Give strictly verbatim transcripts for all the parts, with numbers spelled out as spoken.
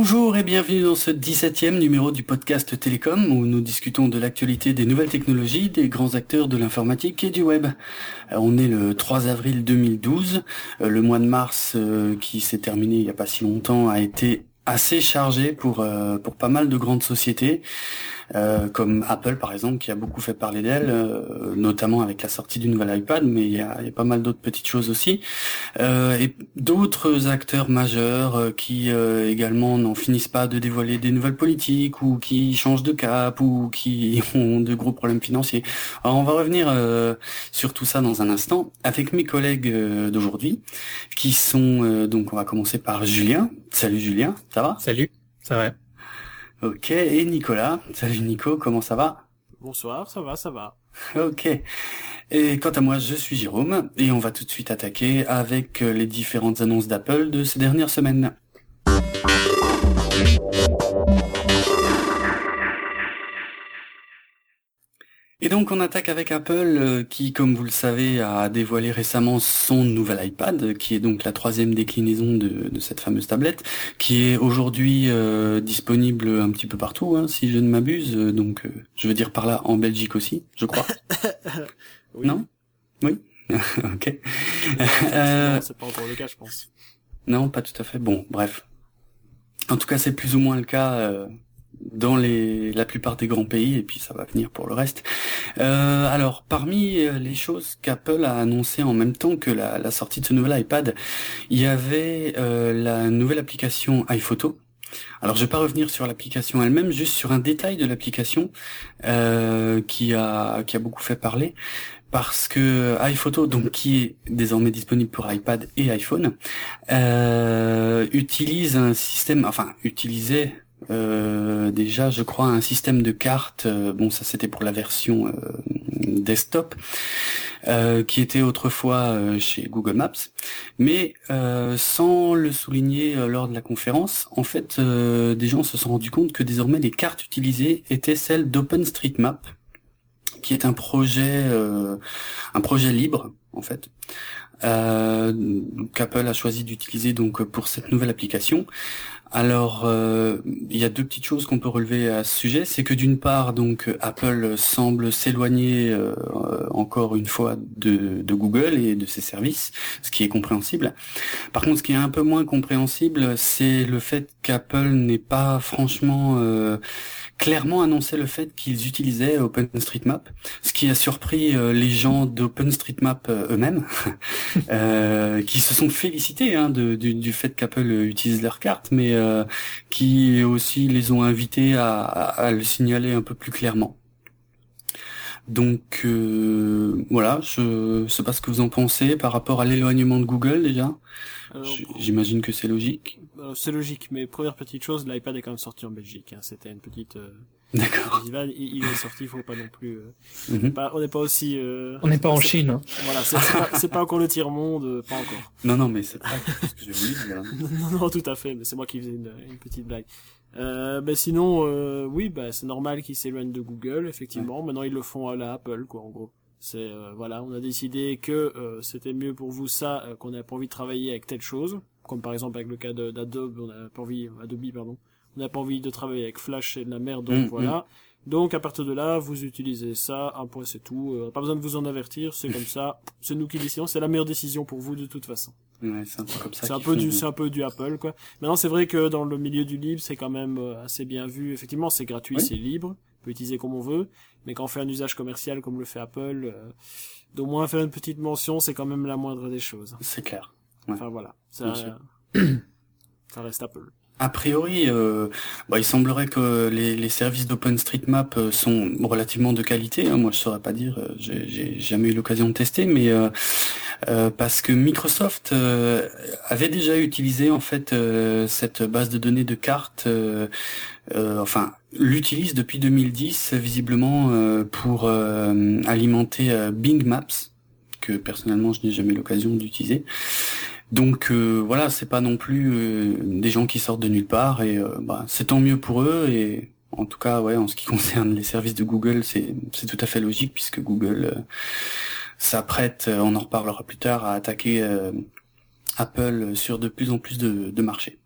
Bonjour et bienvenue dans ce dix-septième numéro du podcast Télécom où nous discutons de l'actualité des nouvelles technologies, des grands acteurs de l'informatique et du web. Euh, On est le trois avril deux mille douze, Euh, le mois de mars euh, qui s'est terminé il n'y a pas si longtemps a été assez chargé pour euh, pour pas mal de grandes sociétés. Euh, comme Apple par exemple qui a beaucoup fait parler d'elle, euh, notamment avec la sortie du nouvel iPad, mais il y a, il y a pas mal d'autres petites choses aussi, euh, et d'autres acteurs majeurs euh, qui euh, également n'en finissent pas de dévoiler des nouvelles politiques ou qui changent de cap ou qui ont de gros problèmes financiers. Alors on va revenir euh, sur tout ça dans un instant avec mes collègues euh, d'aujourd'hui qui sont euh, donc on va commencer par Julien. Salut Julien, ça va ? Salut, ça va. Ok, et Nicolas. Salut Nico, comment ça va ? Bonsoir, ça va, ça va. Ok. Et quant à moi, je suis Jérôme, et on va tout de suite attaquer avec les différentes annonces d'Apple de ces dernières semaines. Et donc on attaque avec Apple euh, qui, comme vous le savez, a dévoilé récemment son nouvel iPad, qui est donc la troisième déclinaison de, de cette fameuse tablette, qui est aujourd'hui euh, disponible un petit peu partout, hein, si je ne m'abuse. Donc euh, je veux dire par là en Belgique aussi, je crois. Oui. Non ? Oui. Ok. Euh... Non, c'est pas encore le cas, je pense. Non, pas tout à fait. Bon, bref. En tout cas, c'est plus ou moins le cas euh, dans les la plupart des grands pays, et puis ça va venir pour le reste. Euh, alors, parmi les choses qu'Apple a annoncé en même temps que la, la sortie de ce nouvel iPad, il y avait euh, la nouvelle application iPhoto. Alors, je vais pas revenir sur l'application elle-même, juste sur un détail de l'application euh, qui a qui a beaucoup fait parler. Parce que iPhoto, donc qui est désormais disponible pour iPad et iPhone, euh, utilise un système, enfin utilisait euh, déjà, je crois, un système de cartes. Euh, bon, ça c'était pour la version euh, desktop, euh, qui était autrefois euh, chez Google Maps, mais euh, sans le souligner euh, lors de la conférence, en fait, euh, des gens se sont rendus compte que désormais les cartes utilisées étaient celles d'OpenStreetMap, qui est un projet euh, un projet libre en fait euh, qu'Apple a choisi d'utiliser donc pour cette nouvelle application. Alors euh, il y a deux petites choses qu'on peut relever à ce sujet, c'est que d'une part donc Apple semble s'éloigner euh, encore une fois de, de Google et de ses services, ce qui est compréhensible. Par contre, ce qui est un peu moins compréhensible, c'est le fait qu'Apple n'ait pas franchement euh, clairement annoncé le fait qu'ils utilisaient OpenStreetMap, ce qui a surpris euh, les gens d'OpenStreetMap euh, eux-mêmes, euh, qui se sont félicités hein, de, du, du fait qu'Apple utilise leur carte, mais euh, qui aussi les ont invités à, à, à le signaler un peu plus clairement. Donc euh, voilà, je sais pas ce que vous en pensez par rapport à l'éloignement de Google déjà. Alors, J'imagine que c'est logique. Alors, c'est logique, mais première petite chose, l'iPad est quand même sorti en Belgique. Hein. C'était une petite. Euh... D'accord. Il, il est sorti, il faut pas non plus. Euh... Mm-hmm. Pas, on n'est pas aussi. Euh... On n'est pas en Chine. Hein. Voilà, c'est, c'est, pas, c'est pas encore le tiers monde, euh, pas encore. Non, non, mais c'est pas ce que j'ai voulu dire. Hein. non, non, tout à fait, mais c'est moi qui faisais une, une petite blague. Euh, ben sinon, euh, oui, bah c'est normal qu'ils s'éloignent de Google, effectivement. Ouais. Maintenant, ils le font à la Apple, quoi, en gros. C'est euh, voilà, on a décidé que euh, c'était mieux pour vous ça, euh, qu'on n'avait pas envie de travailler avec telle chose, comme par exemple avec le cas de, d'Adobe, on n'a pas envie, Adobe pardon, on n'a pas envie de travailler avec Flash, c'est de la merde, donc mmh, voilà. Mmh. Donc à partir de là, vous utilisez ça, un point c'est tout, euh, pas besoin de vous en avertir, c'est comme ça, c'est nous qui décidons, c'est la meilleure décision pour vous de toute fason. Ouais, c'est un peu comme ça. C'est un peu du, c'est un peu du Apple, quoi. Maintenant, c'est vrai que dans le milieu du libre, c'est quand même assez bien vu. Effectivement, c'est gratuit, oui. C'est libre, on peut utiliser comme on veut. Mais quand on fait un usage commercial comme le fait Apple, euh, d'au moins faire une petite mention, c'est quand même la moindre des choses. C'est clair. Ouais. Enfin voilà, ça, euh, ça reste Apple. A priori, euh, bah, il semblerait que les, les services d'OpenStreetMap euh, sont relativement de qualité. Hein. Moi, je saurais pas dire, euh, j'ai, j'ai jamais eu l'occasion de tester, mais euh, euh, parce que Microsoft euh, avait déjà utilisé en fait euh, cette base de données de cartes, euh, euh, enfin l'utilise depuis deux mille dix visiblement euh, pour euh, alimenter euh, Bing Maps, que personnellement je n'ai jamais eu l'occasion d'utiliser. Donc euh, voilà, c'est pas non plus euh, des gens qui sortent de nulle part et euh, bah, c'est tant mieux pour eux et en tout cas ouais en ce qui concerne les services de Google c'est c'est tout à fait logique puisque Google euh, s'apprête, euh, on en reparlera plus tard, à attaquer euh, Apple sur de plus en plus de, de marchés.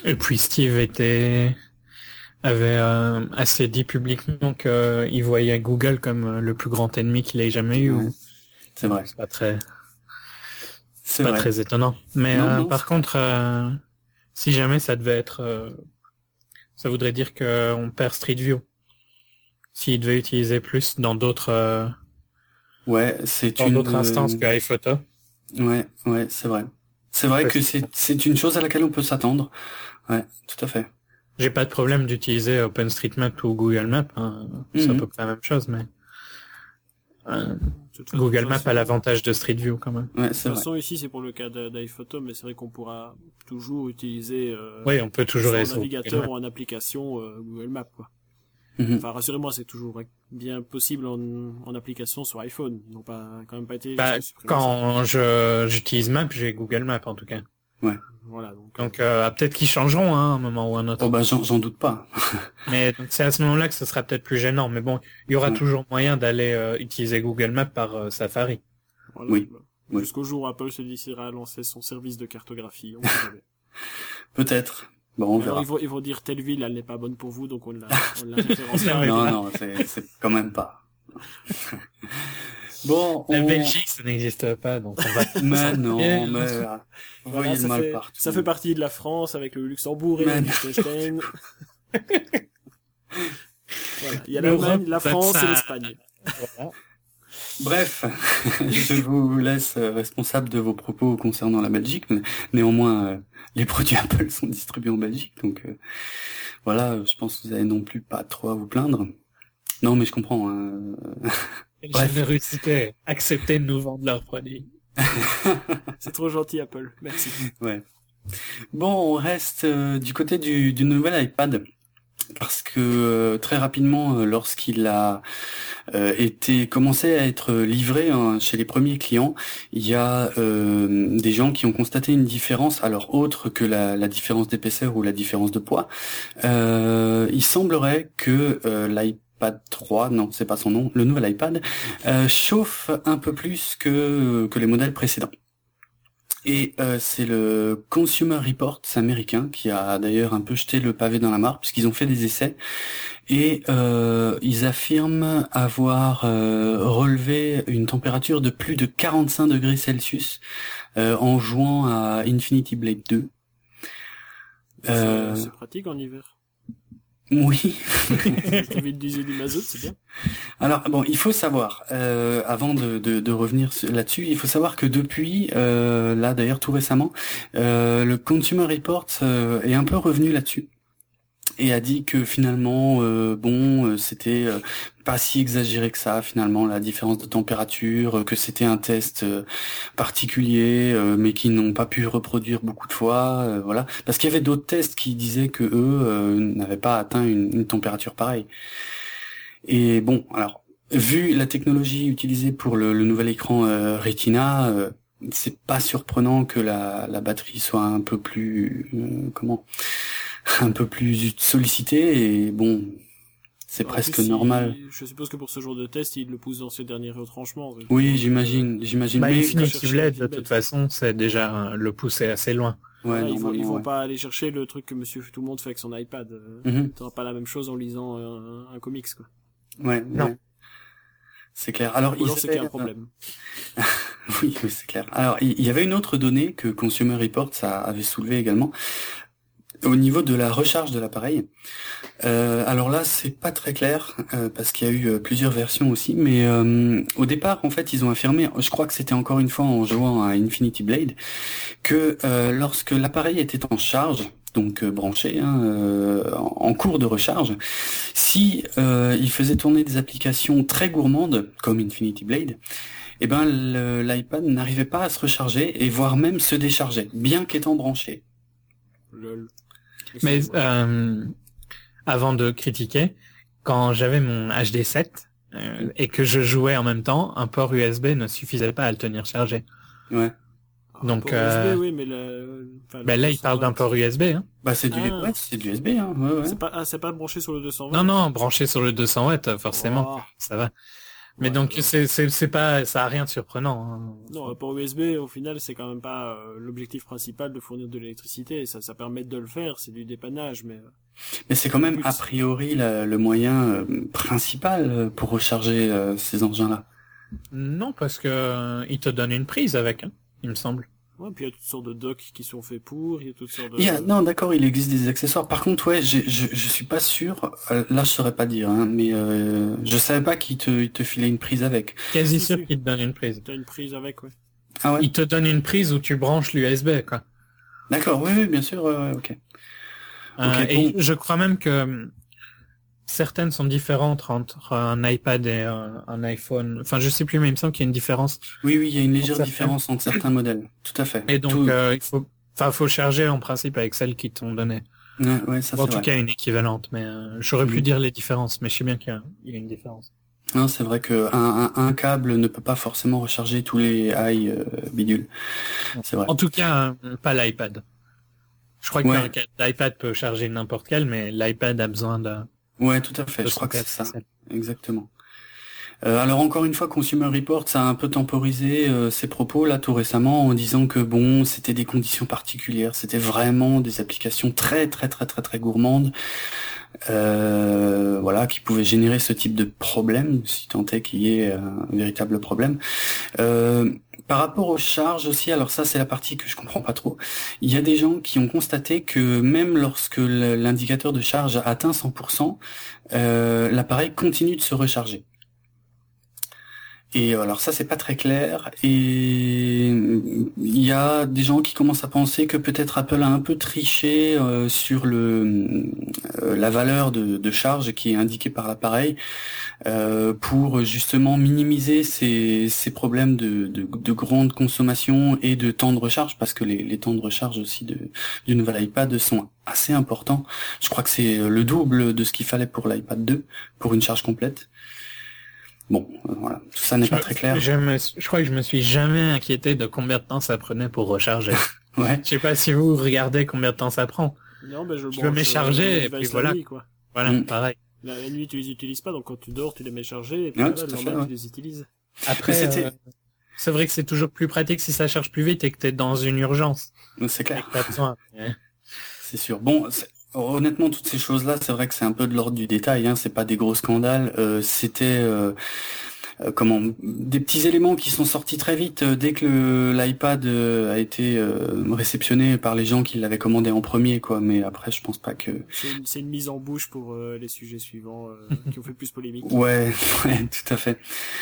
Et puis Steve était avait euh, assez dit publiquement qu'il voyait Google comme le plus grand ennemi qu'il ait jamais eu. Ouais. C'est vrai. C'est pas très, C'est pas vrai. très étonnant. Mais Non, euh, non, par c'est- contre, euh, si jamais ça devait être, euh, ça voudrait dire que on perd Street View. S'il devait utiliser plus dans d'autres, euh, Ouais, c'est dans une. d'autres instances que iPhoto. Ouais, ouais, c'est vrai. C'est vrai Parce que que- c'est c'est une chose à laquelle on peut s'attendre. Ouais, tout à fait. J'ai pas de problème d'utiliser OpenStreetMap ou Google Maps. Hein. C'est à Mhm. peu près la même chose, mais euh, De toute- de Google toute Maps façon- a l'avantage de Street View quand même. Ouais, De c'est toute vrai. façon, ici, c'est pour le cas de- d'iPhoto, mais c'est vrai qu'on pourra toujours utiliser euh, Oui, on peut toujours soit aller en sur Google navigateur Maps. ou en application euh, Google Maps, quoi. Mhm. Enfin, rassurez-moi, c'est toujours bien possible en, en application sur iPhone. Ils n'ont pas, quand même pas été Bah, jusqu'à supprimer ça. quand je j'utilise Maps, j'ai Google Maps en tout cas. Voilà, donc, Donc euh, peut-être qu'ils changeront hein, à un moment ou un autre. Oh bah j'en j'en doute pas. Mais donc c'est à ce moment-là que ce sera peut-être plus gênant. Mais bon, il y aura Ouais. toujours moyen d'aller euh, utiliser Google Maps par euh, Safari. voilà, Oui. bah, Oui. Jusqu'au jour où Apple se décidera à lancer son service de cartographie. On sait jamais. Peut-être. Bon, on Alors, verra. ils vont, ils vont dire telle ville, elle n'est pas bonne pour vous, donc on la, on la référencera. Non, Non, non, c'est c'est quand même pas. Bon, La on... Belgique, ça n'existe pas, donc on va. Mais non, Yeah. mais euh, vous Voilà, voyez ça, le mal fait, partout. ça fait partie de la France avec le Luxembourg et Mais le non. Liechtenstein. Voilà. Il y a L'Europe, l'Allemagne, la France ça- et l'Espagne. Voilà. Bref, je vous laisse euh, responsable de vos propos concernant la Belgique. Mais néanmoins, euh, les produits Apple sont distribués en Belgique, donc euh, voilà, euh, je pense que vous avez non plus pas trop à vous plaindre. Non, mais je comprends. Hein. Quelle Bref. générosité. Accepter de nous vendre leurs produits. C'est trop gentil, Apple. Merci. Ouais. Bon, on reste euh, du côté du, du nouvel iPad. Parce que euh, très rapidement, euh, lorsqu'il a euh, été commencé à être livré hein, chez les premiers clients, il y a euh, des gens qui ont constaté une différence, alors autre que la, la différence d'épaisseur ou la différence de poids. Euh, il semblerait que euh, l'iPad trois, non, c'est pas son nom, le nouvel iPad, euh, chauffe un peu plus que que les modèles précédents. Et euh, c'est le Consumer Reports américain qui a d'ailleurs un peu jeté le pavé dans la mare puisqu'ils ont fait des essais et euh, ils affirment avoir euh, relevé une température de plus de quarante-cinq degrés Celsius euh, en jouant à Infinity Blade deux. Euh, C'est c'est pratique en hiver. oui. Ça évite d'user du mazout, c'est bien. Alors bon, il faut savoir, euh, avant de, de, de revenir sur- là-dessus, il faut savoir que depuis, euh, là d'ailleurs tout récemment, euh, le Consumer Reports euh, est un peu revenu là-dessus et a dit que finalement, euh, bon, euh, c'était euh, pas si exagéré que ça finalement la différence de température, euh, que c'était un test euh, particulier, euh, mais qu'ils n'ont pas pu reproduire beaucoup de fois, euh, voilà, parce qu'il y avait d'autres tests qui disaient que eux euh, n'avaient pas atteint une, une température pareille. Et bon, alors, vu la technologie utilisée pour le, le nouvel écran euh, Retina, euh, c'est pas surprenant que la, la batterie soit un peu plus, euh, comment, un peu plus sollicitée. Et bon, c'est En presque plus, il- normal. Je suppose que pour ce genre de test, il le pousse dans ses derniers retranchements. Oui, j'imagine, j'imagine. Bah, mais Infinity chercher Blade, la de toute façon, c'est déjà euh, le pousser assez loin. ouais, Voilà, ils vont, ils normalement, vont ouais. pas aller chercher le truc que Monsieur Tout le Monde fait avec son iPad. Euh, Mhm. T'auras pas la même chose en lisant un, un comics, quoi. Ouais, Non. ouais. C'est clair. Alors, Ou alors ils c'est qu'il y a avaient- un problème. Oui, oui, c'est clair. Alors, il il y avait une autre donnée que Consumer Reports a- avait soulevée également au niveau de la recharge de l'appareil. Euh, alors là, c'est pas très clair euh, parce qu'il y a eu euh, plusieurs versions aussi, mais euh, au départ, en fait, ils ont affirmé, je crois que c'était encore une fois en jouant à Infinity Blade, que euh, lorsque l'appareil était en charge, donc euh, branché, hein, euh, en en cours de recharge, si euh, il faisait tourner des applications très gourmandes comme Infinity Blade, eh ben le- l'iPad n'arrivait pas à se recharger et voire même se décharger, bien qu'étant branché. Lol. Mais Excusez-moi. euh, avant de critiquer, quand j'avais mon H D sept euh, et que je jouais en même temps, un port U S B ne suffisait pas à le tenir chargé. Ouais. Un donc, port euh, U S B, oui, mais le, enfin, Ben le là, il parle d'un port U S B. Hein. Bah c'est du, Ah. ouais, c'est du U S B, hein. Ouais, ouais. C'est pas, ah, c'est pas branché sur le deux cent vingt. Non, non, branché sur le deux cents watts, forcément, Oh. ça va. Mais Ouais, donc ouais. c'est c'est c'est pas ça a rien de surprenant. Hein. Non, un port U S B, au final, c'est quand même pas euh, l'objectif principal de fournir de l'électricité. Ça, ça permet de le faire, c'est du dépannage, mais... euh, Mais c'est quand même but, a priori la- le moyen euh, principal euh, pour recharger euh, ces engins-là. Non, parce que euh, il te donne une prise avec, hein, il me semble. Ouais, puis il y a toutes sortes de docks qui sont faits pour, il y a toutes sortes de... Il y a- non, d'accord, il existe des accessoires. Par contre, ouais, j'ai- je je suis pas sûr. euh, Là, je saurais pas dire, hein, mais euh, je savais pas qu'il te il te filait une prise avec. Quasi Si, sûr si. qu'il te donne une prise. T'as une prise avec, ouais. Ah ouais. Il te donne une prise où tu branches l'U S B, quoi. D'accord, oui, oui, bien sûr, ouais, ouais, ok. Euh, Ok, et bon. je crois même que euh, certaines sont différentes entre un iPad et un, un iPhone. Enfin, je sais plus, mais il me semble qu'il y a une différence. Oui, oui, il y a une légère certains. différence entre certains modèles. Tout à fait. Et donc, Tout- euh, il faut, enfin, faut charger en principe avec celles qui t'ont donné. Ouais, ouais, ça Ou en c'est tout vrai. cas, une équivalente. Mais euh, j'aurais pu Mhm. dire les différences, mais je sais bien qu'il y a, il y a une différence. Non, c'est vrai que un, un, un câble ne peut pas forcément recharger tous les i euh, bidules. C'est vrai. En tout cas, euh, pas l'iPad. Je crois Ouais. que l'iPad peut charger n'importe quel, mais l'iPad a besoin de, Ouais, tout à fait. de Je son crois que c'est câble ça. spécial. Exactement. Euh, alors encore une fois, Consumer Reports a un peu temporisé euh, ses propos là tout récemment en disant que bon, c'était des conditions particulières, c'était vraiment des applications très très très très très gourmandes, euh, voilà, qui pouvaient générer ce type de problème, si tant est qu'il y ait un véritable problème. Euh, par rapport aux charges aussi, alors ça c'est la partie que je comprends pas trop. Il y a des gens qui ont constaté que même lorsque le- l'indicateur de charge atteint cent pour cent, euh, l'appareil continue de se recharger. Et alors ça c'est pas très clair et il y a des gens qui commencent à penser que peut-être Apple a un peu triché euh, sur le euh, la valeur de, de charge qui est indiquée par l'appareil euh, pour justement minimiser ces, ces problèmes de, de, de grande consommation et de temps de recharge parce que les, les temps de recharge aussi de, du nouvel iPad sont assez importants. Je crois que c'est le double de ce qu'il fallait pour l'iPad deux pour une charge complète. Bon, euh, voilà, tout ça n'est pas très clair. Je, me, je crois que je me suis jamais inquiété de combien de temps ça prenait pour recharger. Ouais. Je sais pas si vous regardez combien de temps ça prend. Non, ben je le Tu peux branche, mécharger, euh, le et puis device voilà. la nuit, quoi. Voilà, Mm. pareil. La, la nuit, tu les utilises pas, donc quand tu dors, tu les mets chargés, et puis Ouais, voilà, tout le à fait, lendemain, ouais. tu les utilises. Après, Mais c'était- euh, c'est vrai que c'est toujours plus pratique si ça charge plus vite et que t'es dans une urgence. C'est Et clair, que t'as besoin. Ouais. c'est sûr. Bon, c'est- honnêtement, toutes ces choses-là, c'est vrai que c'est un peu de l'ordre du détail. Hein, c'est pas des gros scandales. Euh, c'était euh, euh, comment des petits éléments qui sont sortis très vite euh, dès que le- l'iPad euh, a été euh, réceptionné par les gens qui l'avaient commandé en premier, quoi. Mais après, je pense pas que. C'est une, c'est une mise en bouche pour euh, les sujets suivants euh, qui ont fait plus polémique. Ouais, ouais, tout à fait.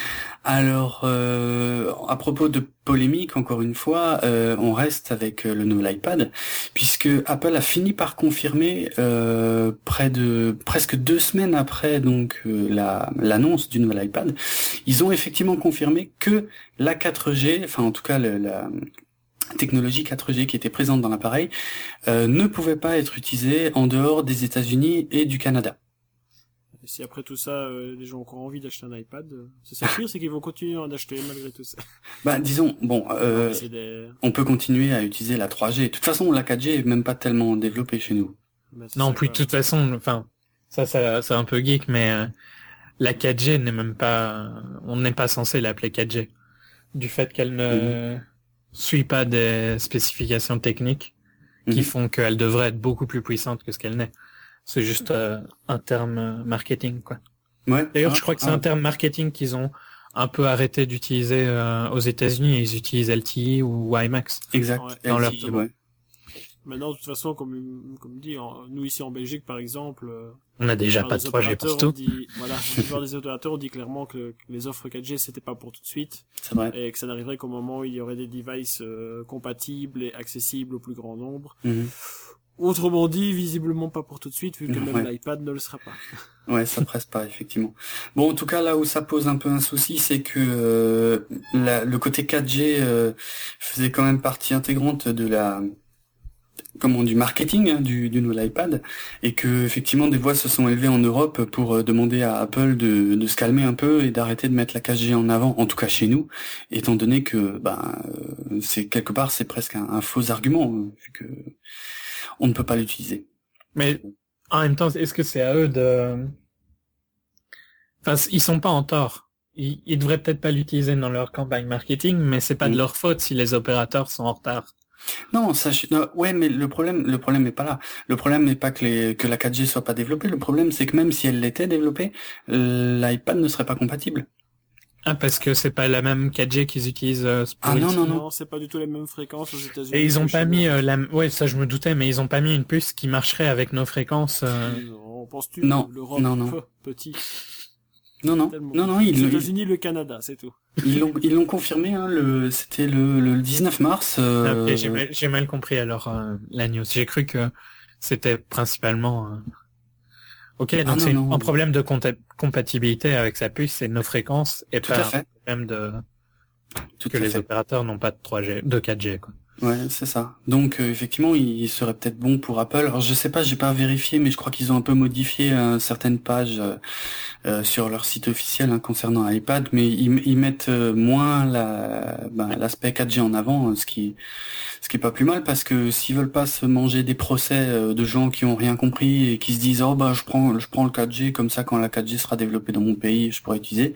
Alors, euh, à propos de polémique, encore une fois, euh, on reste avec euh, le nouvel iPad, puisque Apple a fini par confirmer euh, près de presque deux semaines après donc euh, la l'annonce du nouvel iPad, ils ont effectivement confirmé que la quatre G, enfin en tout cas le, la technologie quatre G qui était présente dans l'appareil, euh, ne pouvait pas être utilisée en dehors des États-Unis et du Canada. Et si après tout ça, euh, les gens ont encore envie d'acheter un iPad, euh, c'est ça le pire, c'est qu'ils vont continuer à en acheter malgré tout ça. Bah disons, bon, euh, C'est des... on peut continuer à utiliser la trois G. De toute façon, la quatre G est même pas tellement développée chez nous. bah, c'est Non, ça, puis de quoi. toute façon, enfin, ça, ça, c'est un peu geek, mais euh, la quatre G n'est même pas, on n'est pas censé l'appeler quatre G. Du fait qu'elle ne suit pas des spécifications techniques qui Mhm. font qu'elle devrait être beaucoup plus puissante que ce qu'elle n'est. C'est juste euh, un terme euh, marketing, quoi. Ouais. D'ailleurs, Ah, je crois que c'est ah, un terme marketing qu'ils ont un peu arrêté d'utiliser euh, aux États-Unis et ils utilisent L T E ou WiMAX. Exact. Ouais, dans L leur- T E, ouais. Maintenant, de toute façon, comme, comme dit, en- nous ici en Belgique, par exemple, euh, On a déjà par pas les de trois G opérateurs, pour on tout. dit, voilà, la plupart des opérateurs ont dit clairement que, que les offres quatre G, c'était pas pour tout de suite, C'est vrai. et que ça n'arriverait qu'au moment où il y aurait des devices euh, compatibles et accessibles au plus grand nombre. Mhm. Autrement dit, visiblement pas pour tout de suite, vu que même Ouais. l'iPad ne le sera pas. Ouais, ça presse pas, effectivement. Bon, en tout cas, là où ça pose un peu un souci, c'est que euh, la- le côté quatre G euh, faisait quand même partie intégrante de la comment du marketing hein, du, du nouvel iPad, et que effectivement des voix se sont élevées en Europe pour euh, demander à Apple de, de se calmer un peu et d'arrêter de mettre la quatre G en avant, en tout cas chez nous, étant donné que ben euh, c'est quelque part c'est presque un, un faux argument euh, vu que on ne peut pas l'utiliser. Mais en même temps, est-ce que c'est à eux de... Enfin, ils sont pas en tort. ils, ils devraient peut-être pas l'utiliser dans leur campagne marketing, mais c'est pas Mm. de leur faute si les opérateurs sont en retard. Non, ça, je- non, ouais, mais le problème, le problème n'est pas là. Le problème n'est pas que les, que la quatre G soit pas développée. Le problème, c'est que même si elle l'était développée, euh, l'iPad ne serait pas compatible. Ah, parce que c'est pas la même quatre G qu'ils utilisent euh, pour Ah non, utiliser. non, non. c'est pas du tout les mêmes fréquences aux États-Unis. Et ils ont que pas chez mis nous. euh, la, ouais, ça je me doutais, mais ils ont pas mis une puce qui marcherait avec nos fréquences. euh. Non, penses-tu Non, l'Europe, non, non. peu, petit, Non, non, tellement. non, non, Les ils, ils, États-Unis, le Canada, c'est tout. ils l'ont, ils l'ont confirmé, hein, le, c'était le, le dix-neuf mars, Ah, euh, ok, j'ai mal, j'ai mal compris alors euh, la news. J'ai cru que c'était principalement. euh, Ok, donc Ah, non, c'est non. un problème de compta- compatibilité avec sa puce, c'est nos fréquences et Tout à pas un fait. problème de tout que à les fait. opérateurs n'ont pas de trois G, de quatre G quoi. Ouais, c'est ça. Donc euh, effectivement, il serait peut-être bon pour Apple. Alors je sais pas, j'ai pas vérifié, mais je crois qu'ils ont un peu modifié euh, certaines pages euh, euh, sur leur site officiel hein, concernant l'iPad, mais ils, ils mettent euh, moins la, ben, l'aspect quatre G en avant, ce qui, ce qui est pas plus mal parce que s'ils veulent pas se manger des procès euh, de gens qui ont rien compris et qui se disent oh bah je prends, je prends le quatre G comme ça quand la quatre G sera développée dans mon pays, je pourrai utiliser.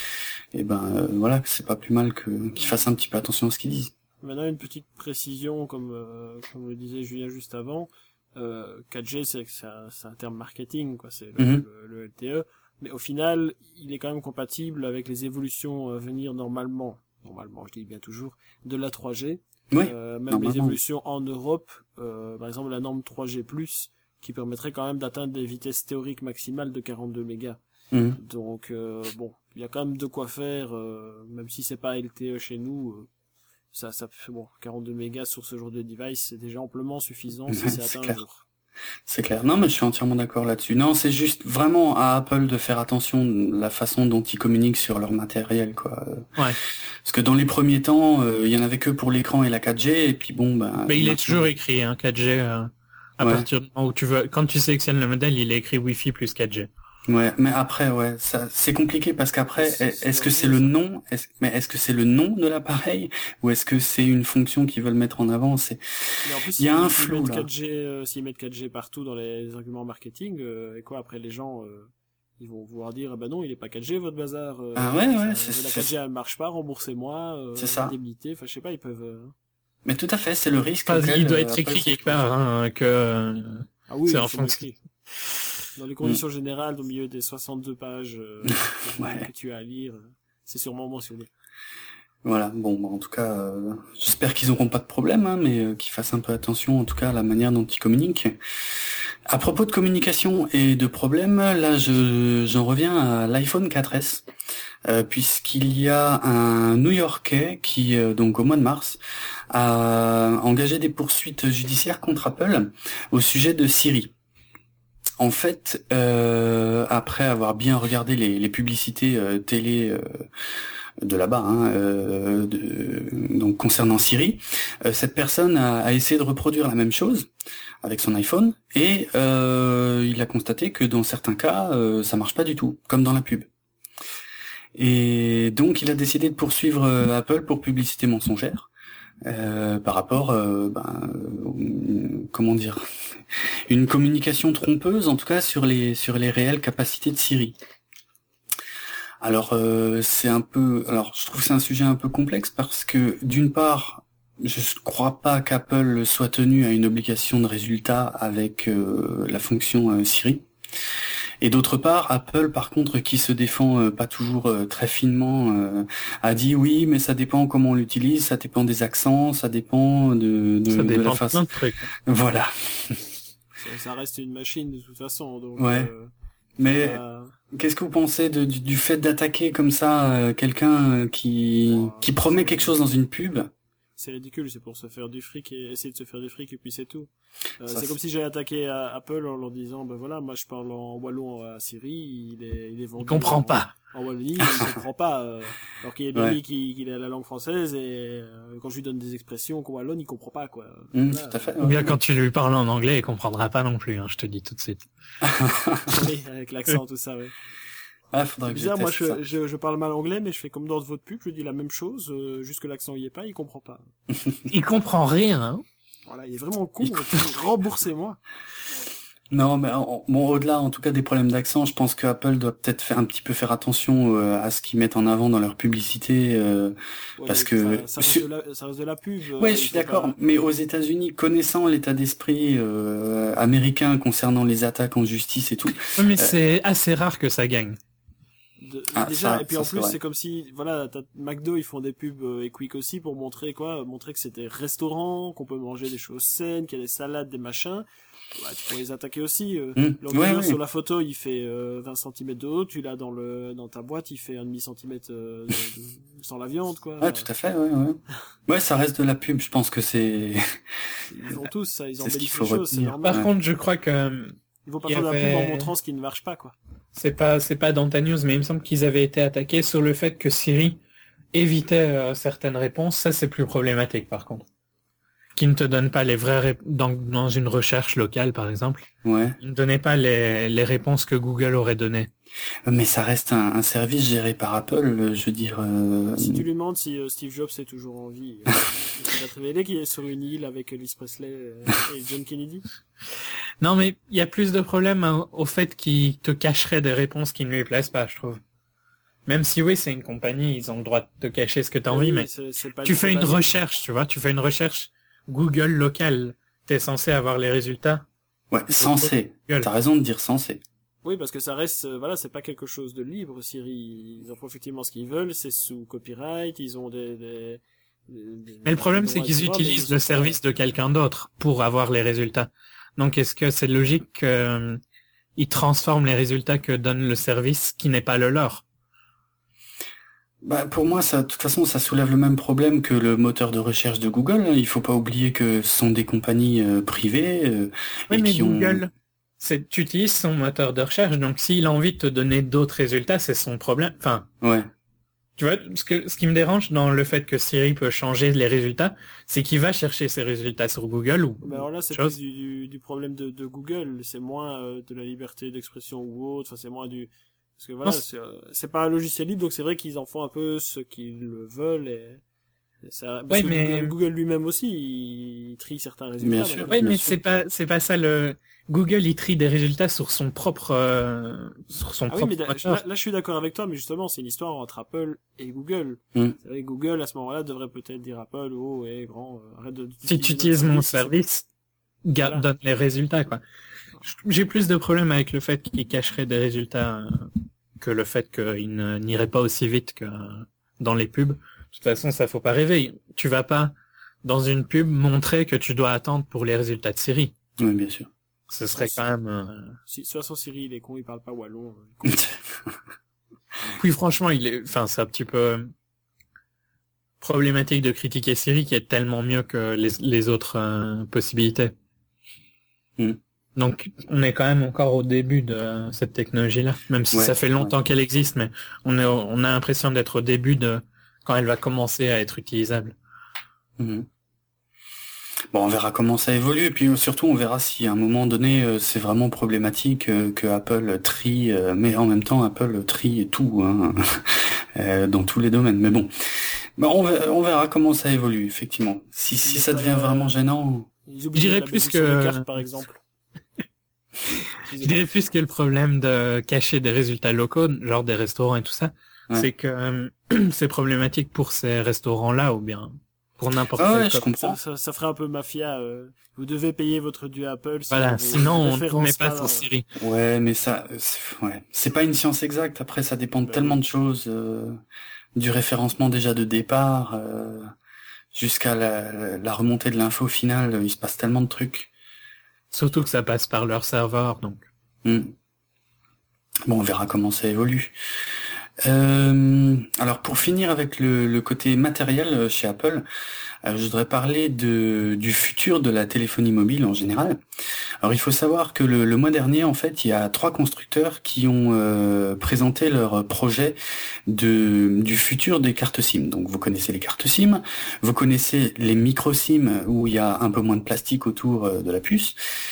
Et ben euh, voilà, c'est pas plus mal que qu'ils fassent un petit peu attention à ce qu'ils disent. Maintenant, une petite précision, comme, euh, comme le disait Julien juste avant, euh, quatre G, c'est, c'est, un, c'est un terme marketing, quoi, c'est le, Mhm. le, le L T E, mais au final, il est quand même compatible avec les évolutions à venir normalement, normalement, je dis bien toujours, de la trois G, Oui, euh, même les normalement. évolutions en Europe, euh, par exemple la norme trois G plus, qui permettrait quand même d'atteindre des vitesses théoriques maximales de quarante-deux mégas. Mhm. Donc, euh, bon, il y a quand même de quoi faire, euh, même si c'est pas L T E chez nous, euh, ça, ça fait bon, quarante-deux mégas sur ce genre de device, c'est déjà amplement suffisant si Ouais, c'est c'est atteint un clair. jour. C'est clair. Non, mais je suis entièrement d'accord là-dessus. Non, c'est juste vraiment à Apple de faire attention de la façon dont ils communiquent sur leur matériel, quoi. Ouais. Parce que dans les premiers temps, euh, il y en avait que pour l'écran et la quatre G, et puis bon, ben. Mais il est maintenant- toujours écrit hein, quatre G euh, à Ouais. partir du moment où tu veux. Quand tu sélectionnes le modèle, il est écrit Wi-Fi plus quatre G. Ouais, mais après, ouais, ça, c'est compliqué parce qu'après, C'est- c'est est-ce que c'est dangereux, le ça. nom, est-ce, mais est-ce que c'est le nom de l'appareil ou est-ce que c'est une fonction qu'ils veulent mettre en avant? C'est, Mais en plus, il y a s'ils- un s'ils flou, mettent là. quatre G, euh, s'ils mettent quatre G partout dans les arguments marketing, euh, et quoi, après les gens, euh, ils vont vouloir dire, ah bah non, il est pas quatre G votre bazar. Euh, Ah ouais, ouais, enfin, c'est- la c'est- quatre G elle marche pas, remboursez-moi, euh, C'est ça. indemnité, enfin je sais pas, ils peuvent. euh, Mais tout à fait, c'est le risque. Enfin, auquel, il doit euh, être Apple écrit se quelque trouve. part hein, que euh, Ah oui, C'est c'est en sûrement fonction. écrit. Dans les conditions générales, au milieu des soixante-deux pages euh, que, Ouais. que tu as à lire, euh, c'est sûrement mentionné. Voilà, bon, bah, en tout cas, euh, j'espère qu'ils n'auront pas de problème, hein, mais euh, qu'ils fassent un peu attention, en tout cas, à la manière dont ils communiquent. À propos de communication et de problèmes, là, je, j'en reviens à l'iPhone quatre S, euh, puisqu'il y a un New-Yorkais qui, euh, donc au mois de mars, a engagé des poursuites judiciaires contre Apple au sujet de Siri. En fait, euh, après avoir bien regardé les, les publicités euh, télé euh, de là-bas, hein, euh, de- donc concernant Siri, euh, cette personne a, a essayé de reproduire la même chose avec son iPhone et euh, il a constaté que dans certains cas, euh, ça marche pas du tout, comme dans la pub. Et donc, il a décidé de poursuivre euh, Apple pour publicité mensongère. Euh, par rapport, euh, ben, euh, comment dire, une communication trompeuse, en tout cas sur les sur les réelles capacités de Siri. Alors euh, c'est un peu, alors je trouve que c'est un sujet un peu complexe parce que d'une part, je crois pas qu'Apple soit tenu à une obligation de résultat avec euh, la fonction euh, Siri. Et d'autre part, Apple, par contre, qui se défend euh, pas toujours euh, très finement, euh, a dit oui, mais ça dépend comment on l'utilise, ça dépend des accents, ça dépend de, de, ça de dépend la de façon. plein de trucs. Voilà. Ça, ça reste une machine de toute façon, donc. Ouais. euh, Mais bah, qu'est-ce que vous pensez de, du, du fait d'attaquer comme ça euh, quelqu'un euh, qui, Ouais, qui promet c'est- quelque chose dans une pub? c'est ridicule, c'est pour se faire du fric et essayer de se faire du fric et puis c'est tout. Euh, Ça, c'est c'est- comme si j'allais attaquer à Apple en leur disant, ben voilà, moi je parle en wallon à Siri, il est, il est vendu. Il comprend en, pas. En Wallonie, il comprend pas. Euh, alors qu'il est bien Ouais. dit qu'il, qu'il a la langue française et euh, quand je lui donne des expressions qu'on wallonne, il comprend pas quoi. Mmh, Voilà. tout à fait. Ou bien quand tu lui parles en anglais, il comprendra pas non plus, hein, je te dis tout de suite. Oui, avec l'accent tout ça. Ouais. Ah, faudrait C'est que bizarre, je moi teste ça. je, je, je parle mal anglais, mais je fais comme dans votre pub, je dis la même chose, euh, juste que l'accent y est pas, il comprend pas. Il comprend rien, hein. Voilà, il est vraiment con. Remboursez-moi. Non, mais en- bon, au-delà, en tout cas, des problèmes d'accent, je pense que Apple doit peut-être faire un petit peu faire attention euh, à ce qu'ils mettent en avant dans leur publicité, euh, Ouais, parce mais que, enfin, ça reste su- de la, ça reste de la pub. ouais, euh, je il suis faut d'accord, pas. mais aux États-Unis, connaissant l'état d'esprit euh, américain concernant les attaques en justice et tout, Oui, mais euh, c'est assez rare que ça gagne. De- ah, déjà, ça, et puis ça en c'est plus, vrai. c'est comme si, voilà, t'as- McDo, ils font des pubs euh, et Quick aussi pour montrer quoi, montrer que c'était restaurant, qu'on peut manger des choses saines, qu'il y a des salades, des machins. Ouais, tu pourrais les attaquer aussi. Euh, Hum, le ouais, hamburger ouais. sur la photo, il fait euh, vingt centimètres de haut, tu l'as dans le dans ta boîte, il fait un demi centimètre euh, de- de- sans la viande, quoi. Ouais, tout à fait, ouais, ouais. Ouais, ça reste de la pub, je pense que c'est, Ils font tous ça, ils c'est ce qu'il embellissent faut les choses, c'est retenir. normal. Par Ouais. contre, je crois que euh, Il faut pas il y faire de la pub en avait- montrant ce qui ne marche pas, quoi. c'est pas c'est pas dans ta news, mais il me semble qu'ils avaient été attaqués sur le fait que Siri évitait euh, certaines réponses. Ça, c'est plus problématique, par contre. Qui ne te donne pas les vraies rép- dans dans une recherche locale, par exemple. Ouais. Il ne donnait pas les les réponses que Google aurait données. Mais ça reste un, un service géré par Apple, euh, je veux dire. euh, Si tu lui demandes si euh, Steve Jobs est toujours en vie, euh, il va te révéler qu'il est sur une île avec Elvis Presley euh, et John Kennedy. Non, mais il y a plus de problèmes hein, au fait qu'il te cacherait des réponses qui ne lui plaisent pas, je trouve. Même si oui, c'est une compagnie, ils ont le droit de te cacher ce que t'as envie, Oui, mais c'est- c'est pas- tu c'est fais pas une libre. recherche, tu vois, tu fais une recherche Google locale. T'es censé avoir les résultats. Ouais, censé. Google. T'as raison de dire censé. Oui, parce que ça reste, euh, voilà, c'est pas quelque chose de libre, Siri. Ils en font effectivement ce qu'ils veulent, c'est sous copyright, ils ont des... des, des- des- Mais le problème, des c'est droits, qu'ils et cetera, mais utilisent ils le sont pas- service de quelqu'un d'autre pour avoir les résultats. Donc, est-ce que c'est logique qu'ils transforment les résultats que donne le service qui n'est pas le leur? Bah, pour moi, ça, de toute façon, ça soulève le même problème que le moteur de recherche de Google. hein. Il faut pas oublier que ce sont des compagnies euh, privées euh, Oui, et mais qui ont. Google, c'est, tu utilises son moteur de recherche, donc s'il a envie de te donner d'autres résultats, c'est son problème. Enfin, Ouais. tu vois, ce que, ce qui me dérange dans le fait que Siri peut changer les résultats, c'est qu'il va chercher ses résultats sur Google ou. Mais alors là, c'est chose. plus du, du, du problème de, de Google, c'est moins euh, de la liberté d'expression ou autre, enfin c'est moins du... Parce que voilà, Non, c'est, euh, c'est pas un logiciel libre, donc c'est vrai qu'ils en font un peu ce qu'ils veulent et... et ça... Parce Ouais, que mais- Google, Google lui-même aussi, il trie certains résultats. Bien sûr. maintenant. Oui, mais bien sûr. c'est pas, c'est pas ça le. Google, il trie des résultats sur son propre, euh, sur son Ah oui, propre mais da- moteur. là, là, je suis d'accord avec toi, mais justement, c'est une histoire entre Apple et Google. Mm. C'est vrai que Google, à ce moment-là, devrait peut-être dire Apple, oh, ouais, grand, euh, arrête de... Si tu utilises mon service, garde, Voilà. donne les résultats, quoi. J'ai plus de problèmes avec le fait qu'il cacherait des résultats euh, que le fait qu'il ne- n'irait pas aussi vite que dans les pubs. De toute façon, ça faut pas rêver. Tu vas pas, dans une pub, montrer que tu dois attendre pour les résultats de Siri. Oui, bien sûr. Ce serait quand même... euh, Si, de toute façon, Siri, il est con, il parle pas wallon. euh, Oui, franchement, il est... Enfin, c'est un petit peu problématique de critiquer Siri qui est tellement mieux que les, les autres euh, possibilités. Mm. Donc, on est quand même encore au début de euh, cette technologie-là, même si Ouais, ça fait longtemps qu'elle existe, mais on, est, au- on a l'impression d'être au début de quand elle va commencer à être utilisable. Mhm. Bon, on verra comment ça évolue, et puis euh, surtout on verra si à un moment donné euh, c'est vraiment problématique euh, que Apple trie, euh, mais en même temps Apple trie tout hein, euh, dans tous les domaines. Mais bon, bah, on, verra, on verra comment ça évolue effectivement. Si si ça devient vraiment gênant. Ils oublient Je dirais la plus musique sur que- les cartes, par exemple. Je dirais plus que le problème de cacher des résultats locaux, genre des restaurants et tout ça, Ouais. c'est que euh, c'est problématique pour ces restaurants-là ou bien pour n'importe Ah quel ouais, je com- comprends. Ça, ça, ça ferait un peu mafia. euh, vous devez payer votre dû à Apple. Voilà, vos sinon on ne références met pas dans- sur Siri. Ouais, mais ça, c'est- ouais, c'est pas une science exacte. Après, ça dépend de Bah tellement oui. de choses, euh, du référencement déjà de départ euh, jusqu'à la, la remontée de l'info finale. Il se passe tellement de trucs. Surtout que ça passe par leur serveur, donc. Hmm. Bon, on verra comment ça évolue. Euh, alors pour finir avec le, le côté matériel euh, chez Apple, euh, je voudrais parler de, du futur de la téléphonie mobile en général. Alors il faut savoir que le, le mois dernier, en fait, il y a trois constructeurs qui ont euh, présenté leur projet de, du futur des cartes SIM. Donc vous connaissez les cartes SIM, vous connaissez les micro SIM où il y a un peu moins de plastique autour euh, de la puce.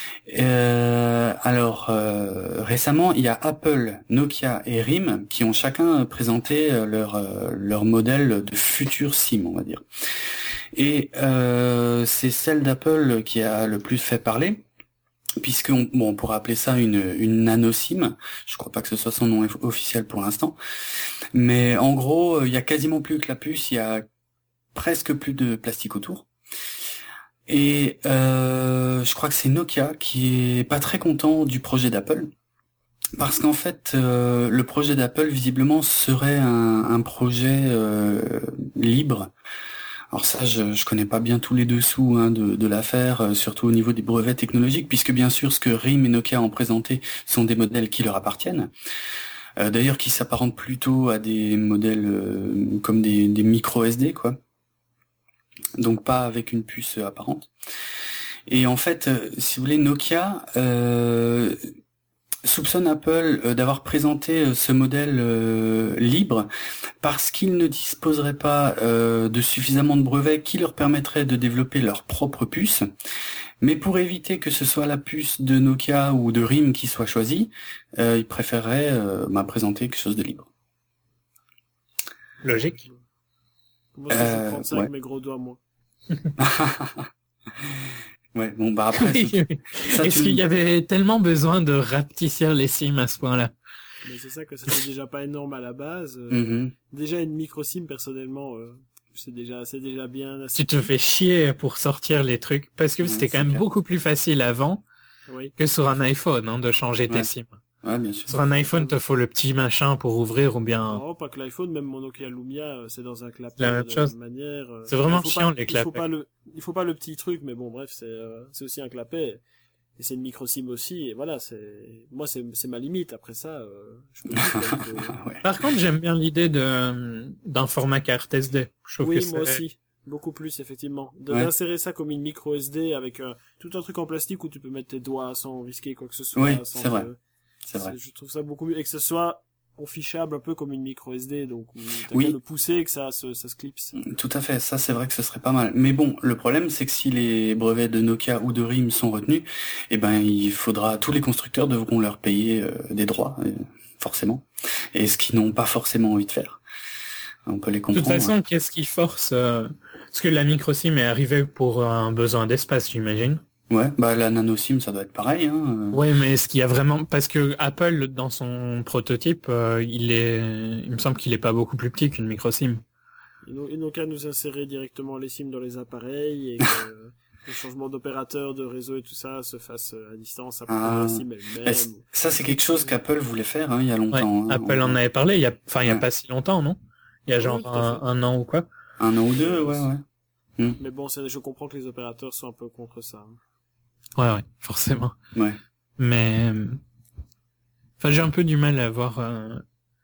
Euh, alors euh, récemment, il y a Apple, Nokia et R I M qui ont chacun présenté euh, leur euh, leur modèle de futur SIM, on va dire. Et euh, c'est celle d'Apple qui a le plus fait parler. puisque on, bon, on pourrait appeler ça une, une nano SIM. Je crois pas que ce soit son nom officiel pour l'instant, mais en gros, il y a quasiment plus que la puce, il y a presque plus de plastique autour. Et euh, je crois que c'est Nokia qui est pas très content du projet d'Apple, parce qu'en fait, euh, le projet d'Apple visiblement serait un, un projet euh, libre. Alors ça, je, je connais pas bien tous les dessous hein, de, de l'affaire, euh, surtout au niveau des brevets technologiques, puisque bien sûr, ce que R I M et Nokia ont présenté sont des modèles qui leur appartiennent. Euh, d'ailleurs, qui s'apparentent plutôt à des modèles euh, comme des, des micro S D, quoi. Donc pas avec une puce apparente. Et en fait, euh, si vous voulez, Nokia euh, soupçonne Apple euh, d'avoir présenté euh, ce modèle euh, libre parce qu'il ne disposerait pas euh, de suffisamment de brevets qui leur permettraient de développer leur propre puce. Mais pour éviter que ce soit la puce de Nokia ou de R I M qui soit choisie, euh, ils préféreraient euh, bah, présenter quelque chose de libre. Logique. Moi, je Euh, vais prendre ça ouais. avec mes gros doigts, moi. Ouais, bon bah après. Oui, c'est- oui. ça, Est-ce tu- qu'il y avait tellement besoin de rapetissir les SIM à ce point-là? Mais c'est ça que c'était déjà pas énorme à la base. Euh, Mhm. Déjà une micro SIM personnellement, euh, c'est déjà c'est déjà bien. Assez... Tu te fais chier pour sortir les trucs parce que Ouais, c'était c'est quand même clair. beaucoup plus facile avant Oui. que sur un iPhone hein, de changer tes Ouais. SIM. Ouais, bien sûr. Sur un iPhone, te faut le petit machin pour ouvrir ou bien. Non, pas que l'iPhone, même mon Nokia Lumia, euh, c'est dans un clapet La même de chose. manière. euh, C'est vraiment il faut chiant, pas, les Il faut clapets. pas le, il faut pas le petit truc, mais bon, bref, c'est, euh, c'est aussi un clapet. Et c'est une micro SIM aussi, et voilà, c'est, moi, c'est, c'est ma limite. Après ça, euh, je peux plus, quoi, il faut- Ouais. Par contre, j'aime bien l'idée de d'un format carte S D. Je trouve Oui, que moi c'est aussi. Beaucoup plus, effectivement. De, Ouais. d'insérer ça comme une micro S D avec euh, tout un truc en plastique où tu peux mettre tes doigts sans risquer quoi que ce soit. Oui, sans c'est vrai. te- C'est vrai. Je trouve ça beaucoup mieux. Et que ce soit affichable un peu comme une micro S D, donc où t'as Oui. qu'à le pousser et que ça, se, ça se clipse. Tout à fait, ça c'est vrai que ce serait pas mal. Mais bon, le problème c'est que si les brevets de Nokia ou de R I M sont retenus, eh ben il faudra, tous les constructeurs devront leur payer euh, des droits, euh, forcément. Et ce qu'ils n'ont pas forcément envie de faire. On peut les De toute comprendre. façon, qu'est-ce qui force euh... Parce que la micro SIM est arrivée pour un besoin d'espace, j'imagine. Ouais, bah la nano SIM ça doit être pareil. Hein. Ouais, mais est-ce qu'il y a vraiment parce que Apple dans son prototype, euh, il est, il me semble qu'il est pas beaucoup plus petit qu'une micro SIM. Ils n'ont, ils n'ont qu'à nous insérer directement les SIM dans les appareils et que le changement d'opérateur, de réseau et tout ça se fasse à distance après Ah. la SIM Bah, elle-même. c- ça c'est quelque chose qu'Apple voulait faire hein, il y a longtemps. Ouais, hein. Apple en avait parlé il y a, enfin il y a Ouais. pas si longtemps, non? Il y a Oui, genre tout à un, fait. un an ou quoi? Un an ou deux, ouais, ouais. Mais bon, c'est, je comprends que les opérateurs sont un peu contre ça. Ouais, ouais, forcément. Ouais. Mais, euh, enfin, j'ai un peu du mal à voir. Euh...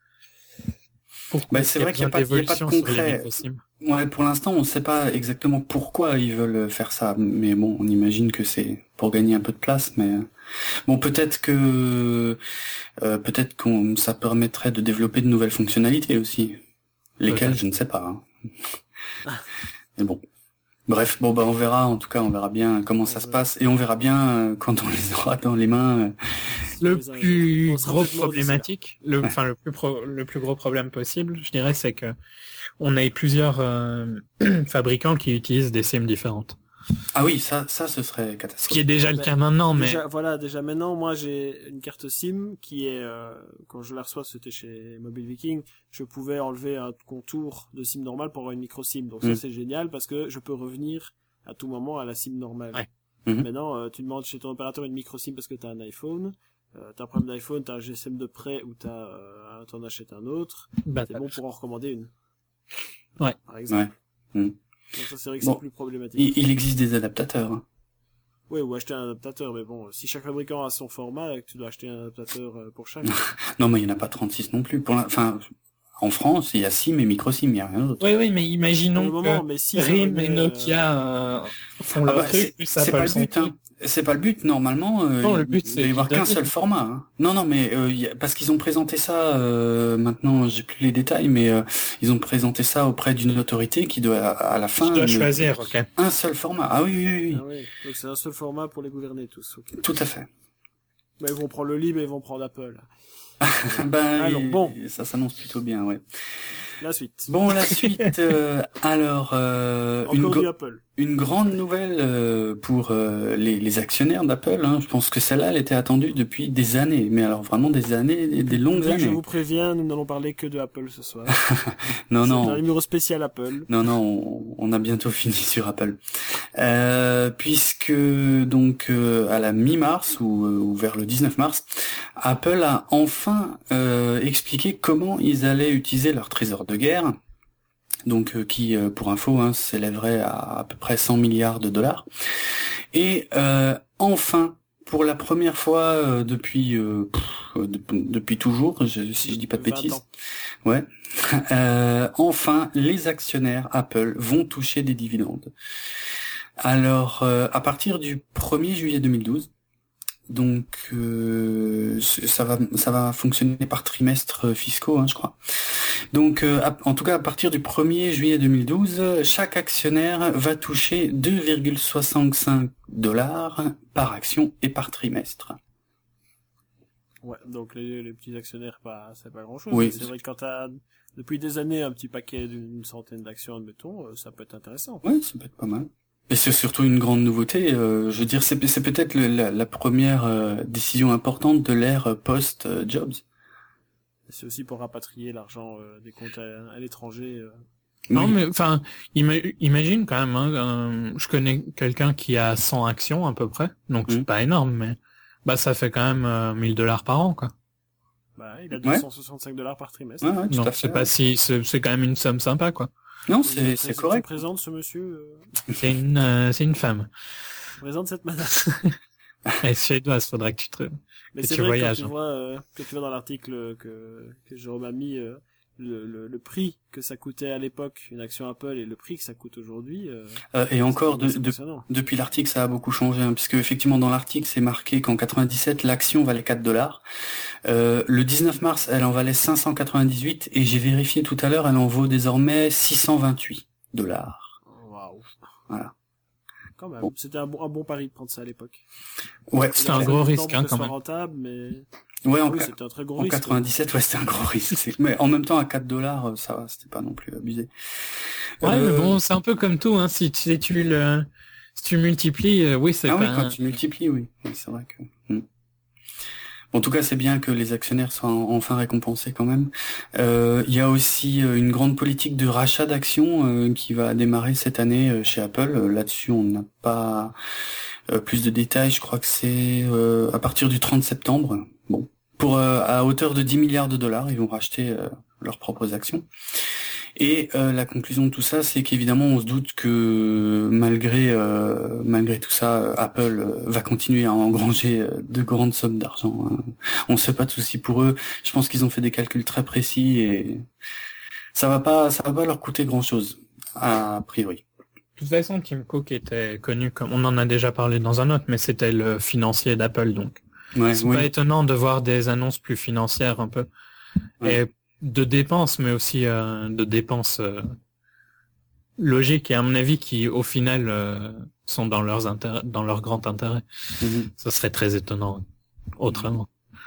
Pourquoi Bah, est-ce c'est qu'il y vrai qu'il y a pas- il y a pas de d'évolution sur les concret. micro-SIM. Ouais, pour l'instant, on ne sait pas exactement pourquoi ils veulent faire ça, mais bon, on imagine que c'est pour gagner un peu de place, mais euh, bon, peut-être que euh, peut-être qu'on ça permettrait de développer de nouvelles fonctionnalités aussi, lesquelles Peut-être. je ne sais pas. Hein. Mais bon, bref, bon bah on verra. En tout cas, on verra bien comment ça se passe et on verra bien euh, quand on les aura dans les mains. euh. Le Les uns- plus on sera gros peut-être morts d'ici là. problématique, le, Ouais. enfin le plus pro- le plus gros problème possible, je dirais, c'est que on a plusieurs euh, fabricants qui utilisent des SIM différentes. Ah oui, ça, ça, ce serait Ce qui est catastrophique. déjà le Ben, cas maintenant, mais Déjà, voilà, déjà maintenant, moi j'ai une carte SIM qui est, euh, quand je la reçois, c'était chez Mobile Viking, je pouvais enlever un contour de SIM normale pour avoir une micro SIM. Donc Mm. ça c'est génial parce que je peux revenir à tout moment à la SIM normale. Ouais. Mhm. Maintenant, euh, tu demandes chez ton opérateur une micro SIM parce que t'as un iPhone, euh, t'as un problème d'iPhone, t'as un G S M de près ou t'as, euh, t'en achètes un autre, bah, c'est bon pour en recommander une. Ouais. Par exemple. Ouais. Mm. Donc ça c'est vrai que Bon. c'est plus problématique. Il, il existe des adaptateurs. Hein. Oui, ou acheter un adaptateur, mais bon, si chaque fabricant a son format et que tu dois acheter un adaptateur euh, pour chaque. Non, mais il n'y en a pas trente-six non plus. Pour la... Enfin, en France, il y a SIM et micro-SIM, il n'y a rien d'autre. oui, oui, mais Pour imaginons le moment, que mais si ça R I M venait, et euh, Nokia euh, font Ah leur bah, truc, c'est plus c'est Apple pas le son but, truc. hein. C'est pas le but. Normalement, euh, Non, le il- but, il c'est doit y avoir qu'ils qu'un donnent. seul format. Hein. Non, non, mais euh, il y a- parce qu'ils ont présenté ça. Euh, maintenant, j'ai plus les détails, mais euh, ils ont présenté ça auprès d'une autorité qui doit, à la fin, Tu dois ne- choisir, ok. un seul format. Ah oui, oui, oui, oui. Ah oui. Donc c'est un seul format pour les gouverner tous. Ok. Tout à fait. Bah, ils vont prendre le libre et ils vont prendre Apple. ben, Alors, bon. Ça s'annonce plutôt bien, ouais. La suite. Bon, la suite, euh, alors, euh, Encore une, du go- Apple. une grande nouvelle euh, pour euh, les, les actionnaires d'Apple. Hein. Je pense que celle-là, elle était attendue depuis des années, mais alors vraiment des années, des, des longues Je années. vous préviens, nous n'allons parler que de Apple ce soir. non, C'est non. un numéro spécial Apple. Non, non, on, on a bientôt fini sur Apple. Euh, puisque donc euh, à la mi-mars ou, ou vers le dix-neuf mars, Apple a enfin euh, expliqué comment ils allaient utiliser leur trésor de guerre. Donc euh, qui, euh, pour info, hein, s'élèverait à à peu près cent milliards de dollars. Et euh, enfin, pour la première fois euh, depuis euh, pff, euh, de- depuis toujours, je, si je dis pas de vingt bêtises, ans. ouais, euh, enfin, les actionnaires Apple vont toucher des dividendes. Alors, euh, à partir du premier juillet deux mille douze, donc euh, ça va ça va fonctionner par trimestre fiscaux, hein, je crois. Donc, euh, à- en tout cas, à partir du premier juillet deux mille douze, chaque actionnaire va toucher deux virgule soixante-cinq dollars par action et par trimestre. Ouais, donc les, les petits actionnaires, pas, c'est pas grand chose. Oui. C'est vrai que quand t'as, depuis des années, un petit paquet d'une centaine d'actions, admettons, euh, ça peut être intéressant. Ouais, ça peut être pas mal. Et c'est surtout une grande nouveauté. Euh, je veux dire, c'est, c'est peut-être le- la, la première euh, décision importante de l'ère post-Jobs. C'est aussi pour rapatrier l'argent euh, des comptes à, à l'étranger. euh. Non, Oui. mais enfin, ima- imagine quand même. Hein, euh, je connais quelqu'un qui a cent actions à peu près, donc Mm. c'est pas énorme, mais bah ça fait quand même euh, mille dollars par an, quoi. Bah, il a Ouais. deux cent soixante-cinq dollars par trimestre. Ouais, ouais, tout Donc à fait. c'est pas si, c'est c'est quand même une somme sympa, quoi. Non, Tu c'est, me c'est pré- tu correct. me présentes ce monsieur, euh, C'est une, euh, c'est une femme. tu me présentes cette madame. Elle est suédoise, faudrait que tu te. Mais Que c'est tu vrai voyages, que quand hein. tu vois, euh, que tu vois dans l'article que, que Jérôme a mis, euh, le, le, le prix que ça coûtait à l'époque, une action Apple, et le prix que ça coûte aujourd'hui, euh, Euh, et encore, de, c'est de- impressionnant. depuis l'article, ça a beaucoup changé, hein, puisque effectivement dans l'article, c'est marqué qu'en quatre-vingt-dix-sept, l'action valait quatre dollars. Euh, le dix-neuf mars, elle en valait cinq cent quatre-vingt-dix-huit, et j'ai vérifié tout à l'heure, elle en vaut désormais six cent vingt-huit dollars. Waouh. Voilà. Quand même. Bon. C'était un bon, un bon pari de prendre ça à l'époque. Ouais, C'est un Il a gros fallu du risque, temps pour hein, que ce quand soit même. rentable, mais ouais, en, oui, ca- c'était un très gros en risque. quatre-vingt-dix-sept, ouais, c'était un gros risque. c'est- Mais en même temps, à quatre dollars, euh, ça va, c'était pas non plus abusé. Ouais, Euh, mais bon, c'est un peu comme tout, hein. Si tu, si tu le, si tu multiplies, euh, oui, c'est Ah pas. oui, quand un- tu multiplies, oui. Oui, c'est vrai que... Hmm. En tout cas, c'est bien que les actionnaires soient en- enfin récompensés quand même. Euh, Il y a aussi euh, une grande politique de rachat d'actions euh, qui va démarrer cette année euh, chez Apple. Euh, Là-dessus, on n'a pas euh, plus de détails. Je crois que c'est euh, à partir du trente septembre. Bon, pour euh, à hauteur de dix milliards de dollars, ils vont racheter euh, leurs propres actions. Et euh, la conclusion de tout ça, c'est qu'évidemment, on se doute que malgré euh, malgré tout ça, euh, Apple euh, va continuer à engranger euh, de grandes sommes d'argent. Hein. On se fait pas de soucis pour eux. Je pense qu'ils ont fait des calculs très précis et ça va pas ça va pas leur coûter grand chose a priori. De toute façon, Tim Cook était connu comme, on en a déjà parlé dans un autre, mais c'était le financier d'Apple, donc. Ouais, C'est oui. pas étonnant de voir des annonces plus financières un peu. Ouais. Et de dépenses, mais aussi euh, de dépenses euh, logiques et à mon avis qui au final euh, sont dans leurs intérêts, dans leur grand intérêt. Mhm. Ça serait très étonnant autrement.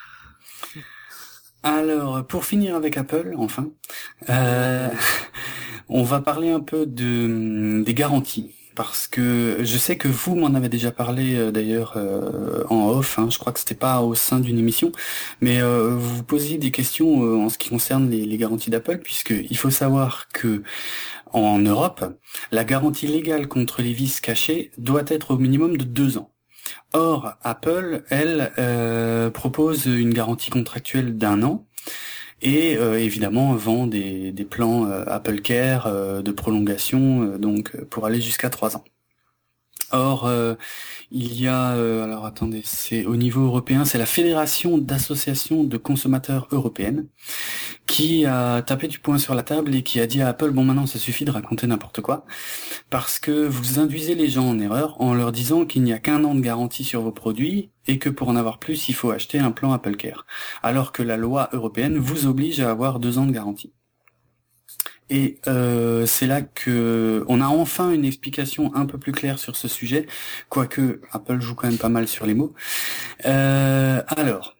Alors, pour finir avec Apple, enfin, euh, on va parler un peu de des garanties. Parce que je sais que vous m'en avez déjà parlé euh, d'ailleurs euh, en off, hein, je crois que c'était pas au sein d'une émission, mais euh, vous vous posiez des questions euh, en ce qui concerne les, les garanties d'Apple, puisque il faut savoir que en Europe, la garantie légale contre les vices cachés doit être au minimum de deux ans. Or, Apple, elle, euh, propose une garantie contractuelle d'un an. Et euh, évidemment vend des, des plans euh, Apple Care euh, de prolongation, euh, donc euh, pour aller jusqu'à trois ans. Or, euh, il y a, euh, alors attendez, c'est au niveau européen, c'est la Fédération d'associations de consommateurs européennes qui a tapé du poing sur la table et qui a dit à Apple, bon maintenant ça suffit de raconter n'importe quoi, parce que vous induisez les gens en erreur en leur disant qu'il n'y a qu'un an de garantie sur vos produits et que pour en avoir plus, il faut acheter un plan Apple Care, alors que la loi européenne vous oblige à avoir deux ans de garantie. Et euh, c'est là que on a enfin une explication un peu plus claire sur ce sujet, quoique Apple joue quand même pas mal sur les mots. Euh, alors,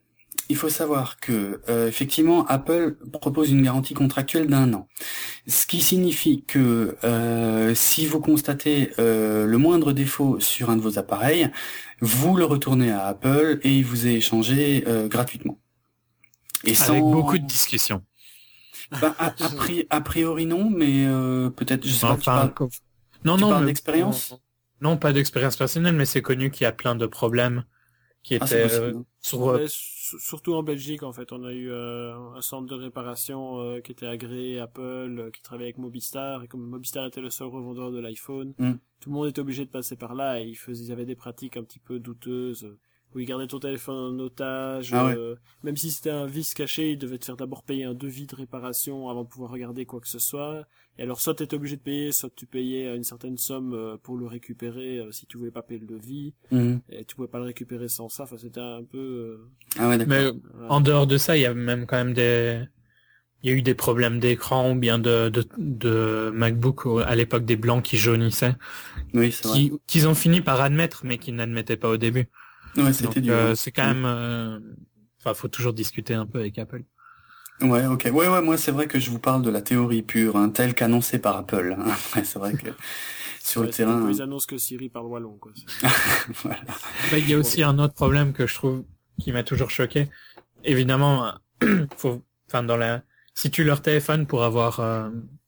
il faut savoir que euh, effectivement Apple propose une garantie contractuelle d'un an, ce qui signifie que euh, si vous constatez euh, le moindre défaut sur un de vos appareils, vous le retournez à Apple et il vous est échangé euh, gratuitement. Et sans... Avec beaucoup de discussions. Bah, a, a, pri, a priori non, mais euh, peut-être je sais enfin, pas. Tu parles, non, tu non, parles d'expérience. Non, non, pas d'expérience personnelle, mais c'est connu qu'il y a plein de problèmes qui ah, étaient euh, sur. Ouais, surtout en Belgique, en fait, on a eu euh, un centre de réparation euh, qui était agréé Apple, euh, qui travaillait avec Mobistar, et comme Mobistar était le seul revendeur de l'iPhone, mm. tout le monde était obligé de passer par là, et ils faisaient, ils avaient des pratiques un petit peu douteuses. Euh, où ils gardaient ton téléphone en otage, ah ouais. euh, même si c'était un vice caché, ils devaient te faire d'abord payer un devis de réparation avant de pouvoir regarder quoi que ce soit. Et alors, soit t'étais obligé de payer, soit tu payais une certaine somme pour le récupérer euh, si tu voulais pas payer le devis. Mmh. Et tu pouvais pas le récupérer sans ça. Enfin, c'était un peu... Euh... Ah ouais, d'accord. Mais ouais. En dehors de ça, il y a même quand même des... Il y a eu des problèmes d'écran ou bien de, de, de MacBook à l'époque des blancs qui jaunissaient. Oui, c'est qui, vrai. Qu'ils ont fini par admettre, mais qu'ils n'admettaient pas au début. Ouais, c'était dur. Euh, c'est quand même, euh... enfin, faut toujours discuter un peu avec Apple. Ouais, ok. Ouais, ouais, moi, c'est vrai que je vous parle de la théorie pure, hein, telle qu'annoncée par Apple. Après, c'est vrai que sur ouais, le terrain. Ils annoncent que Siri parle wallon, quoi. Voilà. Bah, il y a aussi un autre problème que je trouve qui m'a toujours choqué. Évidemment, faut, enfin, dans la, si tu leur téléphones pour avoir euh,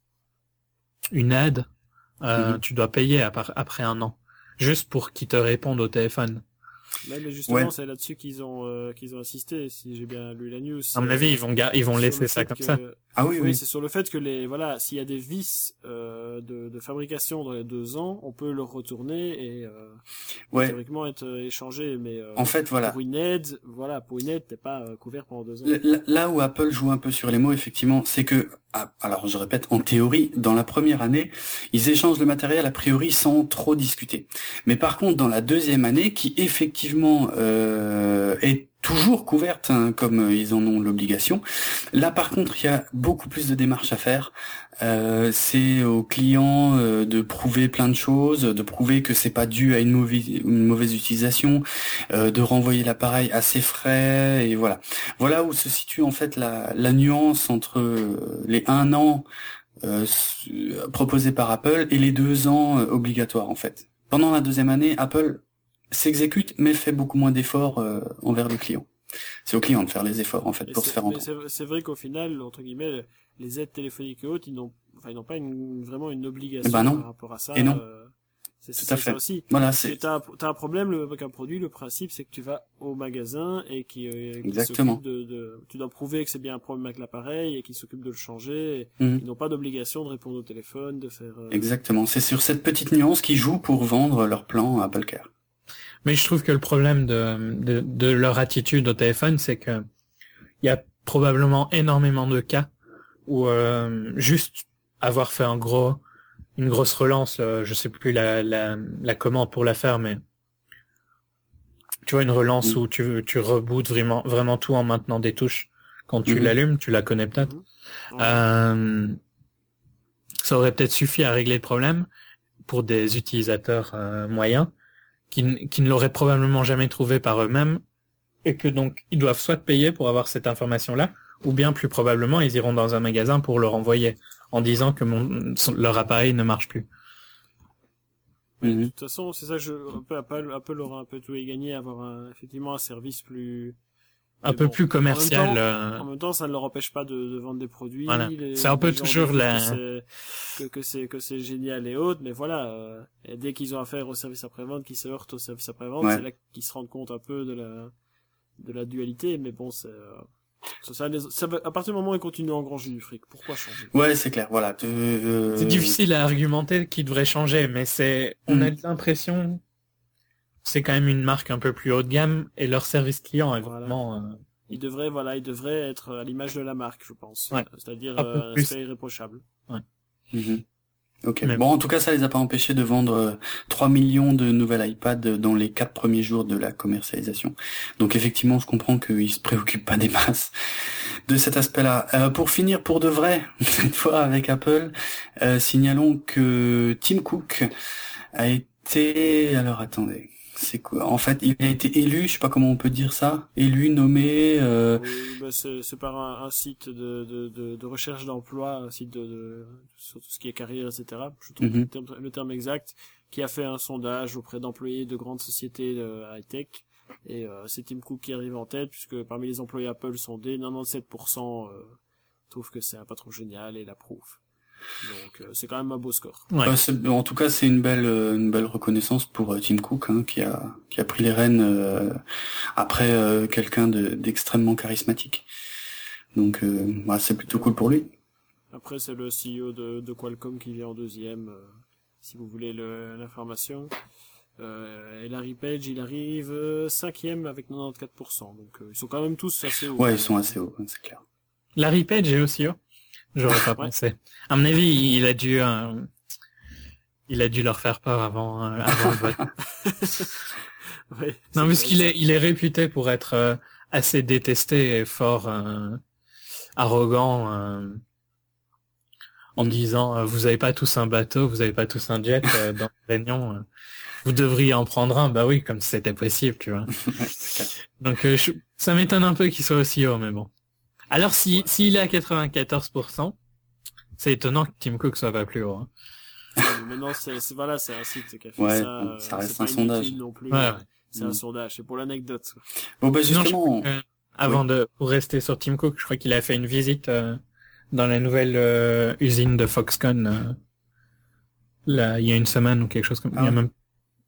une aide, euh, mm-hmm. tu dois payer à part, après un an, juste pour qu'ils te répondent au téléphone. Ouais, mais justement, ouais. c'est là-dessus qu'ils ont euh, qu'ils ont insisté. Si j'ai bien lu la news. À mon avis, ils vont gar- ils vont laisser ça comme que... ça. Ah oui, oui, oui. c'est sur le fait que les voilà, s'il y a des vices euh, de, de fabrication dans les deux ans, on peut le retourner et euh, ouais. théoriquement être échangé. Mais euh, en fait, voilà. Pour une aide, voilà, pour une aide, t'es pas euh, couvert pendant deux ans. Là, là où Apple joue un peu sur les mots, effectivement, c'est que, ah, alors je répète, en théorie, dans la première année, ils échangent le matériel a priori sans trop discuter. Mais par contre, dans la deuxième année, qui effectivement euh, est toujours couverte, hein, comme ils en ont l'obligation. Là, par contre, il y a beaucoup plus de démarches à faire. Euh, c'est aux clients euh, de prouver plein de choses, de prouver que c'est pas dû à une mauvaise, une mauvaise utilisation, euh, de renvoyer l'appareil à ses frais, et voilà. Voilà où se situe en fait la, la nuance entre les un an euh, proposés par Apple et les deux ans euh, obligatoires en fait. Pendant la deuxième année, Apple s'exécute mais fait beaucoup moins d'efforts euh, envers le client. C'est au client de faire les efforts en fait et pour se faire entendre. C'est, c'est vrai qu'au final, entre guillemets, les aides téléphoniques et autres, ils n'ont, enfin, ils n'ont pas une, vraiment une obligation ben non. par rapport à ça. Et non. Euh, c'est, Tout c'est à fait. Ça aussi. Voilà, c'est. T'as, t'as un problème avec un produit, le principe c'est que tu vas au magasin et qui, euh, qui Exactement. s'occupe de, de, tu dois prouver que c'est bien un problème avec l'appareil et qu'ils s'occupent de le changer. Et mmh. Ils n'ont pas d'obligation de répondre au téléphone, de faire. Euh... Exactement. C'est sur cette petite nuance qu'ils jouent pour vendre leur plan à AppleCare. Mais je trouve que le problème de, de, de leur attitude au téléphone, c'est que il y a probablement énormément de cas où euh, juste avoir fait un gros, une grosse relance, euh, je sais plus la, la, la commande pour la faire, mais tu vois une relance mmh. où tu, tu rebootes vraiment, vraiment tout en maintenant des touches. Quand tu mmh. l'allumes, tu la connais peut-être. Mmh. Ouais. Euh, ça aurait peut-être suffi à régler le problème pour des utilisateurs euh, moyens. Qui, qui ne l'auraient probablement jamais trouvé par eux-mêmes, et que donc ils doivent soit payer pour avoir cette information-là, ou bien plus probablement ils iront dans un magasin pour le renvoyer, en disant que mon, son, leur appareil ne marche plus. Mm-hmm. De toute façon, c'est ça, je, Apple, Apple aura un peu tout gagné à avoir un, effectivement un service plus... un peu bon, plus commercial. En même, temps, euh... en même temps, ça ne leur empêche pas de, de vendre des produits. Voilà. Les, c'est un peu toujours la... Que c'est, que, que c'est, que c'est génial et autres, mais voilà, euh, et dès qu'ils ont affaire au service après-vente, qu'ils se heurtent au service après-vente, ouais. c'est là qu'ils se rendent compte un peu de la, de la dualité, mais bon, c'est, euh, ça, ça, les, ça, à partir du moment où ils continuent à engranger du fric, pourquoi changer? Ouais, c'est clair, voilà. Euh... C'est difficile à argumenter qu'ils devraient changer, mais c'est, on mm. a l'impression, c'est quand même une marque un peu plus haut de gamme, et leur service client est voilà. vraiment, euh... Il devrait, voilà, il devrait être à l'image de la marque, je pense. Ouais. C'est-à-dire, euh, un aspect irréprochable. Ouais. Mm-hmm. Ok. Même. Bon, en tout cas, ça les a pas empêchés de vendre euh, trois millions de nouvelles iPads dans les quatre premiers jours de la commercialisation. Donc, effectivement, je comprends qu'ils se préoccupent pas des masses de cet aspect-là. Euh, pour finir, pour de vrai, cette fois avec Apple, euh, signalons que Tim Cook a été, alors attendez. C'est quoi? En fait, il a été élu, je sais pas comment on peut dire ça, élu, nommé. Euh... Oui, bah c'est, c'est par un, un site de, de, de, de recherche d'emploi, un site de, de sur tout ce qui est carrière, et cetera. Je trouve Mm-hmm. le, terme, le terme exact, qui a fait un sondage auprès d'employés de grandes sociétés de high-tech. Et euh, c'est Tim Cook qui arrive en tête, puisque parmi les employés Apple sondés, quatre-vingt-dix-sept pour cent euh, trouvent que c'est un patron génial et l'approuvent. Donc euh, c'est quand même un beau score. Ouais. Bah, c'est, en tout cas, c'est une belle, euh, une belle reconnaissance pour euh, Tim Cook, hein, qui a, qui a pris les rênes euh, après euh, quelqu'un de, d'extrêmement charismatique. Donc, euh, bah, c'est plutôt cool pour lui. Après, c'est le C E O de, de Qualcomm qui vient en deuxième, euh, si vous voulez le, l'information. Euh, et Larry Page, il arrive euh, cinquième avec quatre-vingt-quatorze pour cent. Donc euh, ils sont quand même tous assez hauts. Ouais, ils sont assez hauts, hein, c'est clair. Larry Page est aussi haut. J'aurais pas Ouais. pensé. À mon avis, il a dû, euh, il a dû leur faire peur avant, euh, avant le vote. Ouais, Non, parce vrai, qu'il ça. est, il est réputé pour être euh, assez détesté et fort euh, arrogant euh, en disant euh, vous avez pas tous un bateau, vous avez pas tous un jet euh, dans la réunion. Euh, vous devriez en prendre un. Bah oui, comme si c'était possible, tu vois. Ouais, c'est clair. Donc euh, je- ça m'étonne un peu qu'il soit aussi haut, mais bon. Alors si s'il est à quatre-vingt-quatorze pour cent, c'est étonnant que Tim Cook soit pas plus haut. Hein. Ouais, mais maintenant, c'est, c'est, voilà, c'est un site qui a fait Ouais, ça. bon, ça euh, reste c'est pas un sondage. inutile non plus. Ouais, euh, ouais. C'est Mm. un sondage. C'est pour l'anecdote. quoi. Bon, bah, Sinon, je justement. crois que, avant de pour rester sur Tim Cook, je crois qu'il a fait une visite euh, dans la nouvelle euh, usine de Foxconn euh, là il y a une semaine ou quelque chose comme Ah il y a ouais. même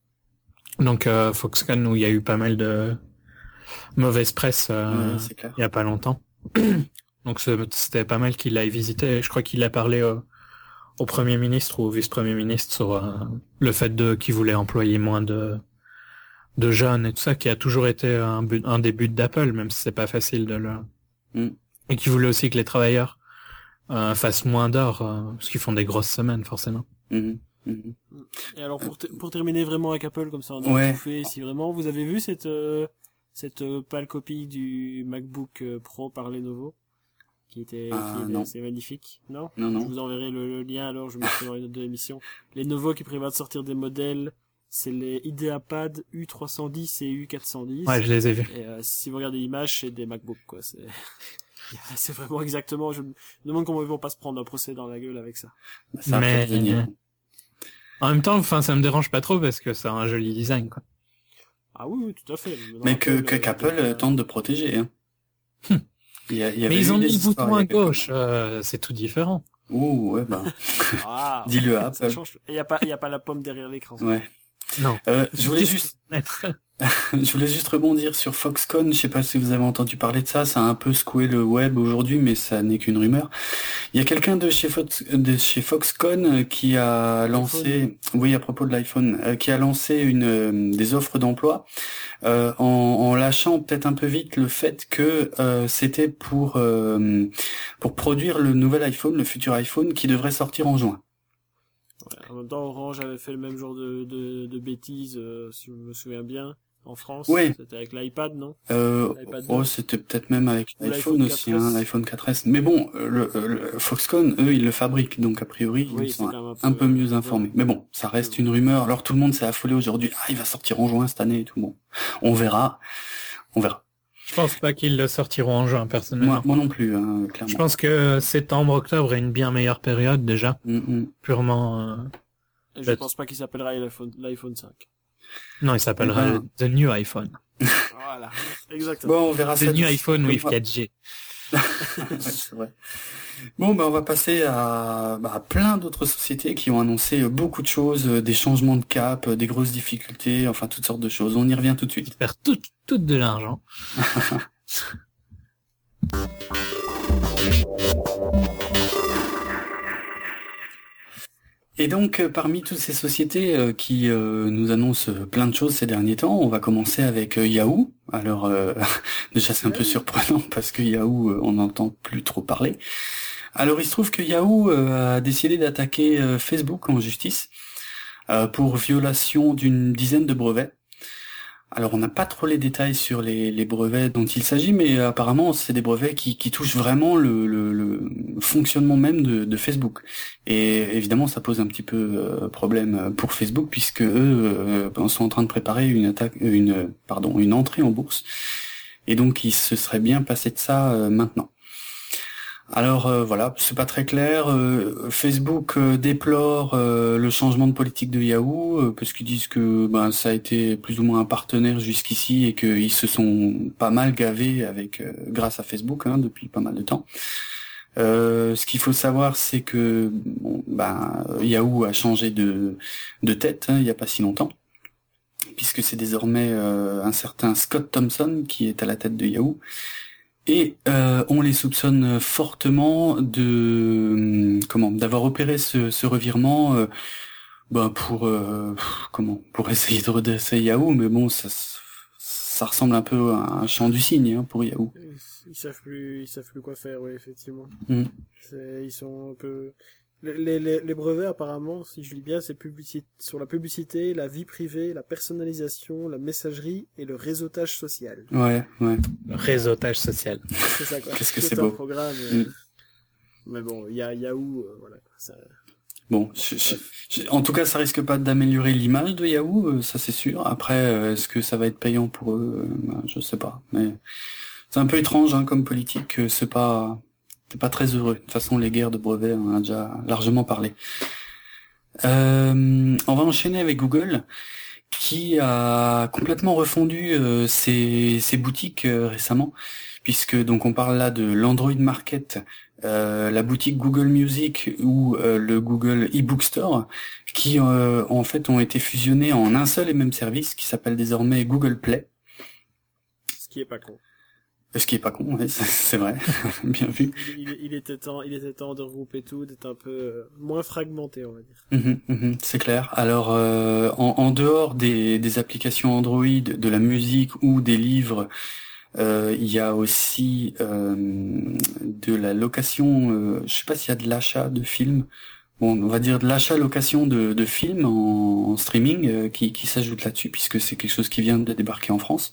donc euh, Foxconn où il y a eu pas mal de mauvaise presse euh, Ouais, c'est clair. il y a pas longtemps. Donc c'est- c'était pas mal qu'il aille visiter. Je crois qu'il a parlé au, au premier ministre ou au vice-premier ministre sur euh, le fait de qu'il voulait employer moins de de jeunes et tout ça, qui a toujours été un, but, un des buts d'Apple, même si c'est pas facile de le... Mm. Et qui voulait aussi que les travailleurs euh, fassent moins d'heures, euh, parce qu'ils font des grosses semaines, forcément. Mhm. Mhm. Et alors, pour, te- pour terminer vraiment avec Apple, comme ça on a Ouais. tout fait, si vraiment, vous avez vu cette, euh, cette euh, pâle copie du MacBook euh, Pro par Lenovo? Qui était, Ah, qui était non. assez magnifique, non? Non, Je non. vous enverrai le, le lien alors, je mettrai dans les notes de l'émission. Lenovo qui prévoit de sortir des modèles, c'est les IdeaPad U trois cent dix et U quatre cent dix. Ouais, je les ai vus. Et euh, si vous regardez l'image, c'est des MacBooks, quoi. C'est, c'est vraiment exactement. Je me demande comment ils vont pas se prendre un procès dans la gueule avec ça. Bah, ça va Mais- peut-être venir. En même temps, enfin, ça me dérange pas trop, parce que c'est un joli design, quoi. Ah oui, oui, tout à fait. Maintenant, Mais que, Apple, que euh, qu'Apple euh, euh, tente de protéger, hein. Hum. Il y a, il y avait Mais ils eu ont des mis le histoires bouton il y a à quelques gauche, euh, c'est tout différent. mois. Ouh, ouais, bah. Ah, Dis-le à ça Apple. change. Et y a pas, y a pas la pomme derrière l'écran. Ouais. Non. Euh, je voulais juste, Mettre. je voulais juste rebondir sur Foxconn. Je sais pas si vous avez entendu parler de ça. Ça a un peu secoué le web aujourd'hui, mais ça n'est qu'une rumeur. Il y a quelqu'un de chez Fox, de chez Foxconn qui a lancé, oui, à propos de l'iPhone, euh, qui a lancé une, euh, des offres d'emploi, euh, en, en lâchant peut-être un peu vite le fait que euh, c'était pour, euh, pour produire le nouvel iPhone, le futur iPhone qui devrait sortir en juin. Ouais, en même temps, Orange avait fait le même genre de, de, de bêtises, euh, si je me souviens bien, en France. Oui. C'était avec l'iPad, non? Euh, L'iPad oh, deux. c'était peut-être même avec Ou l'iPhone l'iPhone aussi, quatre S. hein, l'iPhone quatre S. Mais bon, euh, le, le Foxconn, eux, ils le fabriquent, donc a priori, Oui, ils c'est sont quand même un peu mieux informés. ouais. Mais bon, ça reste une rumeur. Alors tout le monde s'est affolé aujourd'hui. Ah, il va sortir en juin cette année et tout. Bon, on verra, on verra. Je pense pas qu'ils le sortiront en juin, personnellement. Moi, moi non plus, hein, Je clairement. pense que septembre, octobre est une bien meilleure période, déjà. Mm, mm. Purement... euh, Et je Peut-être. pense pas qu'il s'appellera l'iPhone, l'iPhone cinq. Non, il s'appellera Ouais. The New iPhone. Voilà. Exactement. Bon, on verra The ça. New d'ici iPhone quelques with mois. quatre G. Ouais, c'est vrai. Bon, ben on va passer à, bah, à plein d'autres sociétés qui ont annoncé euh, beaucoup de choses, euh, des changements de cap, euh, des grosses difficultés, enfin toutes sortes de choses. On y revient tout de suite. Ils perdent tout, tout de l'argent. Et donc, euh, parmi toutes ces sociétés euh, qui euh, nous annoncent euh, plein de choses ces derniers temps, on va commencer avec euh, Yahoo. Alors, euh, déjà, c'est un peu surprenant parce que Yahoo, euh, on n'entend plus trop parler. Alors, il se trouve que Yahoo euh, a décidé d'attaquer euh, Facebook en justice euh, pour violation d'une dizaine de brevets. Alors on n'a pas trop les détails sur les, les brevets dont il s'agit, mais apparemment c'est des brevets qui, qui touchent vraiment le, le, le fonctionnement même de, de Facebook. Et évidemment ça pose un petit peu euh, problème pour Facebook puisque eux euh, sont en train de préparer une attaque, une pardon, une entrée en bourse. Et donc il se serait bien passé de ça euh, maintenant. Alors euh, voilà, c'est pas très clair. Euh, Facebook euh, déplore euh, le changement de politique de Yahoo euh, parce qu'ils disent que ben ça a été plus ou moins un partenaire jusqu'ici et qu'ils se sont pas mal gavés avec euh, grâce à Facebook hein, depuis pas mal de temps. Euh, ce qu'il faut savoir, c'est que bon, ben Yahoo a changé de de tête hein, il y a pas si longtemps, puisque c'est désormais euh, un certain Scott Thompson qui est à la tête de Yahoo. Et euh, on les soupçonne fortement de comment d'avoir opéré ce, ce revirement euh, ben pour euh, comment pour essayer de redresser Yahoo, mais bon ça ça ressemble un peu à un chant du cygne hein, pour Yahoo. Ils savent plus, ils savent plus quoi faire, oui effectivement. Mm. C'est, ils sont un peu les, les, les brevets apparemment, si je lis bien, c'est publicité sur la publicité, la vie privée, la personnalisation, la messagerie et le réseautage social. Ouais, ouais. Le réseautage social. C'est ça quoi. Qu'est-ce que Tout c'est un beau. programme. Euh... Mm. Mais bon, il y a Yahoo, euh, voilà. Ça... Bon, je, je, je, en tout cas, ça risque pas d'améliorer l'image de Yahoo, euh, ça c'est sûr. Après, euh, est-ce que ça va être payant pour eux euh, ben, je sais pas. Mais c'est un peu étrange hein, comme politique. Euh, c'est pas C'est pas très heureux. De toute façon, les guerres de brevets, on en a déjà largement parlé. Euh, on va enchaîner avec Google, qui a complètement refondu euh, ses, ses boutiques euh, récemment, puisque donc on parle là de l'Android Market, euh, la boutique Google Music ou euh, le Google eBook Store, qui euh, en fait ont été fusionnés en un seul et même service, qui s'appelle désormais Google Play. Ce qui est pas con. Ce qui est pas con, ouais, c'est vrai, bien vu. Il, il, il était temps, il était temps de regrouper tout, d'être un peu euh, moins fragmenté, on va dire. Mmh, mmh, c'est clair. Alors, euh, en, en dehors des, des applications Android, de la musique ou des livres, euh, il y a aussi euh, de la location. Euh, je sais pas s'il y a de l'achat de films. Bon, on va dire de l'achat-location de, de films en, en streaming euh, qui, qui s'ajoute là-dessus, puisque c'est quelque chose qui vient de débarquer en France.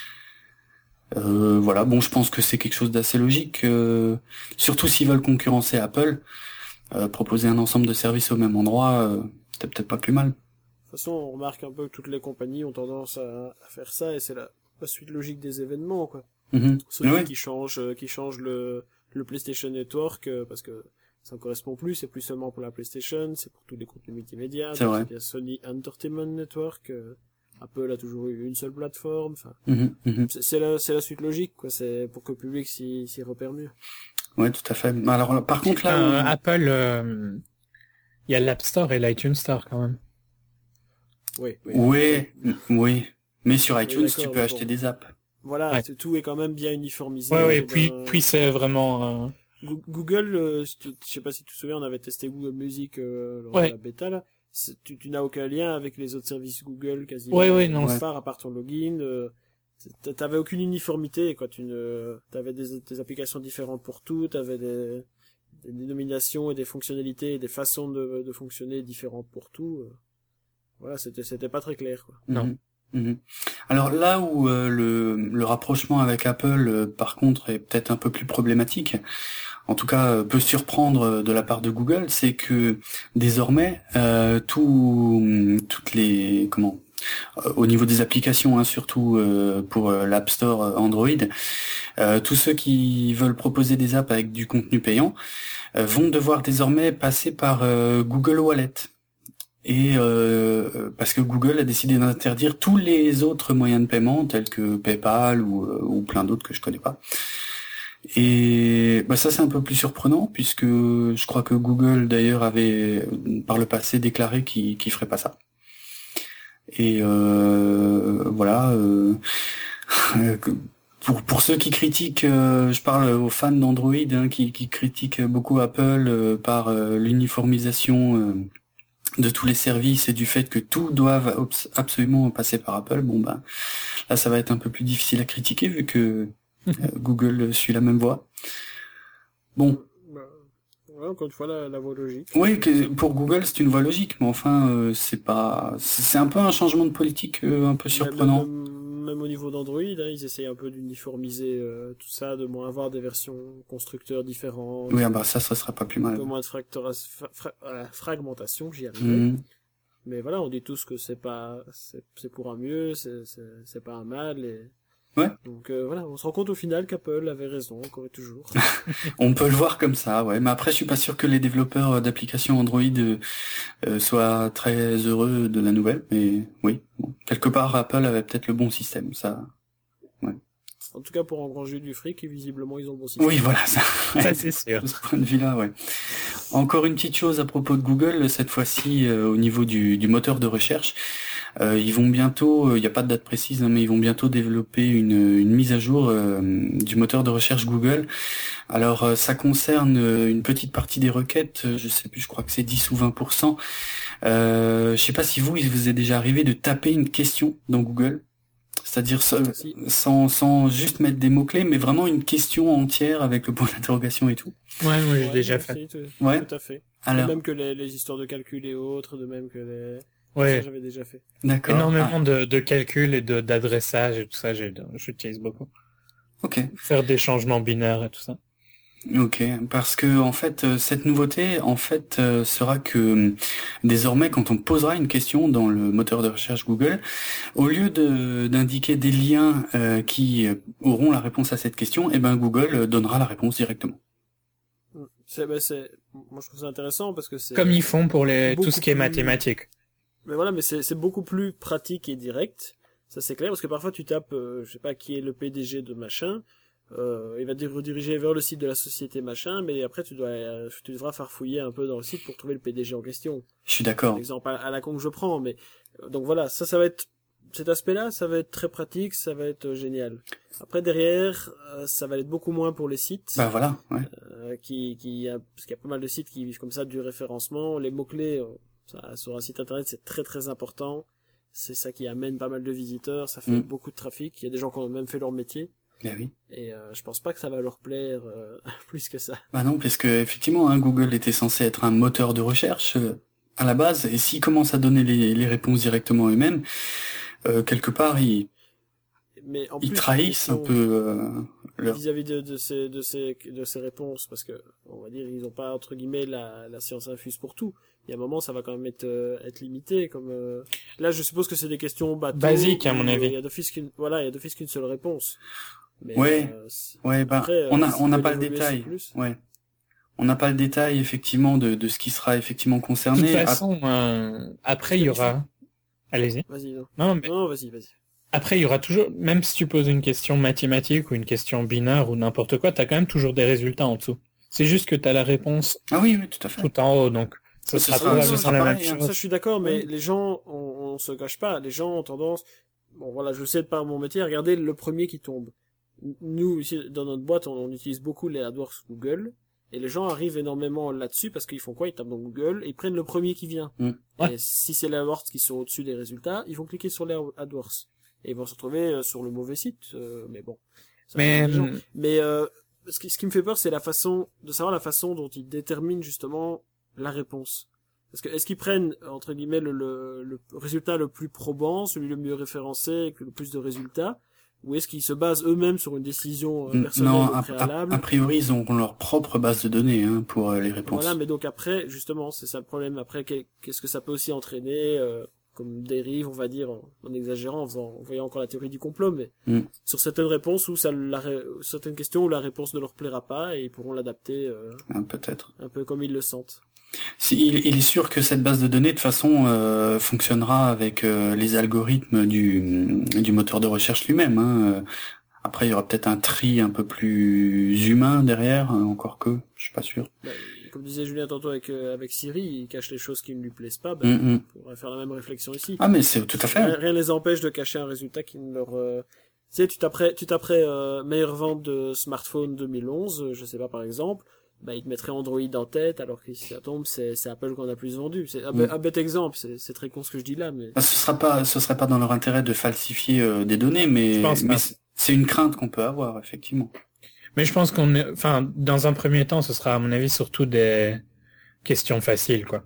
Euh, voilà, bon, je pense que c'est quelque chose d'assez logique, euh, surtout s'ils veulent concurrencer Apple, euh, proposer un ensemble de services au même endroit, euh, c'est peut-être pas plus mal. De toute façon, on remarque un peu que toutes les compagnies ont tendance à, à faire ça, et c'est la, la suite logique des événements, quoi. Mmh. Sony Ouais. qui change, euh, qui change le, le PlayStation Network, euh, parce que ça ne correspond plus, c'est plus seulement pour la PlayStation, c'est pour tous les contenus multimédia. C'est vrai. Il y a Sony Entertainment Network, euh, Apple a toujours eu une seule plateforme, enfin. Mmh, mmh. C'est, c'est la, c'est la suite logique, quoi, c'est pour que le public s'y, s'y repère mieux. Ouais, tout à fait. Alors, par contre, là... Euh, on- Apple, euh, il y a l'App Store et l'iTunes Store quand même. Oui, oui. Ouais, oui. Mais sur Oui, iTunes, d'accord, tu peux mais acheter bon. des apps. Voilà, Ouais. c'est- tout est quand même bien uniformisé. Ouais, ouais, Eh puis, ben, puis c'est vraiment, euh, Goo- Google, euh, je te- je sais pas si tu te souviens, on avait testé Google Music euh, lors Ouais. de la bêta là. C'est- Tu, tu n'as aucun lien avec les autres services Google quasiment. Ouais, ouais, non, Nulle c'est- part, à part ton login. Euh, t'a- t'avais aucune uniformité, quoi. Tu ne, t'avais des, des applications différentes pour tout. T'avais des, des dénominations et des fonctionnalités et des façons de, de fonctionner différentes pour tout. Euh, Voilà, c'était, c'était pas très clair, quoi. Non. Mhm. Mhm. Alors là où euh, le, le rapprochement avec Apple, euh, par contre, est peut-être un peu plus problématique, en tout cas euh, peut surprendre euh, de la part de Google, c'est que désormais, euh, tout, toutes les comment, euh, au niveau des applications, hein, surtout euh, pour euh, l'App Store euh, Android, euh, tous ceux qui veulent proposer des apps avec du contenu payant euh, vont devoir désormais passer par euh, Google Wallet. Et euh, parce que Google a décidé d'interdire tous les autres moyens de paiement tels que PayPal ou, euh, ou plein d'autres que je connais pas. Et bah ça c'est un peu plus surprenant puisque je crois que Google d'ailleurs avait par le passé déclaré qu'il qu'il ferait pas ça. Et euh, voilà. Euh, Pour, pour ceux qui critiquent, euh, je parle aux fans d'Android hein, qui, qui critiquent beaucoup Apple euh, par euh, l'uniformisation euh, de tous les services et du fait que tout doive obs- absolument passer par Apple, bon ben là ça va être un peu plus difficile à critiquer vu que euh, Google suit la même voie. Bon, Bah, ouais, encore une fois, la, la voie logique. oui, que pour Google c'est une voie logique, mais enfin euh, c'est pas, c'est c'est un peu un changement de politique euh, un peu surprenant. Même, même au niveau d'Android, hein, ils essayent un peu d'uniformiser euh, tout ça, de moins avoir des versions constructeurs différentes. Oui, ah bah ça, ça serait pas plus mal. Un peu moins de fractora- fra- fra- euh, fragmentation, j'y arrivais. Mhm. Mais voilà, on dit tous que c'est pas, c'est, c'est pour un mieux, c'est, c'est, c'est pas un mal. Et... Ouais. Donc euh, voilà, on se rend compte au final qu'Apple avait raison, encore et toujours. On peut le voir comme ça, ouais. Mais après, je suis pas sûr que les développeurs d'applications Android euh, euh, soient très heureux de la nouvelle. Mais oui, bon. Quelque part, Apple avait peut-être le bon système, ça. En tout cas, pour engranger du fric, et visiblement, ils ont le bon système. Oui, voilà, ça. Ça, c'est sûr. De ce point de vue-là, ouais. Encore une petite chose à propos de Google, cette fois-ci euh, au niveau du, du moteur de recherche. Euh, ils vont bientôt, il euh, n'y a pas de date précise, hein, mais ils vont bientôt développer une, une mise à jour euh, du moteur de recherche Google. Alors euh, ça concerne euh, une petite partie des requêtes, euh, je sais plus, je crois que c'est dix ou vingt pour cent. Euh, je sais pas si vous, il vous est déjà arrivé de taper une question dans Google. C'est-à-dire sans, Si. sans, sans juste mettre des mots-clés, mais vraiment une question entière avec le point d'interrogation et tout. Ouais, moi j'ai Ouais, déjà si, fait. tout, Ouais. tout à fait. Alors, De même que les, les histoires de calcul et autres, de même que les... Ouais. Ça, j'avais déjà fait. d'accord. Énormément de, de calculs et de d'adressage et tout ça, j'ai- j'utilise beaucoup. Ah, ok. Faire des changements binaires et tout ça. Ok, parce que en fait, euh, cette nouveauté, en fait, euh, sera que euh, désormais, quand on posera une question dans le moteur de recherche Google, au lieu de d'indiquer des liens euh, qui euh, auront la réponse à cette question, eh ben Google euh, donnera la réponse directement. C'est, bah, c'est, moi, je trouve ça intéressant parce que c'est... Comme ils font pour les tout beaucoup ce qui est plus- mathématiques. Mais voilà, mais c'est, c'est beaucoup plus pratique et direct. Ça, c'est clair, parce que parfois, tu tapes, euh, je sais pas, qui est le P D G de machin, euh, il va te rediriger vers le site de la société machin, mais après, tu dois, euh, tu devras farfouiller un peu dans le site pour trouver le P D G en question. Je suis d'accord. Exemple à, à la con que je prends, mais, euh, donc voilà, ça, ça va être, cet aspect-là, ça va être très pratique, ça va être euh, génial. Après, derrière, euh, ça va être beaucoup moins pour les sites. Bah voilà, ouais. euh, qui, qui, a- parce qu'il y a pas mal de sites qui vivent comme ça du référencement. Les mots-clés, euh, ça, sur un site internet, c'est très très important. C'est ça qui amène pas mal de visiteurs, ça fait Mm. beaucoup de trafic. Il y a des gens qui ont même fait leur métier. Bah oui. Et euh, je pense pas que ça va leur plaire euh, plus que ça. Bah non, parce que effectivement, hein, Google était censé être un moteur de recherche euh, à la base, et s'ils commencent à donner les, les réponses directement eux-mêmes, euh, quelque part, ils, Mais en ils plus, trahissent un question- peu euh, leur... vis-à-vis de, de ces de ces de ces réponses, parce que on va dire ils ont pas entre guillemets la, la science infuse pour tout. Il y a un moment ça va quand même être euh, être limité, comme euh, là je suppose que c'est des questions bateau, Basiques, à mon où avis. il y a d'office qu'une voilà il y a d'office qu'une seule réponse. Mais, Ouais. euh, c'est- Ouais, bah, Après, euh, on a, s'ils on n'a veulent pas le évoluer détail. sur plus. Ouais. On n'a pas le détail, effectivement, de, de ce qui sera effectivement De toute concerné. façon, euh, après il y aura... Allez-y. vas-y non Non, mais non vas-y vas-y. après il y aura toujours, même si tu poses une question mathématique ou une question binaire ou n'importe quoi, t'as quand même toujours des résultats en dessous. C'est juste que t'as la réponse Ah oui, oui, tout à fait. tout en haut, donc ça Ce sera sera- probablement ce sera la même pareil, hein. chose. Ça je suis d'accord, mais Ouais. les gens on, on se cache pas, les gens ont tendance, bon voilà je le sais de par mon métier, à regarder le premier qui tombe. Nous ici dans notre boîte on, on utilise beaucoup les AdWords Google. Et les gens arrivent énormément là-dessus parce qu'ils font quoi? Ils tapent dans Google et ils prennent le premier qui vient. Mm. Ouais. Et si c'est les AdWords qui sont au-dessus des résultats, ils vont cliquer sur les AdWords. Et ils vont se retrouver euh, sur le mauvais site. euh, mais bon. Ça Mais dépend des gens. Mais euh, ce, qui, ce qui me fait peur, c'est la façon de savoir la façon dont ils déterminent justement la réponse. Parce que est-ce qu'ils prennent entre guillemets le, le, le résultat le plus probant, celui le mieux référencé, avec le plus de résultats, ou est-ce qu'ils se basent eux-mêmes sur une décision euh, personnelle Non, au a, a, préalable? a priori, ils auront leur propre base de données hein, pour euh, les réponses. Voilà, mais donc après, justement, c'est ça le problème. Après, qu'est- qu'est-ce que ça peut aussi entraîner euh, comme dérive, on va dire, en, en exagérant, en, faisant, en voyant encore la théorie du complot, mais Mm. sur certaines réponses où ça, la, ré- certaines questions où la réponse ne leur plaira pas et ils pourront l'adapter euh, Hein, peut-être. un peu comme ils le sentent. Si, il, il est sûr que cette base de données, de toute façon, euh, fonctionnera avec euh, les algorithmes du, du moteur de recherche lui-même. Hein. Euh, Après, il y aura peut-être un tri un peu plus humain derrière, hein, encore que, je suis pas sûr. Bah, comme disait Julien tantôt avec, euh, avec Siri, il cache les choses qui ne lui plaisent pas. Bah, Mm, mm. on pourrait faire la même réflexion ici. Ah, mais c'est tout à fait. Rien, rien ne les empêche de cacher un résultat qui ne leur... Euh... Tu sais, tu taperais, tu taperais euh, meilleure vente de smartphone deux mille onze, euh, je sais pas par exemple, bah il te mettrait Android en tête, alors que si ça tombe, c'est, c'est Apple qu'on a plus vendu. C'est un, Mm. un bête exemple, c'est, c'est très con ce que je dis là, mais... Bah, ce sera pas, ce serait pas dans leur intérêt de falsifier euh, des données, mais, Je pense mais pas. c'est- c'est une crainte qu'on peut avoir, effectivement. Mais je pense qu'on est, enfin, dans un premier temps, ce sera à mon avis surtout des questions faciles, quoi.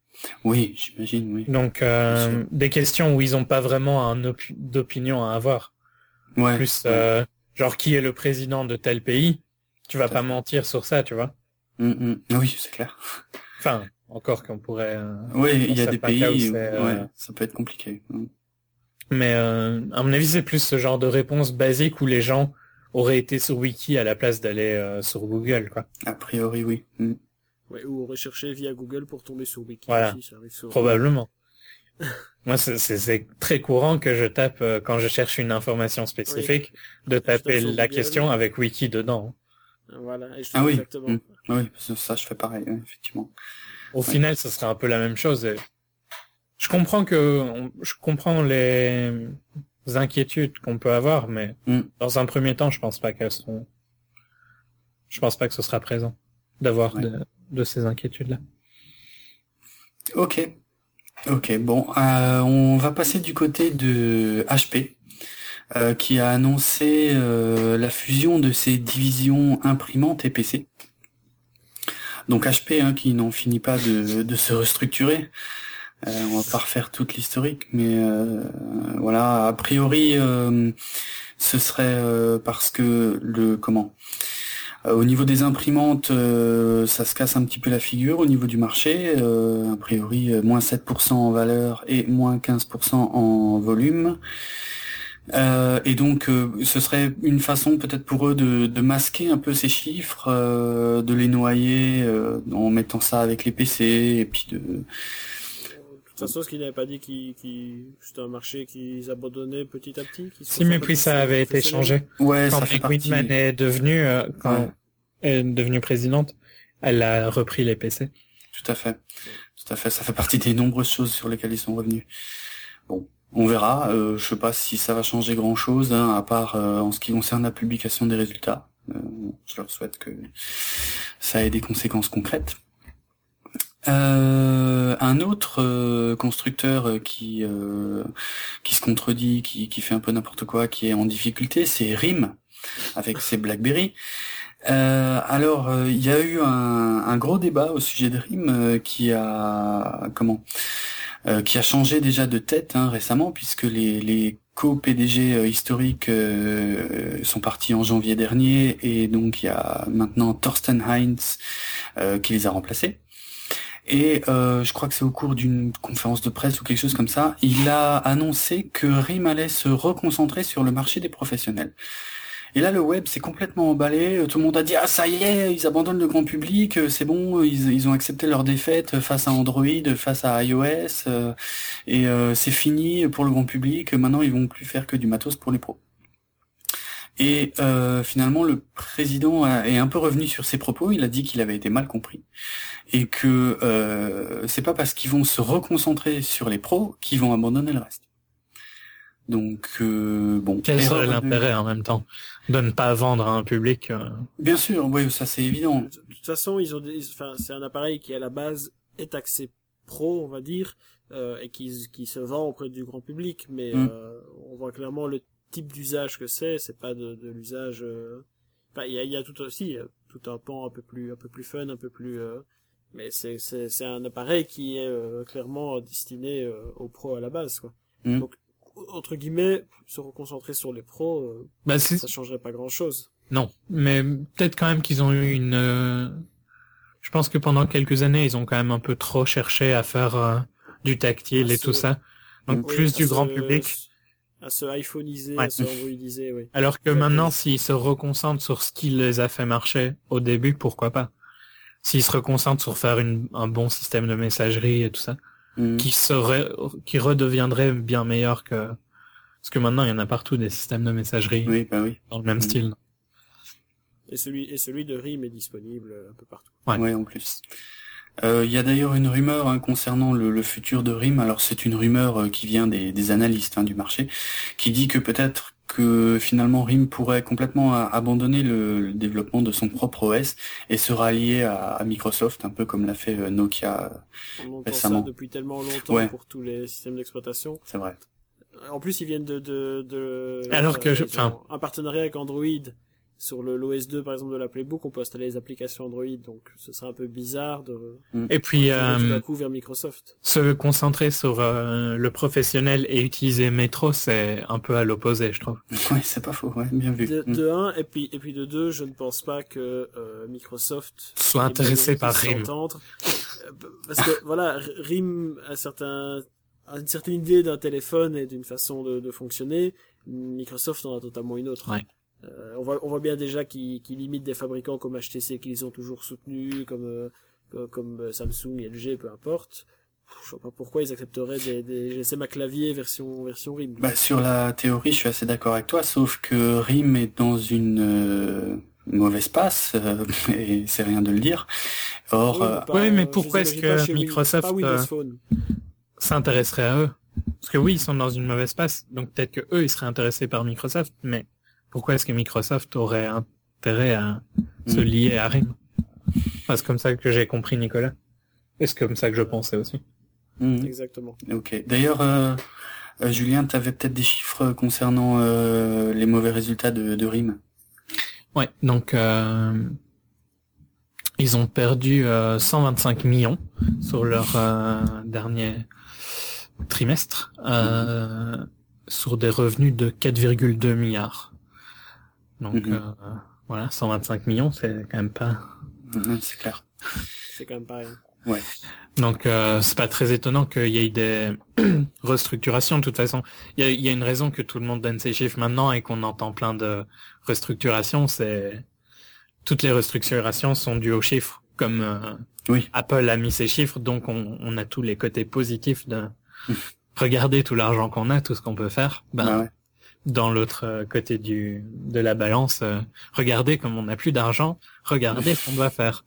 Oui, j'imagine, oui. Donc Bien euh, sûr. des questions où ils ont pas vraiment un opi- d'opinion à avoir. Ouais. Plus, euh, genre, qui est le président de tel pays? Tu vas pas mentir sur ça, tu vois. Mm, mm. Oui, c'est clair. Enfin, encore qu'on pourrait... Euh, oui, il y a dans des certains cas où pays où, c'est, euh, ouais, ça peut être compliqué. Mm. Mais euh, à mon avis, c'est plus ce genre de réponse basique où les gens auraient été sur Wiki à la place d'aller euh, sur Google, quoi. A priori, oui. Mm. Ouais, ou rechercher via Google pour tomber sur Wiki Voilà. aussi, ça arrive souvent. Probablement. Moi, c'est, c'est, c'est très courant que je tape, euh, quand je cherche une information spécifique, oui. de taper la Google. Question avec Wiki dedans. Voilà, et je ah oui. exactement. Mmh. Oui, ça je fais pareil, effectivement. Au ouais. final, ce serait un peu la même chose. Et je comprends que, on, je comprends les inquiétudes qu'on peut avoir, mais mmh. dans un premier temps, je pense pas qu'elles seront, je pense pas que ce sera présent d'avoir ouais. de, de ces inquiétudes-là. Ok. Ok, bon, euh, on va passer du côté de H P, euh, qui a annoncé euh, la fusion de ses divisions imprimantes et P C. Donc H P, hein, qui n'en finit pas de, de se restructurer. Euh, on va pas refaire toute l'historique, mais euh, voilà, a priori, euh, ce serait euh, parce que le comment. Euh, au niveau des imprimantes, euh, ça se casse un petit peu la figure au niveau du marché. Euh, a priori, euh, moins sept pour cent en valeur et moins quinze pour cent en volume. Euh, et donc, euh, ce serait une façon peut-être pour eux de, de masquer un peu ces chiffres, euh, de les noyer euh, en mettant ça avec les P C et puis de... De toute façon, ce qu'ils n'avaient pas dit qu'ils, qu'ils, c'était un marché qu'ils abandonnaient petit à petit. Si, mais puis ça avait été changé. Ouais, quand ça fait partie. Whitman est devenue, euh, quand ouais. est devenue présidente, elle a repris les P C. Tout à fait. Tout à fait. Ça fait partie des nombreuses choses sur lesquelles ils sont revenus. Bon, on verra. Euh, je sais pas si ça va changer grand-chose, hein, à part euh, en ce qui concerne la publication des résultats. Euh, je leur souhaite que ça ait des conséquences concrètes. Euh, un autre euh, constructeur qui euh, qui se contredit, qui qui fait un peu n'importe quoi, qui est en difficulté, c'est R I M avec ses BlackBerry. Euh, alors il euh, y a eu un, un gros débat au sujet de R I M euh, qui a comment euh, qui a changé déjà de tête hein, récemment, puisque les les co-P D G euh, historiques euh, sont partis en janvier dernier, et donc il y a maintenant Thorsten Heinz euh, qui les a remplacés. Et euh, je crois que c'est au cours d'une conférence de presse ou quelque chose comme ça, il a annoncé que R I M allait se reconcentrer sur le marché des professionnels. Et là, le web s'est complètement emballé. Tout le monde a dit « Ah, ça y est, ils abandonnent le grand public, c'est bon, ils, ils ont accepté leur défaite face à Android, face à iOS, euh, et euh, c'est fini pour le grand public. Maintenant, ils vont plus faire que du matos pour les pros. » Et euh, finalement, le président a, est un peu revenu sur ses propos. Il a dit qu'il avait été mal compris et que euh, c'est pas parce qu'ils vont se reconcentrer sur les pros qu'ils vont abandonner le reste. Donc euh, bon. Quel serait l'intérêt en même temps de ne pas vendre à un public euh... Bien sûr, oui, ça c'est évident. De toute façon, ils ont, des... enfin, c'est un appareil qui à la base est axé pro, on va dire, euh, et qui qui se vend auprès du grand public, mais mm. euh, on voit clairement le type d'usage que c'est, c'est pas de, de l'usage. Euh... Enfin, il y a, il y a tout aussi tout un pan un peu plus un peu plus fun, un peu plus. Euh... Mais c'est c'est c'est un appareil qui est euh, clairement destiné euh, aux pros à la base, quoi. Mm. Donc entre guillemets, se reconcentrer sur les pros, euh, bah, ça changerait pas grand chose. Non, mais peut-être quand même qu'ils ont eu une. Euh... Je pense que pendant quelques années, ils ont quand même un peu trop cherché à faire euh, du tactile à et se... tout ça. Donc oui, plus du se... grand public. À se iPhoneiser, ouais. à se androidiser, oui. Alors que exactement. Maintenant, s'ils se reconcentrent sur ce qui les a fait marcher au début, pourquoi pas? S'ils se reconcentrent sur faire une, un bon système de messagerie et tout ça, mmh. qui serait, qui redeviendrait bien meilleur que, parce que maintenant il y en a partout des systèmes de messagerie. Oui, bah oui. Dans le même mmh. style. Et celui, et celui de R I M est disponible un peu partout. Ouais, ouais en plus. Il euh, y a d'ailleurs une rumeur hein, concernant le, le futur de R I M. Alors c'est une rumeur euh, qui vient des, des analystes hein, du marché, qui dit que peut-être que finalement R I M pourrait complètement a, abandonner le, le développement de son propre O S et se rallier à, à Microsoft, un peu comme l'a fait euh, Nokia On entend récemment. Ça depuis tellement longtemps ouais. pour tous les systèmes d'exploitation. C'est vrai. En plus, ils viennent de de, de alors que je, enfin, un partenariat avec Android. sur le l'O S deux par exemple de la Playbook, on peut installer les applications Android, donc ce serait un peu bizarre de et puis de tout euh, à coup vers Microsoft. se concentrer sur euh, le professionnel et utiliser Metro, c'est un peu à l'opposé, je trouve. Ouais, c'est pas faux, ouais, bien vu. De, Mm. de un, et puis et puis de deux, je ne pense pas que euh, Microsoft Soit ait intéressé besoin par de RIM. s'entendre. Euh, Parce que voilà, RIM a certain a une certaine idée d'un téléphone et d'une façon de, de fonctionner. Microsoft en a totalement une autre. Ouais. Euh, on voit on voit bien déjà qu'ils qu'ils limitent des fabricants comme H T C qu'ils ont toujours soutenus, comme euh, comme, comme Samsung, L G, peu importe. Je vois pas pourquoi ils accepteraient des, des G S M à clavier version version RIM. Bah, sur la théorie, je suis assez d'accord avec toi, sauf que RIM est dans une euh, mauvaise passe, euh, et c'est rien de le dire. Or, Oui, euh, pas- oui, mais je pourquoi les est-ce imagine pas que chez Win- Microsoft, pas Windows euh, Phone. s'intéresserait à eux? Parce que oui, ils sont dans une mauvaise passe, donc peut-être que eux, ils seraient intéressés par Microsoft, mais pourquoi est-ce que Microsoft aurait intérêt à se Mm. lier à RIM? Enfin, c'est comme ça que j'ai compris Nicolas. Et c'est comme ça que je pensais aussi. mm, Exactement. ok. D'ailleurs, euh, euh, Julien, tu avais peut-être des chiffres concernant euh, les mauvais résultats de, de RIM. Ouais, donc euh, ils ont perdu euh, cent vingt-cinq millions sur leur euh, dernier trimestre, euh, sur des revenus de quatre virgule deux milliards. Donc Mhm. euh, voilà, cent vingt-cinq millions, c'est quand même pas... Mm, c'est clair. C'est quand même pas rien. Ouais. Donc euh, c'est pas très étonnant qu'il y ait des restructurations. De toute façon, il y a, il y a une raison que tout le monde donne ces chiffres maintenant et qu'on entend plein de restructurations. C'est toutes les restructurations sont dues aux chiffres, comme euh, Oui. Apple a mis ses chiffres, donc on, on a tous les côtés positifs de regarder tout l'argent qu'on a, tout ce qu'on peut faire. Ben, Bah ouais. dans l'autre euh, côté du de la balance, euh, regardez comme on n'a plus d'argent, regardez ce qu'on doit faire.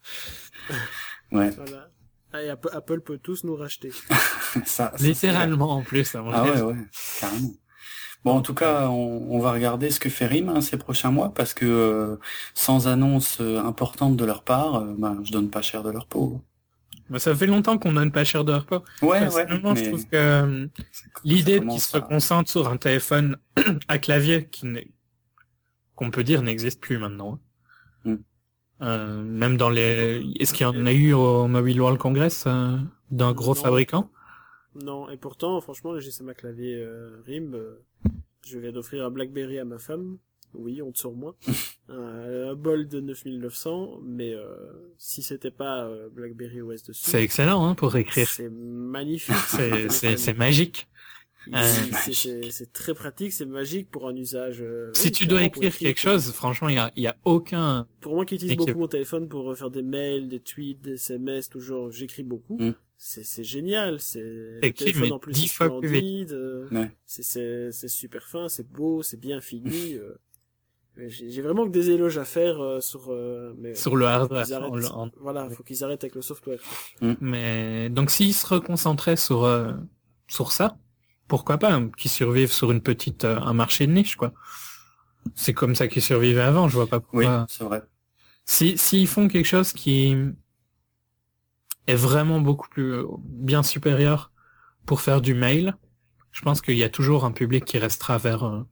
Ouais. Voilà. Ah, et Apple, Apple peut tous nous racheter. Ça, ça, Littéralement en plus, à mon c'est- Ah avis. ouais, ouais, carrément. Bon, en tout cas, on, on va regarder ce que fait RIM hein, ces prochains mois, parce que euh, sans annonce euh, importante de leur part, euh, ben, je donne pas cher de leur peau. Mais ça fait longtemps qu'on donne pas cher de repas. Ouais, ouais. Personnellement, je mais trouve que euh, l'idée ça qu'ils commence se à- concentrent sur un téléphone à clavier qui n'est- qu'on peut dire n'existe plus maintenant. Mm. Euh, même dans les, est-ce qu'il y en a eu au Mobile World Congress euh, d'un gros Non. fabricant? Non, et pourtant, franchement, le G S M à clavier euh, RIM, euh, je viens d'offrir un BlackBerry à ma femme. Oui, honte sur moi. un, un bol de neuf mille neuf cents, mais euh, si c'était pas euh, BlackBerry O S dessus, C'est excellent hein, pour écrire. c'est magnifique. C'est c'est c'est magique. Il- Euh, c'est- c'est c'est très pratique, c'est magique pour un usage. euh, Si oui, tu dois clairement, pour écrire quelque pour- chose, franchement, il y a il y a aucun. Pour moi qui utilise Écrire. beaucoup mon téléphone pour euh, faire des mails, des tweets, des S M S, toujours, j'écris beaucoup. Mm. C'est c'est génial, c'est le T'écris, téléphone mais en plus dix c'est fois plus vite. splendide, euh, Ouais. c'est c'est c'est super fin, c'est beau, c'est bien fini. euh. Mais J'ai j'ai vraiment que des éloges à faire euh, sur euh, mais Sur le faut hardware. qu'ils arrêtent. en- en- Voilà, faut qu'ils arrêtent avec le software. Mais donc s'ils se reconcentraient sur euh, sur ça, pourquoi pas hein, qu'ils survivent sur une petite euh, un marché de niche quoi. C'est comme ça qu'ils survivaient avant, je vois pas Oui, pourquoi. c'est vrai. Si s'ils font quelque chose qui est vraiment beaucoup plus euh, bien supérieur pour faire du mail, je pense qu'il y a toujours un public qui restera vers euh,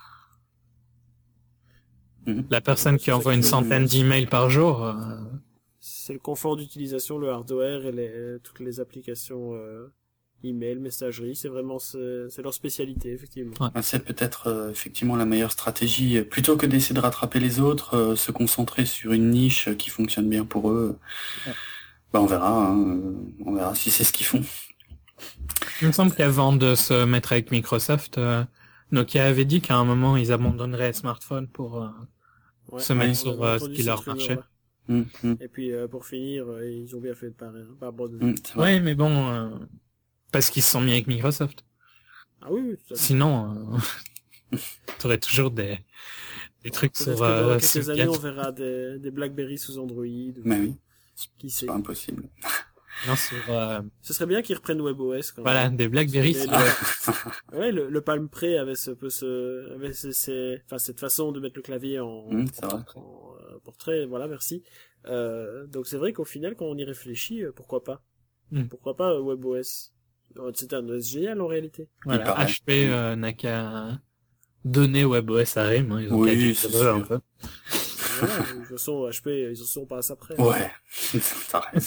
Mhm. la personne qui C'est ça envoie qui une fait- centaine d'emails par jour. euh, C'est le confort d'utilisation, le hardware et les, toutes les applications euh, email, messagerie, c'est vraiment c'est c'est leur spécialité effectivement. Ben, c'est peut-être euh, effectivement la meilleure stratégie. Plutôt que d'essayer de rattraper les autres, euh, se concentrer sur une niche qui fonctionne bien pour eux. Ouais. Ben, on verra. Hein, euh, on verra si c'est ce qu'ils font. Il me semble qu'avant de se mettre avec Microsoft, euh, Nokia avait dit qu'à un moment ils abandonneraient les smartphones pour euh, Ouais, se mettre on sur, avait euh, entendu ce qui cette leur rumeur, marchait. ouais. Hum, hum, Et puis euh, pour finir, euh, ils ont bien fait de pas, pas abandonner. hum, c'est vrai. Ouais, mais bon, euh, parce qu'ils se sont mis avec Microsoft. Ah oui, oui, tout à fait. Sinon, euh, t'aurais toujours des des trucs Peut-être sur que dans euh, quelques sur années, on Gad- verra des, des BlackBerry sous Android. ou- Mais oui, Qui c'est sait. pas impossible. non, sur euh, Ce serait bien qu'ils reprennent WebOS quand voilà même. des BlackBerry. Les- sur- les- Ouais, le, le Palm Pre avait ce peu ce, avait ce, ces- enfin cette façon de mettre le clavier en, Hum, c'est vrai. en euh, portrait. Voilà, merci. Euh, donc c'est vrai qu'au final, quand on y réfléchit, euh, pourquoi pas Mm. Pourquoi pas euh, WebOS Euh, C'est un O S génial en réalité. Voilà, paraît. H P euh, n'a qu'à donner WebOS à RIM. Hein, ils ont Oui, qu'à dire c'est ça, un sûr. peu. Voilà, de toute façon, H P, ils en sont pas après. Ouais, t'as raison.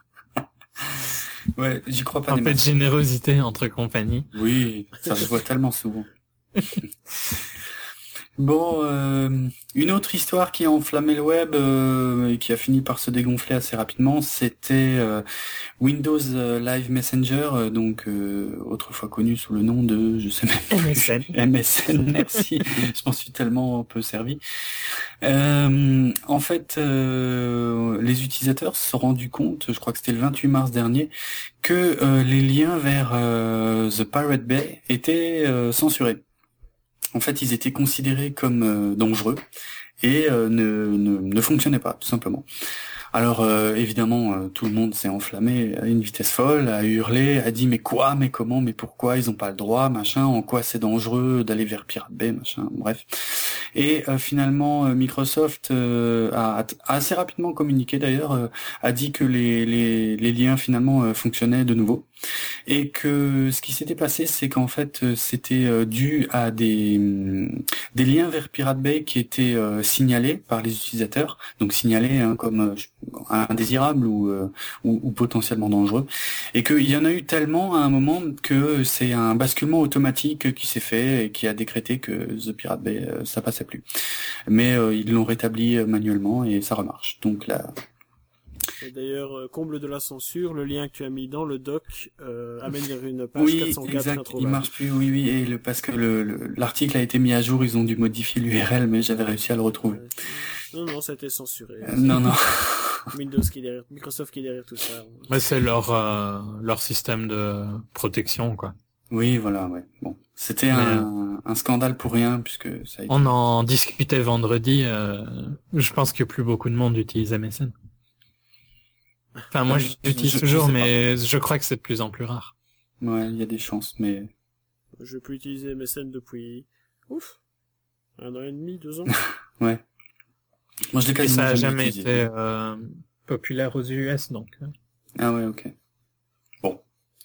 Ouais, j'y crois pas. Un des peu de masses. générosité entre compagnies. Oui, ça se voit tellement souvent. Bon, euh, une autre histoire qui a enflammé le web euh, et qui a fini par se dégonfler assez rapidement, c'était euh, Windows euh, Live Messenger, euh, donc euh, autrefois connu sous le nom de, je sais même M S N. M S N, merci. Je m'en suis tellement peu servi. Euh, en fait, euh, les utilisateurs se sont rendus compte, je crois que c'était le vingt-huit mars dernier, que euh, les liens vers euh, The Pirate Bay étaient euh, censurés. En fait, ils étaient considérés comme euh, dangereux et euh, ne, ne, ne fonctionnaient pas, tout simplement. Alors euh, évidemment, euh, tout le monde s'est enflammé à une vitesse folle, a hurlé, a dit mais quoi, mais comment, mais pourquoi, ils ont pas le droit, machin, en quoi c'est dangereux d'aller vers Pirate Bay, machin, bref. Et euh, finalement, euh, Microsoft euh, a, a assez rapidement communiqué d'ailleurs, euh, a dit que les, les, les liens finalement euh, fonctionnaient de nouveau. Et que ce qui s'était passé, c'est qu'en fait, euh, c'était euh, dû à des, hum, des liens vers Pirate Bay qui étaient euh, signalés par les utilisateurs, donc signalés hein, comme euh, indésirables ou, euh, ou, ou potentiellement dangereux, et qu'il y en a eu tellement à un moment que c'est un basculement automatique qui s'est fait et qui a décrété que The Pirate Bay, euh, ça passait plus. Mais euh, ils l'ont rétabli euh, manuellement et ça remarche. Donc là... Et d'ailleurs, euh, comble de la censure, le lien que tu as mis dans le doc euh, amène vers une page Oui, quatre cent quatre exact, il introuvable. marche plus, oui, oui, et le, parce que le, le- l'article a été mis à jour, ils ont dû modifier l'U R L, mais j'avais réussi à le retrouver. Ouais. Non, non, ça a été censuré. Euh, non, non. Windows qui est derrière, Microsoft qui est derrière tout ça. Mais c'est leur euh, leur système de protection, quoi. Oui, voilà, ouais. Bon, c'était Mais, un, un scandale pour rien, puisque ça a été... On en discutait vendredi. Euh, je pense que plus beaucoup de monde utilise M S N. Enfin, moi, Euh, j'utilise je- je toujours, sais mais je crois que c'est de plus en plus rare. Ouais, il y a des chances, mais... Je peux utiliser M S N depuis, ouf, un an et demi, deux ans. Ouais. Moi, je l'ai Et quasiment ça a jamais jamais utilisé. été euh, populaire aux U S, donc. euh. Ah ouais, ok. Bon.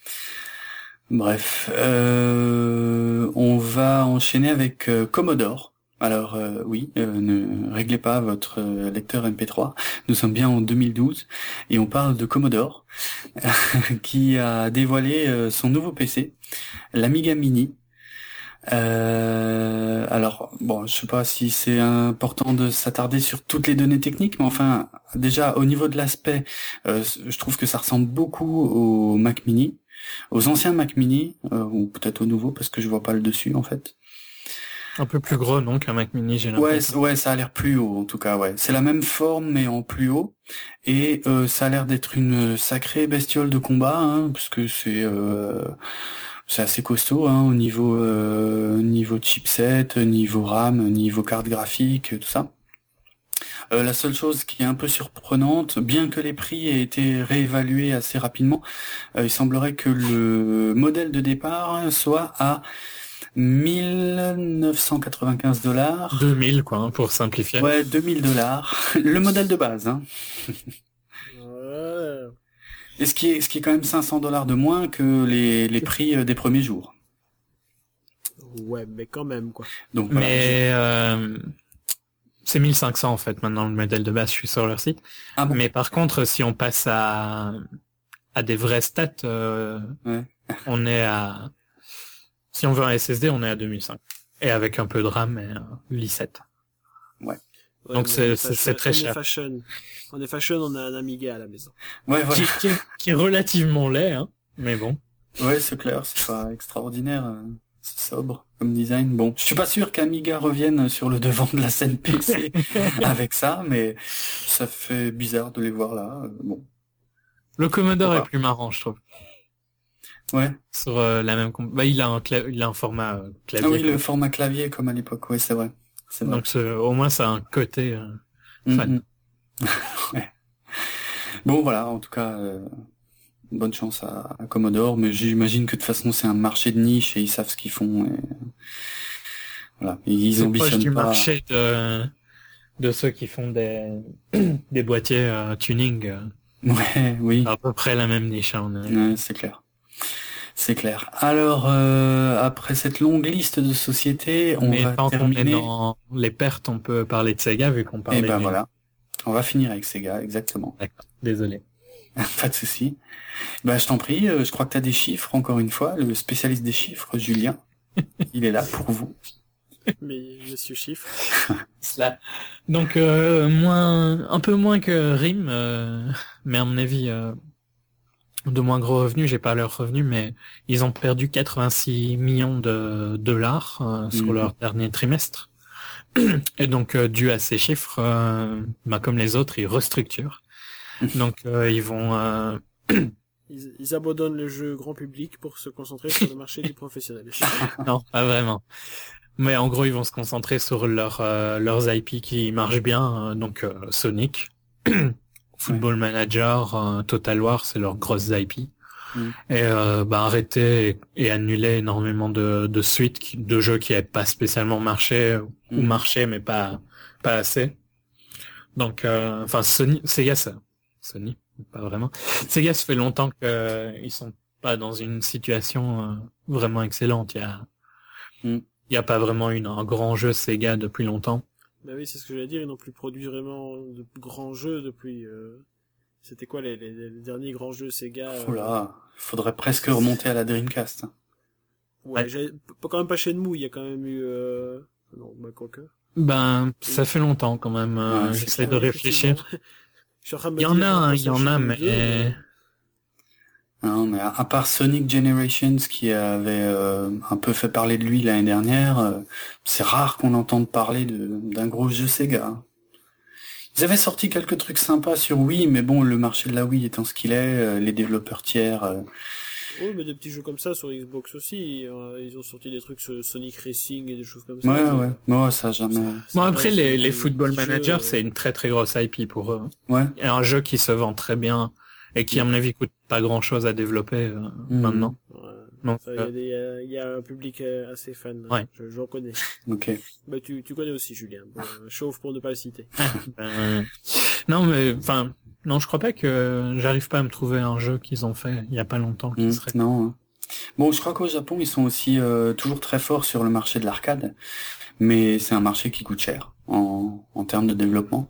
Bref. Euh, on va enchaîner avec euh, Commodore. Alors euh, oui, euh, ne réglez pas votre euh, lecteur M P trois. Nous sommes bien en deux mille douze et on parle de Commodore qui a dévoilé euh, son nouveau P C, l'Amiga Mini. Euh, alors bon, je sais pas si c'est important de s'attarder sur toutes les données techniques, mais enfin déjà au niveau de l'aspect, euh, je trouve que ça ressemble beaucoup au Mac Mini, aux anciens Mac Mini euh, ou peut-être aux nouveaux parce que je vois pas le dessus en fait. Un peu plus gros, non, qu'un Mac Mini, j'ai Ouais, l'impression. c- ouais, ça a l'air plus haut en tout cas, ouais. C'est la même forme mais en plus haut et euh, ça a l'air d'être une sacrée bestiole de combat, hein, parce que c'est euh, c'est assez costaud hein, au niveau euh, niveau chipset, niveau RAM, niveau carte graphique, tout ça. Euh, la seule chose qui est un peu surprenante, bien que les prix aient été réévalués assez rapidement, euh, il semblerait que le modèle de départ soit à mille neuf cent quatre-vingt-quinze dollars. deux mille, quoi, hein, pour simplifier. Ouais, deux mille dollars. Le modèle de base, hein. Ouais. Et ce qui est, ce qui est quand même cinq cents dollars de moins que les, les prix euh, des premiers jours. Ouais, mais quand même, quoi. Donc, voilà, j'ai- Mais euh, c'est mille cinq cents, en fait, maintenant, le modèle de base, je suis sur leur site. Ah bon? Mais par contre, si on passe à, à des vraies stats, euh, Ouais. on est à... Si on veut un S S D, on est à deux mille cinq. Et avec un peu de RAM et un l'i sept. Ouais, Donc mais c'est- on est c'est- fashion- c'est très on est cher. Fashion. On est fashion, on a un Amiga à la maison. Ouais, voilà. Qui, qui, est, qui est relativement laid, hein. Mais bon. Ouais, c'est clair, c'est pas extraordinaire. euh, C'est sobre comme design. Bon, je suis pas sûr qu'Amiga revienne sur le devant de la scène P C avec ça, mais ça fait bizarre de les voir là. euh, Bon, Le Commodore Pourquoi est pas. plus marrant, je trouve. ouais. Sur euh, la même... comp- Bah, il a un, cla- il a un format euh, clavier. Ah oui, quoi. le format clavier comme à l'époque. Ouais, c'est vrai. C'est vrai. Donc c'est- au moins, ça a un côté... euh, Mm, fan. mm. Ouais. Bon, voilà. En tout cas, euh, bonne chance à, à Commodore, mais j'imagine que de toute façon c'est un marché de niche et ils savent ce qu'ils font. Et... Voilà, et ils C'est proche ambitionnent du pas. marché de, de ceux qui font des, des boîtiers euh, tuning. euh, Ouais, oui. à peu près la même niche, hein, on est- Ouais, c'est clair. C'est clair. Alors, euh, après cette longue liste de sociétés, on Mais va tant qu'on est terminer... dans les pertes, on peut parler de Sega vu qu'on Et parlait ben du... voilà, on va finir avec Sega, exactement. D'accord, désolé. Pas de souci. Bah, je t'en prie, euh, je crois que tu as des chiffres, encore une fois. Le spécialiste des chiffres, Julien, il est là pour vous. Mais monsieur chiffre. Cela. Donc, euh, moins, un peu moins que Rim, euh, mais à mon avis, euh, de moins gros revenus, j'ai pas leurs revenus, mais ils ont perdu quatre-vingt-six millions de dollars euh, sur Mhm. leur dernier trimestre. Et donc, euh, dû à ces chiffres, euh, bah, comme les autres, ils restructurent. Donc, euh, ils vont... euh, Ils, ils abandonnent le jeu grand public pour se concentrer sur le marché du professionnel. Non, pas vraiment. Mais en gros, ils vont se concentrer sur leur, euh, leurs I P qui marchent bien, euh, donc euh, Sonic, Football Manager, euh, Total War, c'est leurs grosses I P. Mm. Et euh, bah, arrêter et, et annuler énormément de, de suites, qui- de jeux qui n'avaient pas spécialement marché, ou Mm. marché, mais pas pas assez. Donc, euh, enfin, Sony, Sega, ça, Sony, pas vraiment. Sega, ça fait longtemps que euh, ils sont pas dans une situation euh, vraiment excellente. Il y a Mm. Il n'y a pas vraiment une, un grand jeu Sega depuis longtemps. Bah oui, c'est ce que j'allais dire, ils n'ont plus produit vraiment de grands jeux depuis... Euh... C'était quoi les, les, les derniers grands jeux Sega euh... Oh là, faudrait presque remonter à la Dreamcast. Ouais, Ouais. j'ai quand même pas Shenmue, il y a quand même eu... Euh... Non, bah quoique. Ben, ça fait longtemps quand même. euh, Ouais, c'est J'essaie clair. de Oui, réfléchir. effectivement. Je suis en train de me Il y en dire, a, j'ai hein, pensé il y à en a, Shenmue mais... deux, mais... Non, mais à, à part Sonic Generations qui avait euh, un peu fait parler de lui l'année dernière, euh, c'est rare qu'on entende parler de d'un gros jeu Sega. Ils avaient sorti quelques trucs sympas sur Wii, mais bon, le marché de la Wii étant ce qu'il est, euh, les développeurs tiers... euh, Oui, mais des petits jeux comme ça sur Xbox aussi. euh, Ils ont sorti des trucs sur Sonic Racing et des choses comme ça. Ouais, mais ouais. Non, ça jamais... ça- ça Bon, après, reste les, des- les des Football petits Manager, jeux, c'est euh, une très très grosse I P pour eux. Ouais. Et un jeu qui se vend très bien et qui, à mon avis, coûte pas grand chose à développer euh, Mhm. maintenant. ouais. Donc, Ça, Il y, a euh, des, il y a- il y a un public euh, assez fan. Ouais. Je, j'en connais. Ok. Bah, tu, tu connais aussi, Julien. Bon, euh, chauve pour ne pas le citer. ben, non, mais enfin, non, je crois pas que j'arrive pas à me trouver un jeu qu'ils ont fait il y a pas longtemps qui Mm, serait. non. hein. Bon, je crois qu'au Japon, ils sont aussi euh, toujours très forts sur le marché de l'arcade, mais c'est un marché qui coûte cher en, en termes de développement.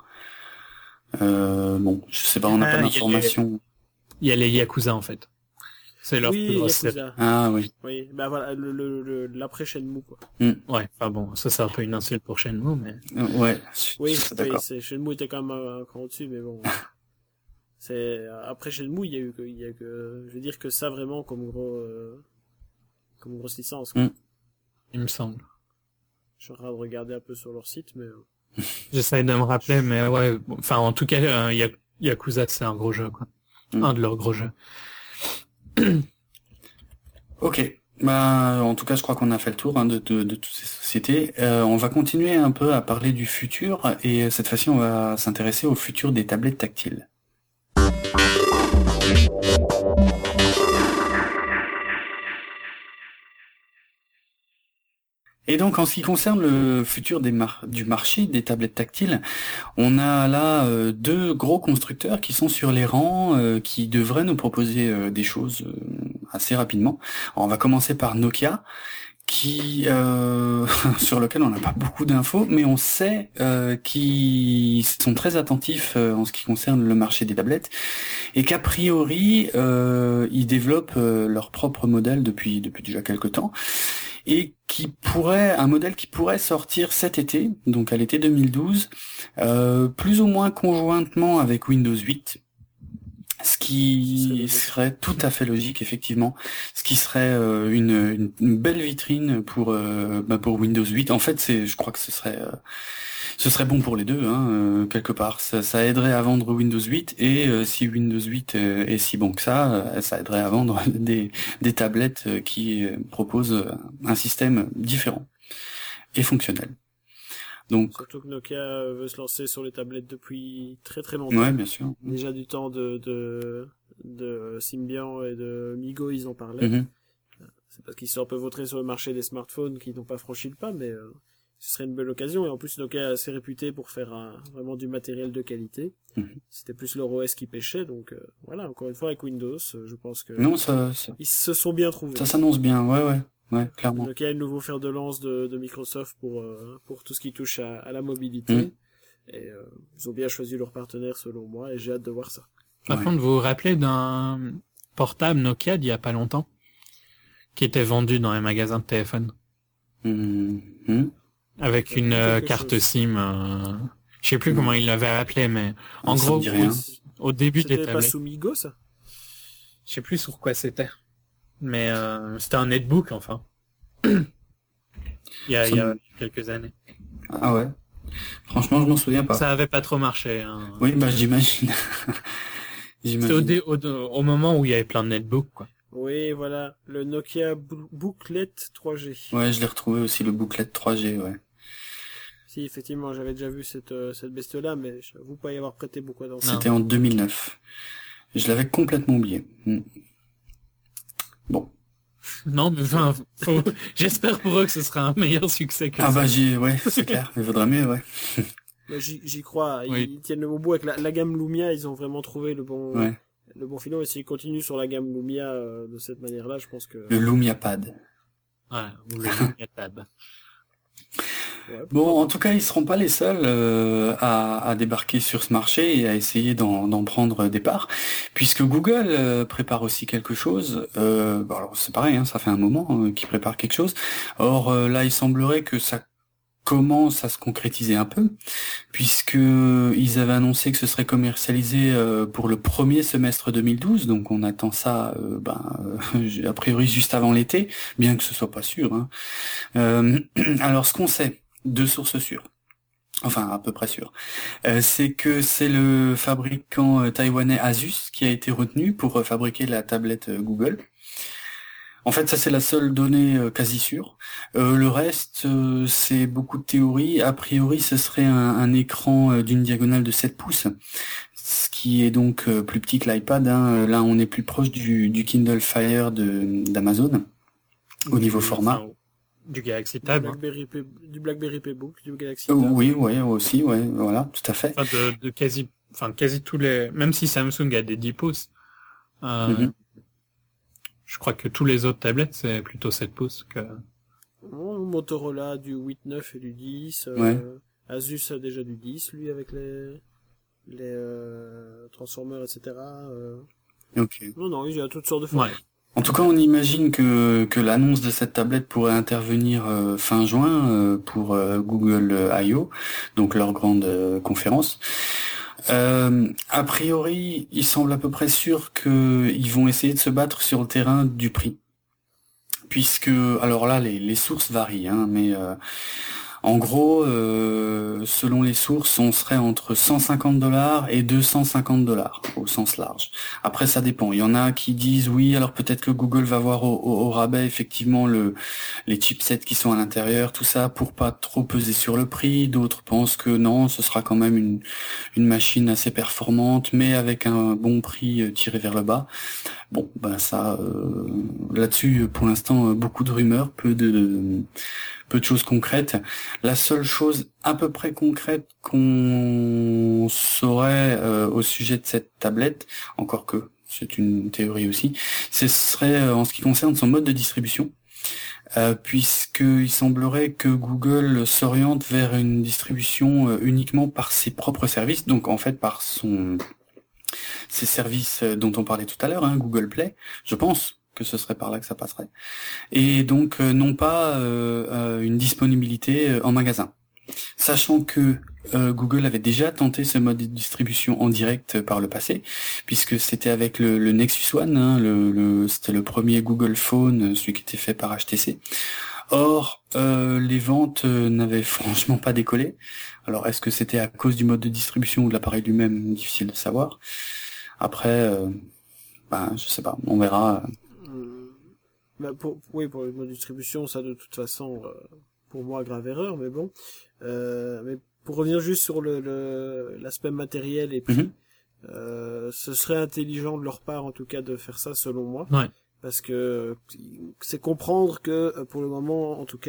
Euh, bon, je sais pas, on n'a Ah, pas il y a d'informations. Il y a les Yakuza en fait. C'est leur Oui, plus grosse série. Yakuza. Ah oui. Oui, bah voilà, le, le, le, l'après Shenmue, quoi. Ouais, enfin bon, ça c'est un peu une insulte pour Shenmue, mais Euh, ouais, je, Oui, je suis oui, d'accord. c'est, Shenmue était quand même un, un cran au-dessus, mais bon. C'est, après Shenmue, il y a eu que, il y a que, je veux dire que ça vraiment comme gros, euh, comme grosse licence, quoi. Mm. il me semble. Je suis en train de regarder un peu sur leur site, mais, euh, J'essaie de me rappeler, mais ouais, bon, enfin en tout cas, euh, Ya- Yakuza c'est un gros jeu quoi. Mm. Un de leurs gros jeux. Ok. Bah, en tout cas, je crois qu'on a fait le tour hein, de, de, de toutes ces sociétés. Euh, on va continuer un peu à parler du futur, et cette fois-ci, on va s'intéresser au futur des tablettes tactiles. Et donc, en ce qui concerne le futur des mar- du marché des tablettes tactiles, on a là euh, deux gros constructeurs qui sont sur les rangs, euh, qui devraient nous proposer euh, des choses euh, assez rapidement. Alors, on va commencer par Nokia, qui euh, sur lequel on n'a pas beaucoup d'infos, mais on sait euh, qu'ils sont très attentifs euh, en ce qui concerne le marché des tablettes, et qu'a priori, euh, ils développent euh, leur propre modèle depuis depuis déjà quelques temps, et qui pourrait, un modèle qui pourrait sortir cet été, donc à l'été deux mille douze, euh, plus ou moins conjointement avec Windows huit, ce qui serait tout à fait logique, effectivement, ce qui serait euh, une, une, une belle vitrine pour euh, bah, pour Windows huit. En fait, c'est, je crois que ce serait euh, ce serait bon pour les deux, hein, euh, quelque part. Ça, ça aiderait à vendre Windows huit, et euh, si Windows huit euh, est si bon que ça, euh, ça aiderait à vendre des, des tablettes euh, qui euh, proposent euh, un système différent et fonctionnel. Donc, surtout que Nokia veut se lancer sur les tablettes depuis très très longtemps. ouais, bien sûr. Déjà du temps de, de, de Symbian et de Migo, ils en parlaient. Mhm. C'est parce qu'ils sont un peu vautrés sur le marché des smartphones qui n'ont pas franchi le pas, mais euh, ce serait une belle occasion. Et en plus, Nokia est assez réputé pour faire un, vraiment du matériel de qualité. Mm-hmm. C'était plus leur O S qui pêchait, donc euh, voilà. Encore une fois, avec Windows, euh, je pense que non, ça, ça... ils se sont bien trouvés. Ça s'annonce bien, ouais, ouais, ouais, clairement. Nokia est le nouveau fer de lance de, de Microsoft pour euh, pour tout ce qui touche à, à la mobilité. Mm. Et euh, ils ont bien choisi leur partenaire selon moi, et j'ai hâte de voir ça. Par ouais. contre, vous vous rappelez d'un portable Nokia d'il y a pas longtemps, qui était vendu dans les magasins de téléphone, mmh. avec une euh, carte chose. SIM. Euh... Je sais plus mmh. comment ils l'avaient appelé, mais en ah, gros, rien. Au, au début des tablettes. C'était pas sous Migo, ça? Je sais plus sur quoi c'était, mais euh, c'était un netbook, enfin. il y a, ça... il y a quelques années. Ah ouais. Franchement, je m'en souviens pas. Ça avait pas trop marché. Hein. Oui, bah j'imagine. C'était au, dé- au, au moment où il y avait plein de netbooks, quoi. Oui, voilà, le Nokia Booklet trois G. Ouais, je l'ai retrouvé aussi, le Booklet trois G, ouais. Si, effectivement, j'avais déjà vu cette euh, cette beste-là, mais j'avoue pas y avoir prêté beaucoup d'attention. C'était en deux mille neuf. Je l'avais complètement oublié. Hmm. Bon. Non, mais enfin, faut... j'espère pour eux que ce sera un meilleur succès que ah ça. Ah bah j'y, ouais, c'est clair, il vaudrait mieux, ouais. J'y, j'y crois, ils, oui. ils tiennent le bon bout avec la, la gamme Lumia, ils ont vraiment trouvé le bon, ouais. le bon filon, et s'ils continuent sur la gamme Lumia euh, de cette manière-là, je pense que... Le Lumia Pad. Ouais, ou le Lumia Tab. Ouais, bon, en tout cas, ils seront pas les seuls euh, à, à débarquer sur ce marché et à essayer d'en, d'en prendre des parts, puisque Google euh, prépare aussi quelque chose. Euh, bon, alors c'est pareil, hein, ça fait un moment euh, qu'ils préparent quelque chose. Or euh, là, il semblerait que ça commence à se concrétiser un peu, puisque ils avaient annoncé que ce serait commercialisé euh, pour le premier semestre deux mille douze, donc on attend ça, euh, ben, euh, a priori juste avant l'été, bien que ce soit pas sûr. Hein. Euh, alors, ce qu'on sait de sources sûres, enfin à peu près sûres, euh, c'est que c'est le fabricant euh, taïwanais Asus qui a été retenu pour euh, fabriquer la tablette euh, Google. En fait, ça c'est la seule donnée euh, quasi sûre. Euh, le reste, euh, c'est beaucoup de théories. A priori, ce serait un, un écran euh, d'une diagonale de sept pouces, ce qui est donc euh, plus petit que l'iPad. Hein. Là, on est plus proche du, du Kindle Fire de, d'Amazon au niveau format. Enfin, du Galaxy Tab. Du Blackberry, P... du Blackberry Paybook, du Galaxy Tab. Euh, oui, ouais, aussi, ouais, voilà, tout à fait. Enfin, de, de quasi, enfin, quasi tous les, même si Samsung a des dix pouces, euh, mm-hmm. je crois que tous les autres tablettes, c'est plutôt sept pouces que... Bon, Motorola du huit neuf et du dix, euh, ouais. Asus a déjà du dix, lui, avec les, les, euh, Transformers, et cetera. Euh... Ok. Non, non, il y a toutes sortes de formats. Ouais. En tout cas, on imagine que que l'annonce de cette tablette pourrait intervenir euh, fin juin euh, pour euh, Google I O, donc leur grande euh, conférence. Euh, a priori, il semble à peu près sûr qu'ils vont essayer de se battre sur le terrain du prix, puisque alors là, les, les sources varient, hein, mais euh, en gros, euh, selon les sources, on serait entre cent cinquante dollars et deux cent cinquante dollars au sens large. Après, ça dépend. Il y en a qui disent oui, alors peut-être que Google va voir au, au, au rabais effectivement le les chipsets qui sont à l'intérieur, tout ça pour pas trop peser sur le prix. D'autres pensent que non, ce sera quand même une une machine assez performante, mais avec un bon prix tiré vers le bas. Bon, ben ça, euh, là-dessus, pour l'instant, beaucoup de rumeurs, peu de peu de choses concrètes. La seule chose à peu près concrète qu'on saurait euh, au sujet de cette tablette, encore que c'est une théorie aussi, ce serait euh, en ce qui concerne son mode de distribution, euh, puisqu'il semblerait que Google s'oriente vers une distribution euh, uniquement par ses propres services, donc en fait par son ces services dont on parlait tout à l'heure, hein, Google Play, je pense que ce serait par là que ça passerait, et donc euh, non pas euh, euh, une disponibilité euh, en magasin. Sachant que euh, Google avait déjà tenté ce mode de distribution en direct par le passé, puisque c'était avec le, le Nexus One, hein, le, le, c'était le premier Google Phone, celui qui était fait par H T C. Or, euh, les ventes euh, n'avaient franchement pas décollé. Alors, est-ce que c'était à cause du mode de distribution ou de l'appareil lui-même? Difficile de savoir. Après, euh, ben, je sais pas, on verra. Bah pour, oui, pour le mode distribution, ça de toute façon, euh, pour moi, grave erreur, mais bon. Euh, mais pour revenir juste sur le, le l'aspect matériel et puis, mm-hmm. euh, ce serait intelligent de leur part, en tout cas, de faire ça, selon moi. Ouais. Parce que c'est comprendre que, pour le moment, en tout cas,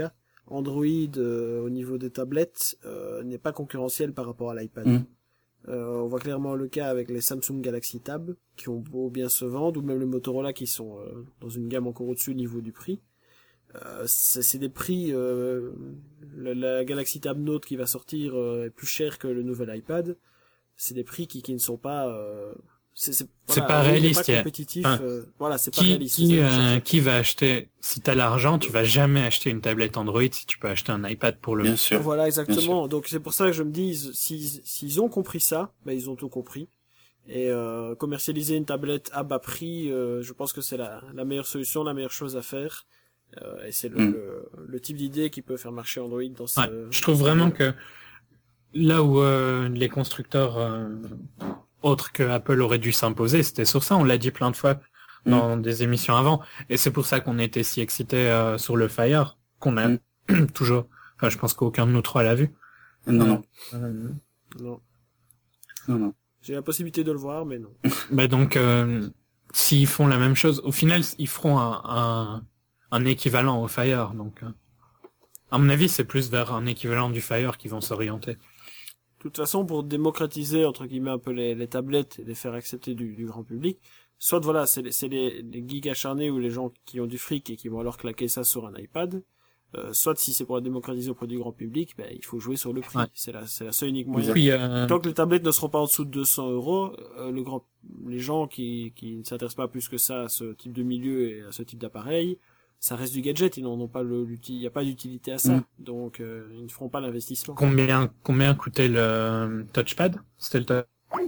Android euh, au niveau des tablettes euh, n'est pas concurrentiel par rapport à l'iPad. Mm. Euh, on voit clairement le cas avec les Samsung Galaxy Tab qui ont beau bien se vendre, ou même les Motorola qui sont euh, dans une gamme encore au-dessus au niveau du prix. Euh, c'est, c'est des prix. Euh, la, la Galaxy Tab Note qui va sortir euh, est plus cher que le nouvel iPad. C'est des prix qui, qui ne sont pas. Euh, c'est c'est, voilà, c'est pas réaliste. Pas compétitif. Enfin, euh, voilà, c'est qui, pas réaliste. Qui, c'est euh, qui va acheter? Si t'as l'argent, tu vas jamais acheter une tablette Android si tu peux acheter un iPad pour le. Bien sûr. Voilà, exactement. Bien sûr. Donc c'est pour ça que je me dis, s'ils, s'ils ont compris ça, ben ils ont tout compris. Et euh, commercialiser une tablette à bas prix, euh, je pense que c'est la, la meilleure solution, la meilleure chose à faire. Euh, et c'est le, Mm. le, le type d'idée qui peut faire marcher Android dans ce... Ouais, je trouve vraiment que là où euh, les constructeurs euh, autres que Apple auraient dû s'imposer, c'était sur ça. On l'a dit plein de fois dans mm. des émissions avant. Et c'est pour ça qu'on était si excités euh, sur le Fire, qu'on a mm. toujours... Enfin, je pense qu'aucun de nous trois l'a vu. Non, non. Euh, non. Non, non. J'ai la possibilité de le voir, mais non. Bah donc, euh, s'ils font la même chose, au final, ils feront un, un, un équivalent au Fire. Donc, euh, à mon avis, c'est plus vers un équivalent du Fire qu'ils vont s'orienter. De toute façon, pour démocratiser entre guillemets un peu les, les tablettes et les faire accepter du, du grand public, soit voilà, c'est les, c'est les, les geeks acharnés ou les gens qui ont du fric et qui vont alors claquer ça sur un iPad. Euh, soit si c'est pour la démocratiser auprès du grand public, ben, il faut jouer sur le prix. Ouais. C'est la, c'est la seule unique moyen. Puis, euh... Tant que les tablettes ne seront pas en dessous de deux cents euros, euh, le grand, les gens qui, qui ne s'intéressent pas plus que ça à ce type de milieu et à ce type d'appareil, ça reste du gadget, ils n'en ont pas le, il n'y a pas d'utilité à ça. Mm. Donc, euh, ils ne feront pas l'investissement. Combien, combien coûtait le touchpad? C'était le touchpad?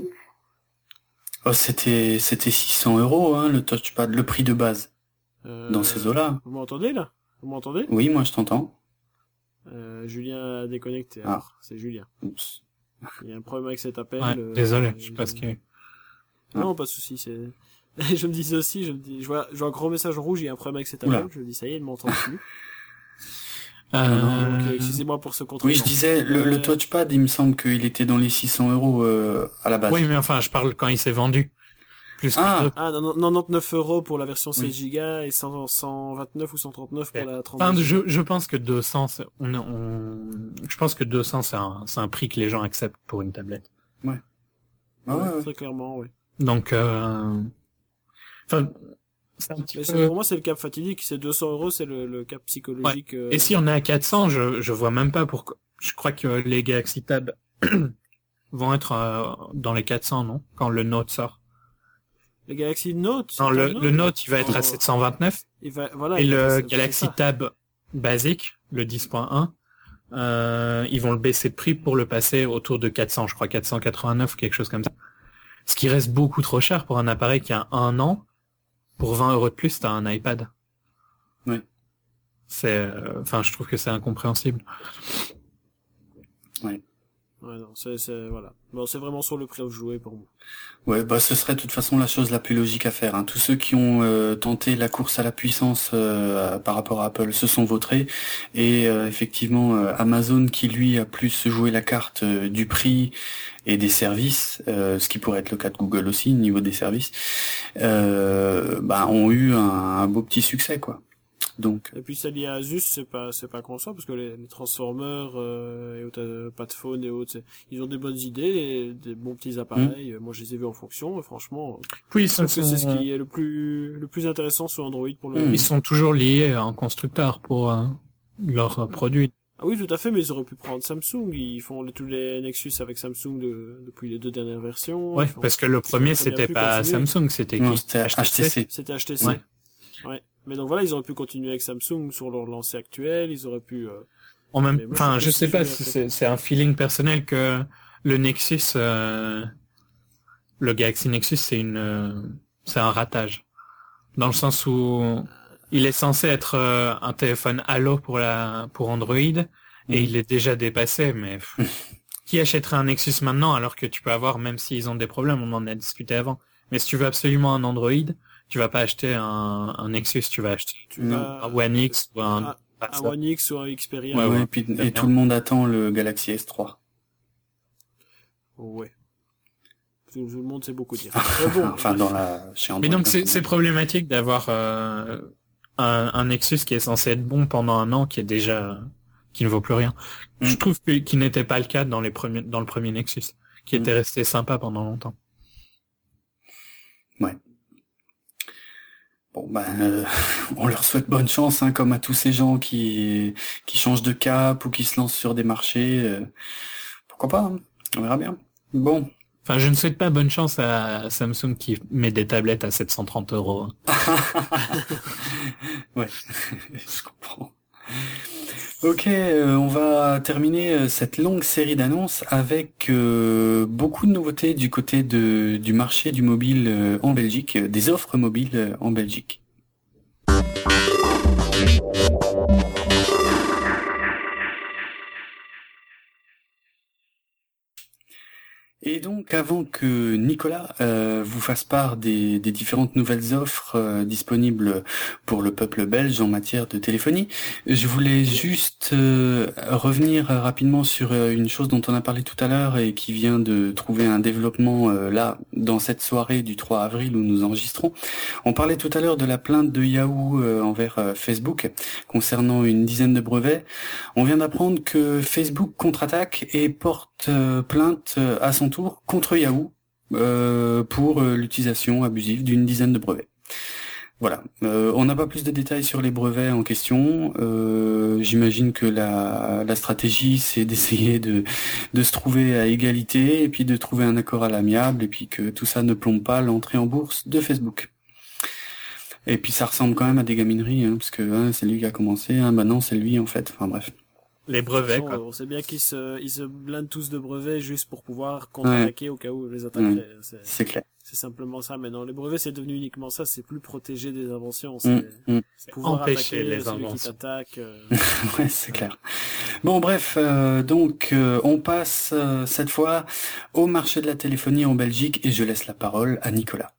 Oh, c'était, c'était six cents euros, hein, le touchpad, le prix de base. Euh, dans ces eaux-là. Vous m'entendez, là? Vous m'entendez? Oui, moi je t'entends. Euh, Julien a déconnecté. Ah. Alors, c'est Julien. Oups. Il y a un problème avec cet appel. Ouais, euh, désolé, euh, je sais pas ce qu'il y a. Non, pas de souci. C'est. Je me disais aussi, je me dis, je vois, je vois un gros message rouge. Il y a un problème avec cet appel. Oula. Je me dis, ça y est, il ne m'entend plus. euh... Donc, euh, excusez-moi pour ce contrôle. Oui, je disais, le, le touchpad, il me semble qu'il était dans les six cents euros euh, à la base. Oui, mais enfin, je parle quand il s'est vendu. Plus ah, que ah, quatre-vingt-dix-neuf euros pour la version seize gigas et cent, cent vingt-neuf ou cent trente-neuf pour la trente. Enfin, je, je pense que deux cents, on, on, je pense que deux cents, c'est un, c'est un prix que les gens acceptent pour une tablette. Ouais. Ah ouais, ouais, très clairement, oui. Donc, euh, enfin, c'est un petit mais peu... pour moi, c'est le cap fatidique. C'est deux cents euros, c'est le, le cap psychologique. Ouais. Euh... Et si on est à quatre cents, je, je vois même pas pourquoi. Je crois que les Galaxy Tab vont être euh, dans les quatre cents, non? Quand le Note sort. Le Galaxy Note? Non, le, Note, le Note, il va être oh. à sept cent vingt-neuf. Il va, voilà, et le Galaxy Tab basique, le dix point un, euh, ils vont le baisser de prix pour le passer autour de quatre cents, je crois, quatre cent quatre-vingt-neuf, quelque chose comme ça. Ce qui reste beaucoup trop cher pour un appareil qui a un an. Pour vingt euros de plus, t'as un iPad. Oui. C'est, enfin, euh, je trouve que c'est incompréhensible. Oui. Ouais, non, c'est, c'est, voilà. Bon, c'est vraiment sur le prix où jouer pour moi. Ouais, bah, ce serait de toute façon la chose la plus logique à faire, hein. Tous ceux qui ont euh, tenté la course à la puissance euh, par rapport à Apple se sont vautrés. Et euh, effectivement, euh, Amazon qui lui a plus joué la carte euh, du prix et des services, euh, ce qui pourrait être le cas de Google aussi, au niveau des services, euh, bah, ont eu un, un beau petit succès, quoi. Donc. Et puis ça lié à Asus, c'est pas c'est pas conscient parce que les, les Transformers euh, et autres, euh, Padphone et autres, ils ont des bonnes idées, des, des bons petits appareils. Mmh. Moi, je les ai vus en fonction. Et franchement, oui, je trouve que c'est ce qui est le plus le plus intéressant sur Android pour le. Mmh. Ils sont toujours liés à un constructeur pour euh, leurs produits. Ah oui, tout à fait, mais ils auraient pu prendre Samsung. Ils font les, tous les Nexus avec Samsung de, depuis les deux dernières versions. Ouais, parce que le premier c'était pas continuer. Samsung, c'était non, c'était H T C. C'était H T C. Ouais. ouais. Mais donc voilà, ils auraient pu continuer avec Samsung sur leur lancée actuelle, ils auraient pu... Euh... En même, enfin, je sais pas si c'est, c'est un feeling personnel que le Nexus, euh... le Galaxy Nexus, c'est une, euh... c'est un ratage. Dans le sens où il est censé être euh, un téléphone Halo pour la, pour Android, mmh. et il est déjà dépassé, mais qui achèterait un Nexus maintenant alors que tu peux avoir, même s'ils ont des problèmes, on en a discuté avant. Mais si tu veux absolument un Android, tu vas pas acheter un, un Nexus, tu vas acheter tu vas... un One X ou un... Un, un One X ou un Xperia. Ouais, ouais, et, puis, et tout le monde attend le Galaxy S trois. Ouais. Tout, tout le monde sait beaucoup dire. bon, enfin, dans la... Chez Android. Mais donc, c'est, c'est problématique d'avoir euh, un, un Nexus qui est censé être bon pendant un an, qui est déjà qui ne vaut plus rien. Mm. Je trouve que, qu'il n'était pas le cas dans les premiers, dans le premier Nexus, qui Mm. était resté sympa pendant longtemps. Ouais. Bon ben, euh, on leur souhaite bonne chance, hein, comme à tous ces gens qui qui changent de cap ou qui se lancent sur des marchés. Euh, pourquoi pas, hein, on verra bien. Bon. Enfin, je ne souhaite pas bonne chance à Samsung qui met des tablettes à sept cent trente euros. Ouais, je comprends. Ok, euh, on va terminer euh, cette longue série d'annonces avec euh, beaucoup de nouveautés du côté de, du marché du mobile euh, en Belgique, euh, des offres mobiles euh, en Belgique. Et donc, avant que Nicolas euh, vous fasse part des, des différentes nouvelles offres euh, disponibles pour le peuple belge en matière de téléphonie, je voulais juste euh, revenir rapidement sur euh, une chose dont on a parlé tout à l'heure et qui vient de trouver un développement euh, là, dans cette soirée du trois avril où nous enregistrons. On parlait tout à l'heure de la plainte de Yahoo euh, envers euh, Facebook concernant une dizaine de brevets. On vient d'apprendre que Facebook contre-attaque et porte euh, plainte euh, à son tour contre Yahoo euh, pour euh, l'utilisation abusive d'une dizaine de brevets. Voilà. Euh, on n'a pas plus de détails sur les brevets en question. Euh, j'imagine que la, la stratégie, c'est d'essayer de, de se trouver à égalité et puis de trouver un accord à l'amiable et puis que tout ça ne plombe pas l'entrée en bourse de Facebook. Et puis ça ressemble quand même à des gamineries, hein, parce que hein, c'est lui qui a commencé, hein, bah non, c'est lui en fait. Enfin bref. Les brevets, Façon, quoi. on sait bien qu'ils se, ils se blindent tous de brevets juste pour pouvoir contre-attaquer ouais. au cas où on les attaquerait. Ouais. C'est, c'est clair. C'est simplement ça. Maintenant, les brevets, c'est devenu uniquement ça. C'est plus protéger des inventions. C'est, mmh, mmh. c'est pouvoir empêcher attaquer les celui inventions. qui t'attaque. Euh... ouais, c'est clair. Bon, bref, euh, donc euh, on passe euh, cette fois au marché de la téléphonie en Belgique et je laisse la parole à Nicolas.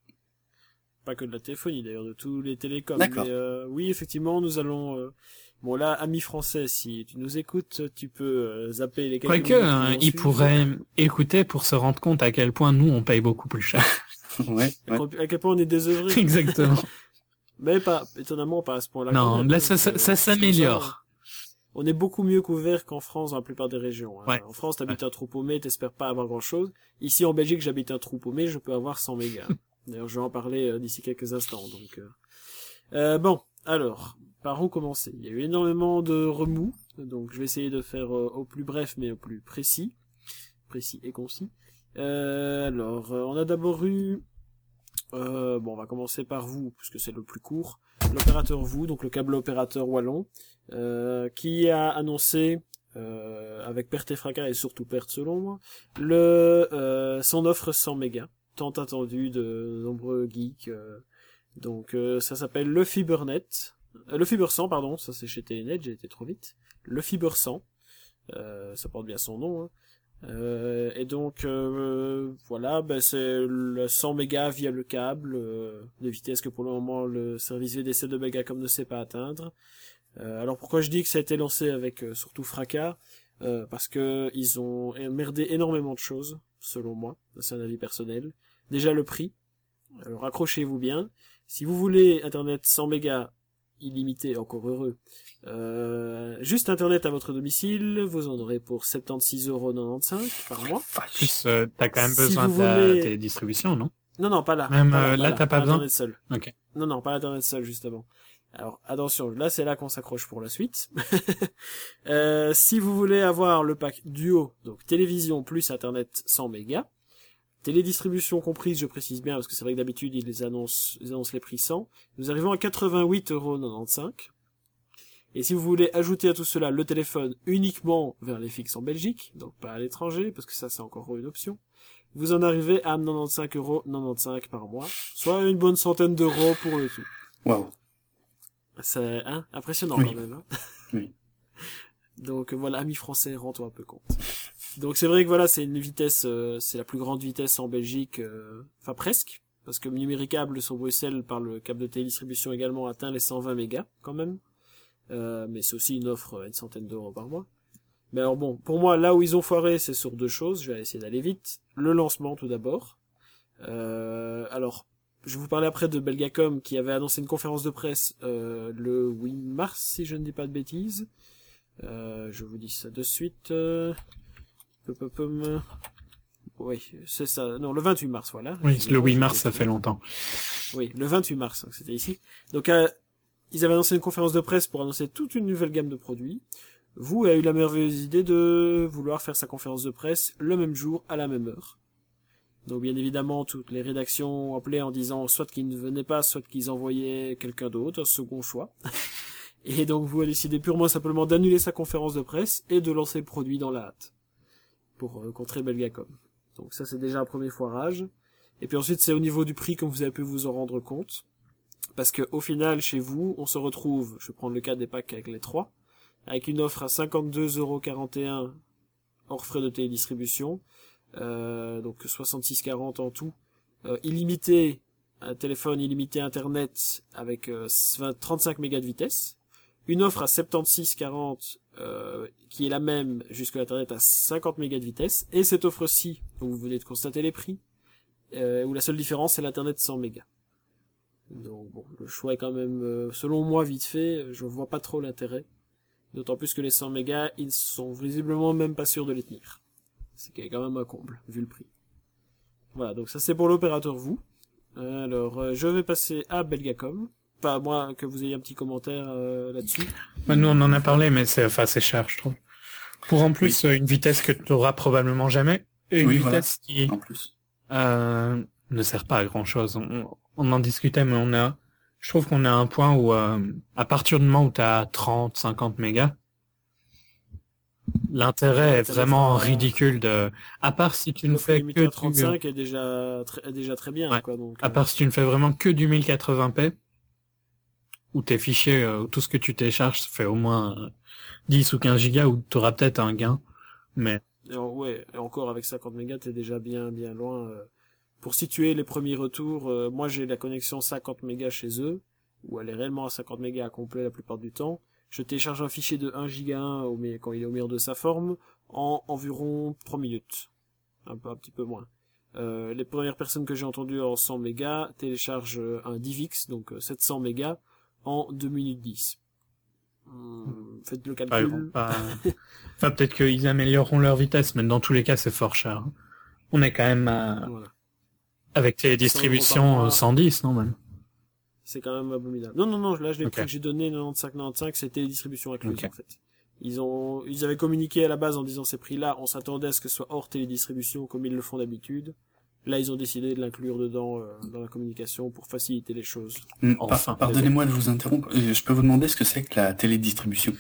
Pas que de la téléphonie, d'ailleurs, de tous les télécoms. D'accord. Mais euh, oui, effectivement, nous allons... Euh... Bon là, amis français, si tu nous écoutes, tu peux euh, zapper les quelques Quoique, hein, ils pourraient écouter pour se rendre compte à quel point nous, on paye beaucoup plus cher. ouais, ouais. À quel point on est désœuvré. Exactement. Mais pas, étonnamment, pas à ce point-là. Non, là, ça, ça, ça s'améliore. On est beaucoup mieux couvert qu'en France dans la plupart des régions. Hein. Ouais. En France, t'habites ouais. un trou paumé, t'espères pas avoir grand-chose. Ici, en Belgique, j'habite un trou paumé, je peux avoir cent mégas. D'ailleurs, je vais en parler euh, d'ici quelques instants. Donc, euh... Euh, bon, alors... Par où commencer? Il y a eu énormément de remous, donc je vais essayer de faire euh, au plus bref mais au plus précis, précis et concis. Euh, alors, euh, on a d'abord eu, euh, bon, on va commencer par vous puisque c'est le plus court, l'opérateur vous, donc le câble opérateur wallon, euh, qui a annoncé, euh, avec perte et fracas et surtout perte selon moi, le euh, son offre cent mégas, tant attendu de nombreux geeks. Euh, donc euh, ça s'appelle le FiberNet. Le Fiber cent, pardon, ça c'est chez Telenet, j'ai été trop vite. Le Fiber cent, euh, ça porte bien son nom. Hein. Euh, et donc, euh, voilà, ben c'est le cent mégas via le câble, euh, de vitesse que pour le moment le service V D C de Megacom ne sait pas atteindre. Euh, alors pourquoi je dis que ça a été lancé avec euh, surtout fracas euh, parce que ils ont merdé énormément de choses, selon moi, c'est un avis personnel. Déjà le prix, alors accrochez-vous bien. Si vous voulez Internet cent mégas, illimité, encore heureux. Euh, juste internet à votre domicile, vous en aurez pour soixante-seize euros quatre-vingt-quinze par mois. Plus, euh, t'as quand même Si besoin vous de la voulez... télédistribution, non? Non, non, pas là. Même pas euh, là, là, t'as pas, pas besoin? Internet seul. Ok. Non, non, pas Internet seul, justement. Alors, attention, là, c'est là qu'on s'accroche pour la suite. euh, si vous voulez avoir le pack duo, donc télévision plus Internet cent mégas, télédistribution comprise, je précise bien, parce que c'est vrai que d'habitude, ils les annoncent, ils annoncent les prix cent. Nous arrivons à quatre-vingt-huit euros quatre-vingt-quinze. Et si vous voulez ajouter à tout cela le téléphone uniquement vers les fixes en Belgique, donc pas à l'étranger, parce que ça c'est encore une option, vous en arrivez à quatre-vingt-quinze euros quatre-vingt-quinze par mois, soit une bonne centaine d'euros pour le tout. Waouh. C'est hein, impressionnant oui. quand même. Hein oui. Donc voilà, amis français, rends-toi un peu compte. Donc c'est vrai que voilà, c'est une vitesse, euh, c'est la plus grande vitesse en Belgique, euh, enfin presque, parce que Numéricable sur Bruxelles par le câble de télédistribution également atteint les cent vingt mégas quand même. Euh, mais c'est aussi une offre à une centaine d'euros par mois. Mais alors bon, pour moi, là où ils ont foiré, c'est sur deux choses. Je vais essayer d'aller vite. Le lancement, tout d'abord. Euh, alors, je vais vous parler après de Belgacom, qui avait annoncé une conférence de presse euh, le huit mars, si je ne dis pas de bêtises. Euh, je vous dis ça de suite. Euh... Pum, pum, pum. Oui, c'est ça. Non, le vingt-huit mars, voilà. Oui, le huit mars, ça fait longtemps. Oui, le vingt-huit mars, donc c'était ici. Donc, euh, ils avaient annoncé une conférence de presse pour annoncer toute une nouvelle gamme de produits. Vous a eu la merveilleuse idée de vouloir faire sa conférence de presse le même jour, à la même heure. Donc, bien évidemment, toutes les rédactions ont appelé en disant soit qu'ils ne venaient pas, soit qu'ils envoyaient quelqu'un d'autre, un second choix. Et donc, vous avez décidé purement et simplement d'annuler sa conférence de presse et de lancer le produit dans la hâte. Pour euh, contrer Belgacom. Donc ça, c'est déjà un premier foirage. Et puis ensuite, c'est au niveau du prix, comme vous avez pu vous en rendre compte. Parce que au final, chez vous, on se retrouve, je vais prendre le cas des packs avec les trois, avec une offre à cinquante-deux euros quarante et un hors frais de télédistribution, euh, donc soixante-six euros quarante en tout, euh, illimité, un téléphone illimité internet avec euh, trente-cinq mégas de vitesse, une offre à soixante-seize euros quarante euh, qui est la même jusque l'internet à cinquante mégas de vitesse, et cette offre-ci, donc vous venez de constater les prix, euh, où la seule différence c'est l'internet cent mégas. Donc bon, le choix est quand même, euh, selon moi, vite fait, je vois pas trop l'intérêt. D'autant plus que les cent mégas, ils sont visiblement même pas sûrs de les tenir. C'est quand même un comble, vu le prix. Voilà, donc ça c'est pour l'opérateur vous. Alors, euh, je vais passer à Belgacom. Pas à moi que vous ayez un petit commentaire euh, là-dessus. Bah, nous on en a parlé, mais c'est enfin c'est cher, je trouve. Pour en plus oui. euh, une vitesse que tu auras probablement jamais, et une oui, vitesse voilà. qui en plus. Euh, ne sert pas à grand chose. On, on en discutait, mais on a, je trouve qu'on a un point où, euh, à partir du moment où t'as trente, cinquante mégas, l'intérêt est vraiment ridicule de, à part si tu ne fais que trente-cinq est déjà très, est déjà très bien, ouais. quoi, donc. À part si tu ne fais vraiment que du mille quatre-vingts p, où tes fichiers, euh, tout ce que tu télécharges fait au moins euh, dix ou quinze gigas, où t'auras peut-être un gain, mais. Et en, ouais, et encore avec cinquante mégas, t'es déjà bien, bien loin, euh. Pour situer les premiers retours, euh, moi j'ai la connexion cinquante mégas chez eux, où elle est réellement à cinquante mégas à complet la plupart du temps. Je télécharge un fichier de un giga un au, quand il est au meilleur de sa forme en environ trois minutes. Un peu, un petit peu moins. Euh, les premières personnes que j'ai entendues en cent mégas téléchargent un DivX, donc sept cents mégas, en deux minutes dix. Hum, faites le calcul. Pas, pas... enfin, peut-être qu'ils amélioreront leur vitesse, mais dans tous les cas, c'est fort cher. On est quand même à... Voilà. Avec tes distributions cent dix, non, même. C'est quand même abominable. Non, non, non, là, je l'ai okay. pris que j'ai donné quatre-vingt-quinze quatre-vingt-quinze, c'était les distributions incluses, okay. en fait. Ils ont, ils avaient communiqué à la base en disant ces prix-là, on s'attendait à ce que ce soit hors télédistribution comme ils le font d'habitude. Là, ils ont décidé de l'inclure dedans, euh, dans la communication pour faciliter les choses. Mmh, enfin, pardonnez-moi de vous interrompre. Je peux vous demander ce que c'est que la télédistribution?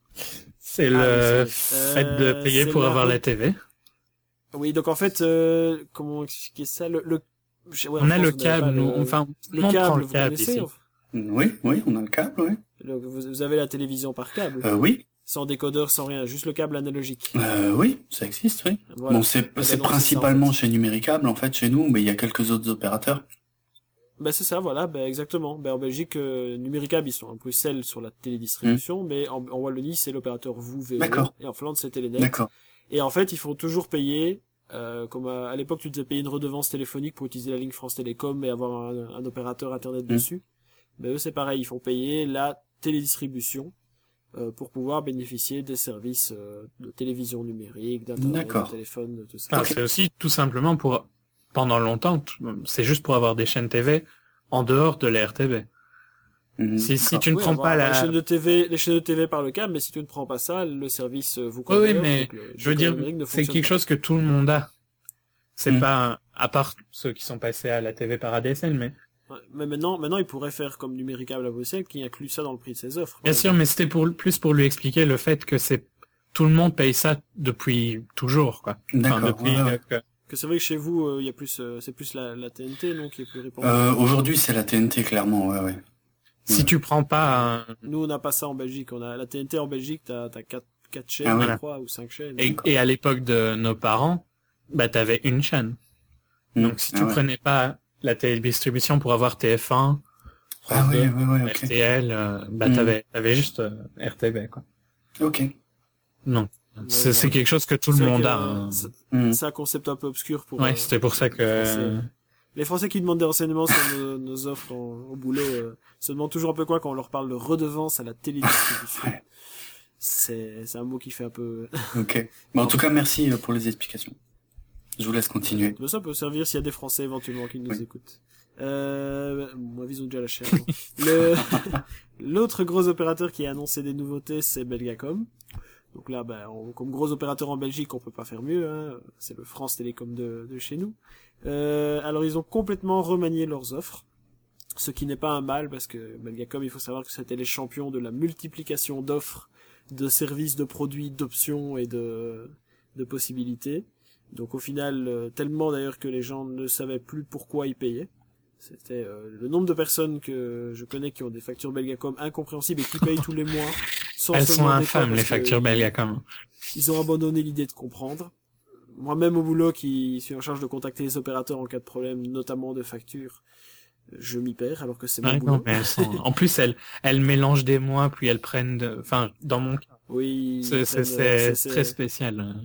C'est le ah, fait euh, de payer pour avoir la T V. Oui, donc en fait, euh, comment expliquer ça? Le, le Ouais, on a le câble, nous, le... enfin, le câble, le câble ici. Oui, oui, on a le câble, oui. Donc, vous, vous avez la télévision par câble. Euh, oui. Sans décodeur, sans rien, juste le câble analogique. Euh, oui, ça existe, oui. Voilà. Bon, c'est, c'est non, principalement c'est ça, en fait. Chez Numéricable, en fait, chez nous, mais il y a quelques autres opérateurs. Ben, c'est ça, voilà, ben, exactement. Ben, en Belgique, euh, Numéricable, ils sont à Bruxelles sur la télédistribution, mmh. mais en, en Wallonie, c'est l'opérateur vous, V O. D'accord. Et en Flandre, c'est Telenet. D'accord. Et en fait, il faut toujours payer, Euh, comme à, à l'époque tu devais payer une redevance téléphonique pour utiliser la ligne France Télécom et avoir un, un opérateur internet mmh. dessus, ben eux c'est pareil, ils font payer la télédistribution euh, pour pouvoir bénéficier des services euh, de télévision numérique, d'internet, de téléphone, de tout ça. Ah, c'est aussi tout simplement pour, pendant longtemps, c'est juste pour avoir des chaînes T V en dehors de la R T B. Mmh, si, si tu ne oui, prends pas la... Les chaînes de T V, les chaînes de T V par le câble, mais si tu ne prends pas ça, le service vous coûte. Oui, mais le, je veux dire, c'est quelque pas. chose que tout le monde a. C'est mmh. pas, à part ceux qui sont passés à la T V par A D S L, mais... Ouais, mais maintenant, maintenant, il pourrait faire comme Numéricable à Bruxelles, qui inclut ça dans le prix de ses offres. Bien sûr, mais c'était pour, plus pour lui expliquer le fait que c'est, tout le monde paye ça depuis toujours, quoi. D'accord. Enfin, depuis, ouais, ouais. Euh, que c'est vrai que chez vous, il euh, y a plus, euh, c'est plus la, la T N T, non, qui est plus répandue. Euh, aujourd'hui, c'est la T N T, clairement, ouais, ouais. Si ouais. tu prends pas un... Nous, on n'a pas ça en Belgique. On a la T N T en Belgique, t'as, t'as quatre, quatre chaînes, ah, voilà. trois ou cinq chaînes. Et, et à l'époque de nos parents, bah, t'avais une chaîne. Mmh. Donc, si tu ah, ouais. prenais pas la télédistribution pour avoir T F un, ah, oui, oui, oui, okay. R T L, euh, bah, mmh. t'avais, t'avais juste euh, R T B, quoi. Ok. Non. Ouais, c'est, ouais. c'est quelque chose que tout c'est le monde que, a. Hein. C'est, mmh. c'est un concept un peu obscur pour... Ouais, euh, c'était pour ça que... Les Français, les Français qui demandent des renseignements sur nos, nos offres en, au boulot euh, se demandent toujours un peu quoi quand on leur parle de redevance à la télédistribution. c'est, c'est un mot qui fait un peu... Ok. Bah, en tout cas, merci pour les explications. Je vous laisse continuer. Ça peut servir s'il y a des Français éventuellement qui nous oui. écoutent. Euh, moi, ils ont déjà lâché. Le, l'autre gros opérateur qui a annoncé des nouveautés, c'est Belgacom. Donc là, bah, on, comme gros opérateur en Belgique, on peut pas faire mieux, hein. C'est le France Télécom de, de chez nous. Euh, alors ils ont complètement remanié leurs offres. Ce qui n'est pas un mal, parce que Belgacom, il faut savoir que c'était les champions de la multiplication d'offres, de services, de produits, d'options et de, de possibilités. Donc au final, euh, tellement d'ailleurs que les gens ne savaient plus pourquoi ils payaient. C'était euh, le nombre de personnes que je connais qui ont des factures Belgacom incompréhensibles et qui payent tous les mois. Sans Elles se sont demander infâmes, quoi, les parce que factures Belgacom. Ils ont abandonné l'idée de comprendre. Moi-même au boulot, qui suis en charge de contacter les opérateurs en cas de problème, notamment de factures, je m'y perds alors que c'est mon Ouais, boulot. non, mais elles sont... En plus, elles, elles mélangent des mois, puis elles prennent, de... enfin, dans mon cas, Oui, c'est, c'est, c'est, c'est très spécial.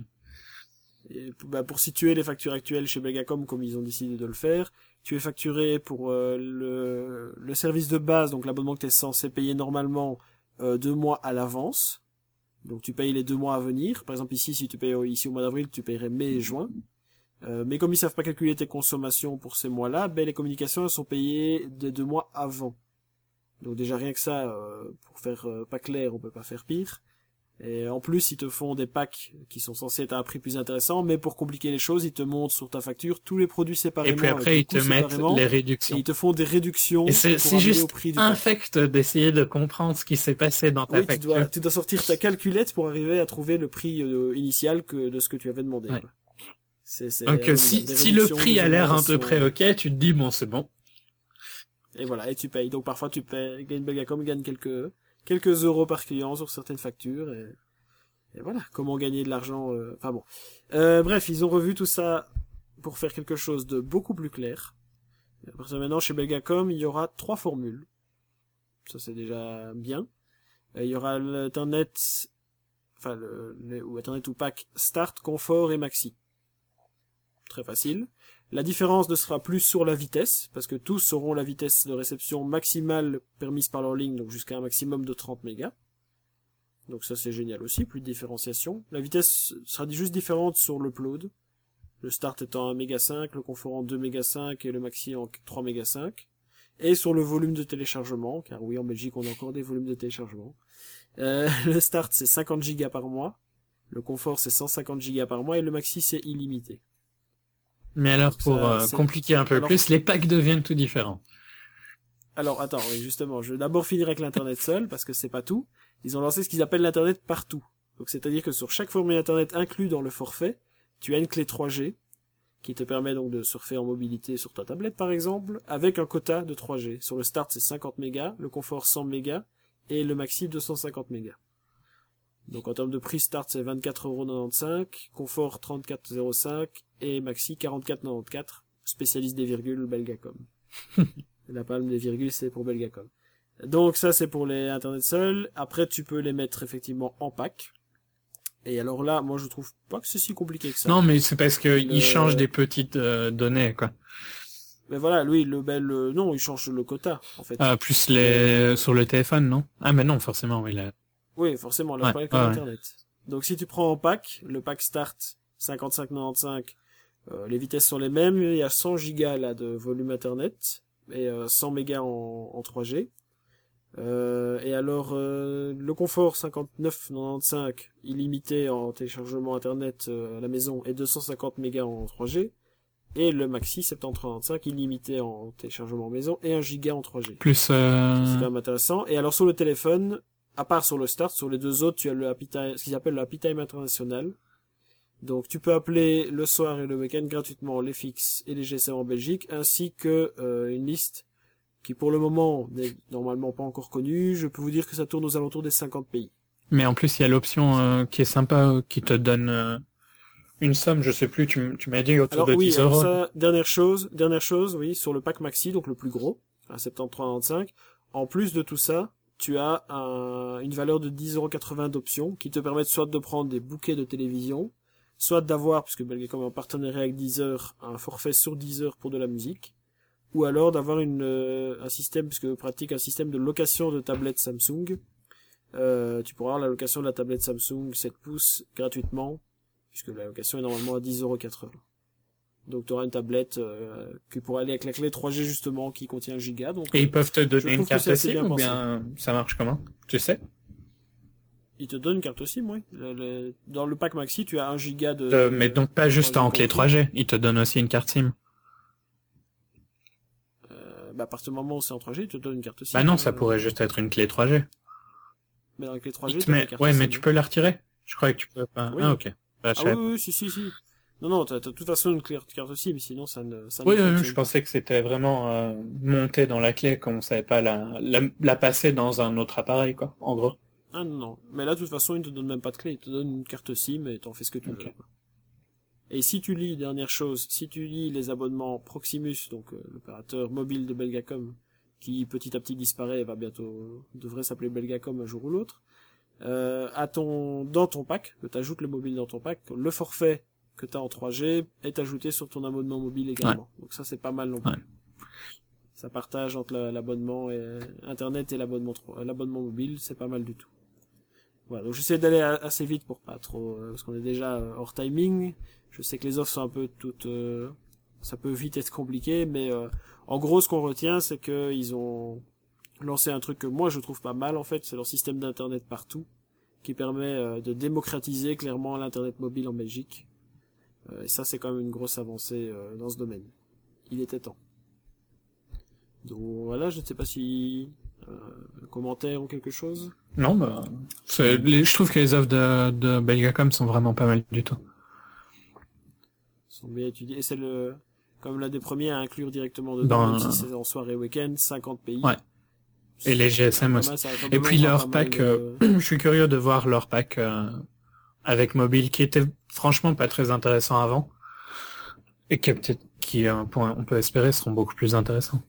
Et, bah, pour situer les factures actuelles chez Belgacom, comme ils ont décidé de le faire, tu es facturé pour euh, le, le service de base, donc l'abonnement que tu es censé payer normalement euh, deux mois à l'avance. Donc tu payes les deux mois à venir. Par exemple ici, si tu payes ici au mois d'avril, tu paierais mai et juin. Euh, mais comme ils savent pas calculer tes consommations pour ces mois-là, ben les communications elles sont payées des deux mois avant. Donc déjà rien que ça, euh, pour faire euh, pas clair, on peut pas faire pire. Et en plus, ils te font des packs qui sont censés être à un prix plus intéressant, mais pour compliquer les choses, ils te montrent sur ta facture tous les produits séparément. Et puis après, ils te mettent les réductions. Et ils te font des réductions. Et c'est, c'est juste infect d'essayer de comprendre ce qui s'est passé dans ta oui, facture. Tu dois, tu dois sortir ta calculette pour arriver à trouver le prix euh, initial que de ce que tu avais demandé. Ouais. C'est, c'est Donc euh, si, si le prix a l'air un peu près ok, tu te dis bon c'est bon. Et voilà, et tu payes. Donc parfois tu payes, Belgacom gagne quelques quelques euros par client sur certaines factures. Et, et voilà, comment gagner de l'argent. Euh... Enfin bon. Euh, bref, ils ont revu tout ça pour faire quelque chose de beaucoup plus clair. À partir de maintenant, chez Belgacom, il y aura trois formules. Ça c'est déjà bien. Et il y aura l'Ethernet, enfin le, le ou Ethernet ou pack Start, Confort et Maxi. Très facile. La différence ne sera plus sur la vitesse, parce que tous auront la vitesse de réception maximale permise par leur ligne, donc jusqu'à un maximum de trente mégas. Donc ça c'est génial aussi, plus de différenciation. La vitesse sera juste différente sur l'upload. Le start étant un méga cinq, le confort en deux méga cinq et le maxi en trois méga cinq. Et sur le volume de téléchargement, car oui en Belgique on a encore des volumes de téléchargement. Euh, le start c'est cinquante gigas par mois, le confort c'est cent cinquante gigas par mois et le maxi c'est illimité. Mais alors, pour ça, euh, compliquer un peu alors, plus, les packs deviennent tout différents. Alors, attends, oui, justement, je vais d'abord finir avec l'Internet seul, parce que c'est pas tout. Ils ont lancé ce qu'ils appellent l'Internet partout. Donc, c'est-à-dire que sur chaque formule Internet inclus dans le forfait, tu as une clé trois G, qui te permet donc de surfer en mobilité sur ta tablette, par exemple, avec un quota de trois G. Sur le start, c'est cinquante mégas, le confort cent mégas, et le maxi deux cent cinquante mégas. Donc en termes de prix, start c'est vingt-quatre euros quatre-vingt-quinze, confort trente-quatre euros cinq et maxi quarante-quatre euros quatre-vingt-quatorze, spécialiste des virgules Belgacom. La palme des virgules c'est pour Belgacom. Donc ça c'est pour les internet seuls. Après tu peux les mettre effectivement en pack. Et alors là, moi je trouve pas que c'est si compliqué que ça. Non mais c'est parce que le... il change des petites euh, données quoi. Mais voilà, lui le bel euh, non, il change le quota en fait. Ah plus les euh... sur le téléphone non. Ah mais non forcément oui là. Oui, forcément, là, ouais, je parlais comme ouais, Internet. Ouais. Donc, si tu prends en pack, le pack Start, cinquante-cinq euros quatre-vingt-quinze, euh, les vitesses sont les mêmes, il y a cent gigas, là, de volume Internet, et euh, cent mégas en, en trois G. Euh, et alors, euh, le confort, cinquante-neuf euros quatre-vingt-quinze, illimité en téléchargement Internet euh, à la maison, et deux cent cinquante mégas en trois G. Et le maxi, soixante-dix euros trente-cinq, illimité en téléchargement maison, et un giga en trois G. Plus, euh... C'est quand même intéressant. Et alors, sur le téléphone, à part sur le start, sur les deux autres, tu as le happy time, ce qu'ils appellent le happy time international. Donc, tu peux appeler le soir et le week-end gratuitement les fixes et les G S M en Belgique, ainsi que euh, une liste qui, pour le moment, n'est normalement pas encore connue. Je peux vous dire que ça tourne aux alentours des cinquante pays. Mais en plus, il y a l'option euh, qui est sympa, euh, qui te donne euh, une somme, je sais plus, tu, tu m'as dit autour alors, de oui, dix euros. Alors ça, dernière chose, dernière chose, oui, sur le pack maxi, donc le plus gros, à soixante-treize euros quatre-vingt-quinze, en plus de tout ça, tu as un, une valeur de dix euros quatre-vingts d'options qui te permettent soit de prendre des bouquets de télévision, soit d'avoir, puisque Belgacom est en partenariat avec Deezer, un forfait sur Deezer pour de la musique, ou alors d'avoir une, euh, un système, puisque pratique un système de location de tablettes Samsung, euh, tu pourras avoir la location de la tablette Samsung sept pouces gratuitement, puisque la location est normalement à dix euros quatre-vingts. Donc tu auras une tablette euh, qui pourra aller avec la clé trois G justement, qui contient un giga. Donc, Et ils peuvent te donner une trouve que c'est carte assez bien SIM ou pensé. bien ça marche comment? Tu sais? Il te donne une carte SIM, oui. Le- le- dans le pack maxi, tu as un giga de... Euh, mais donc pas juste trois G en clé compris. trois G, ils te donnent aussi une carte SIM. Euh, bah, à partir du moment où c'est en trois G, il te donne une carte SIM. Bah non, ça Euh, pourrait juste être une clé trois G. Mais dans la clé trois G, Il te t'as met- une carte Ouais, SIM. mais tu peux la retirer? Je croyais que tu peux pas. Oui. Ah, ok. Bah, je Ah savais oui, oui, si, si, si. Non, non, t'as, t'as de toute façon une clé- carte SIM, sinon ça ne... Ça Oui, ne oui, oui, fonctionne je pas. pensais que c'était vraiment euh, monté dans la clé, qu'on savait pas la, la, la passer dans un autre appareil, quoi, en gros. Ah non, non. Mais là, de toute façon, il te donne même pas de clé. Il te donne une carte SIM et t'en fais ce que tu Ok. veux. quoi. Et si tu lis, dernière chose, si tu lis les abonnements Proximus, donc euh, l'opérateur mobile de Belgacom, qui petit à petit disparaît et va bientôt, devrait s'appeler Belgacom un jour ou l'autre, euh, à ton, dans ton pack, que t'ajoutes le mobile dans ton pack, le forfait que t'as en trois G est ajouté sur ton abonnement mobile également. Donc ça, c'est pas mal non plus. Ouais. Ça partage entre la- l'abonnement et Internet et l'abonnement trois- l'abonnement mobile, c'est pas mal du tout. Voilà, donc j'essaie d'aller a- assez vite pour pas trop, euh, parce qu'on est déjà euh, hors timing. Je sais que les offres sont un peu toutes, euh, ça peut vite être compliqué, mais euh, en gros, ce qu'on retient, c'est que ils ont lancé un truc que moi je trouve pas mal en fait, c'est leur système d'internet partout, qui permet euh, de démocratiser clairement l'internet mobile en Belgique. Euh, et ça, c'est quand même une grosse avancée euh, dans ce domaine. Il était temps. Donc voilà, je ne sais pas si euh, un commentaire ou quelque chose. Non, bah, c'est, les- je trouve que les offres de, de Belgacom sont vraiment pas mal du tout. Ils sont bien étudiés. Et c'est le, comme l'un des premiers à inclure directement dedans, Dans- même si c'est en soirée week-end, cinquante pays. Ouais. Et les G S M Pas aussi. mal, ça Et puis rassemblement leur pas mal pack, de- euh, je suis curieux de voir leur pack euh, avec mobile, qui était franchement pas très intéressant avant, et qui peut-être, qui euh, pour- on peut espérer seront beaucoup plus intéressants.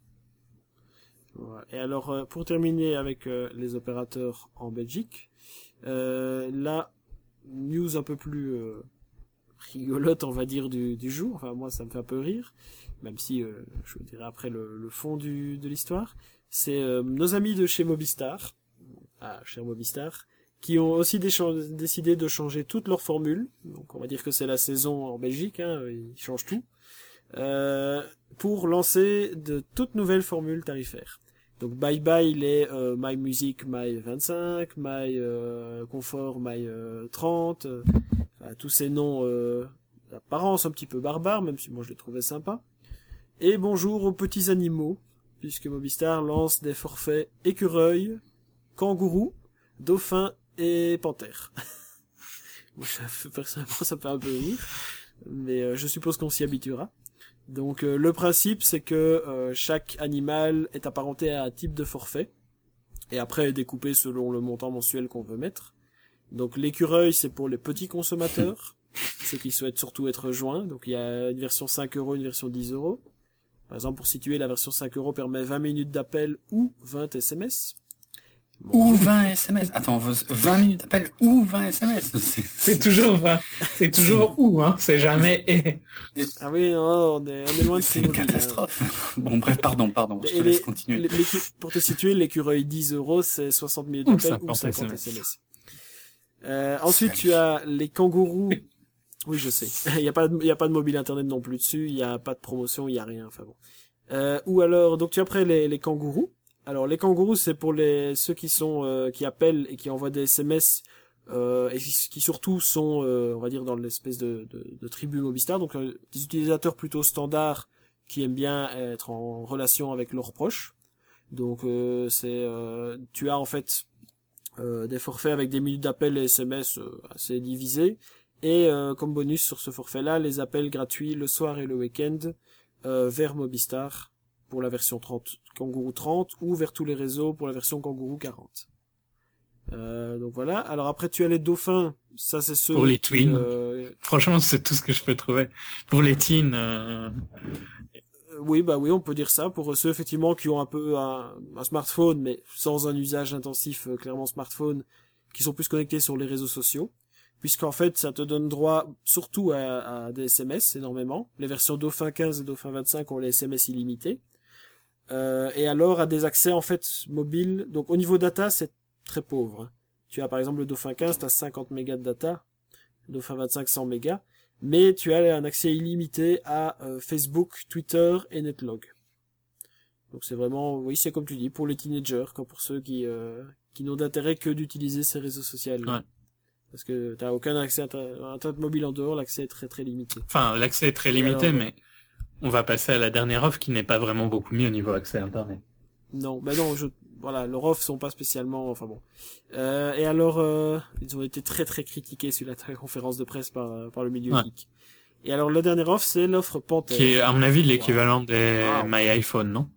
Ouais. Et alors, euh, pour terminer avec euh, les opérateurs en Belgique, euh, la news un peu plus euh, rigolote, on va dire, du, du jour, enfin moi ça me fait un peu rire, même si euh, je vous dirai après le, le fond du, de l'histoire, c'est euh, nos amis de chez Mobistar, ah, cher Mobistar, qui ont aussi décha- décidé de changer toutes leurs formules, donc on va dire que c'est la saison en Belgique, hein, ils changent tout, euh, pour lancer de toutes nouvelles formules tarifaires. Donc bye bye les euh, My Music My vingt-cinq, My euh, Comfort My euh, trente, euh, enfin, tous ces noms euh, d'apparence un petit peu barbares, même si moi je les trouvais sympas. Et bonjour aux petits animaux, puisque Mobistar lance des forfaits écureuil, kangourou, dauphin et panthère. Moi, ça fait, personnellement, ça me fait un peu rire, mais euh, je suppose qu'on s'y habituera. Donc euh, le principe, c'est que euh, chaque animal est apparenté à un type de forfait, et après est découpé selon le montant mensuel qu'on veut mettre. Donc l'écureuil, c'est pour les petits consommateurs, ceux qui souhaitent surtout être joints. Donc il y a une version cinq euros, une version dix euros. Par exemple, pour situer, la version cinq euros permet vingt minutes d'appel ou vingt S M S. Ou vingt S M S. Attends, vingt minutes d'appel ou vingt S M S. C'est- C'est toujours, enfin, c'est toujours où, hein, c'est jamais et. Ah oui, non, on est, on est loin de C'est une Free Mobile, hein. catastrophe. Bon, bref, pardon, pardon. Je Et te laisse les- continuer. les- l'écu- pour te situer, l'écureuil dix euros, c'est soixante minutes Ou d'appel ou cinquante cinquante S M S. S M S. Euh, ensuite, tu as les kangourous. Oui, je sais. Il y a pas de, il y a pas de mobile internet non plus dessus. Il y a pas de promotion. Il y a rien. Enfin bon. Euh, ou alors, donc tu as après les, les kangourous. Alors les kangourous, c'est pour les ceux qui sont euh, qui appellent et qui envoient des S M S euh, et qui, qui surtout sont, euh, on va dire, dans l'espèce de, de, de tribu Mobistar. Donc euh, des utilisateurs plutôt standards qui aiment bien être en relation avec leurs proches. Donc euh, c'est, euh, tu as en fait euh, des forfaits avec des minutes d'appel et S M S euh, assez divisés. Et euh, comme bonus sur ce forfait-là, les appels gratuits le soir et le week-end euh, vers Mobistar pour la version trente, Kangourou trente, ou vers tous les réseaux pour la version Kangourou quarante. Euh, donc voilà. Alors après, tu as les dauphins. Ça, c'est ceux Pour les qui, twins. euh, Franchement, c'est tout ce que je peux trouver. Pour les teens, euh, Euh, Oui, bah oui, on peut dire ça pour ceux effectivement qui ont un peu un, un smartphone, mais sans un usage intensif euh, clairement smartphone, qui sont plus connectés sur les réseaux sociaux, puisqu'en fait ça te donne droit surtout à, à des S M S énormément. Les versions Dauphin quinze et Dauphin vingt-cinq ont les S M S illimités, euh, et alors à des accès en fait mobiles. Donc au niveau data, c'est très pauvre. Hein. Tu as par exemple le Dauphin quinze, tu as cinquante mégas de data, le Dauphin vingt-cinq cent mégas, mais tu as un accès illimité à euh, Facebook, Twitter et Netlog. Donc c'est vraiment, oui, c'est comme tu dis, pour les teenagers, comme pour ceux qui euh, qui n'ont d'intérêt que d'utiliser ces réseaux sociaux. Ouais. Parce que t'as aucun accès à Internet mobile en dehors, l'accès est très très limité. Enfin, l'accès est très limité, alors, mais on va passer à la dernière offre qui n'est pas vraiment beaucoup mieux au niveau accès à Internet. Non, ben non, je, voilà, leurs offres sont pas spécialement, enfin bon. Euh, et alors, euh, ils ont été très très critiqués sur la conférence de presse par par le milieu ouais. geek. Et alors, la dernière offre, c'est l'offre Panther. Qui est, à mon avis, l'équivalent wow. des wow. My iPhone, non?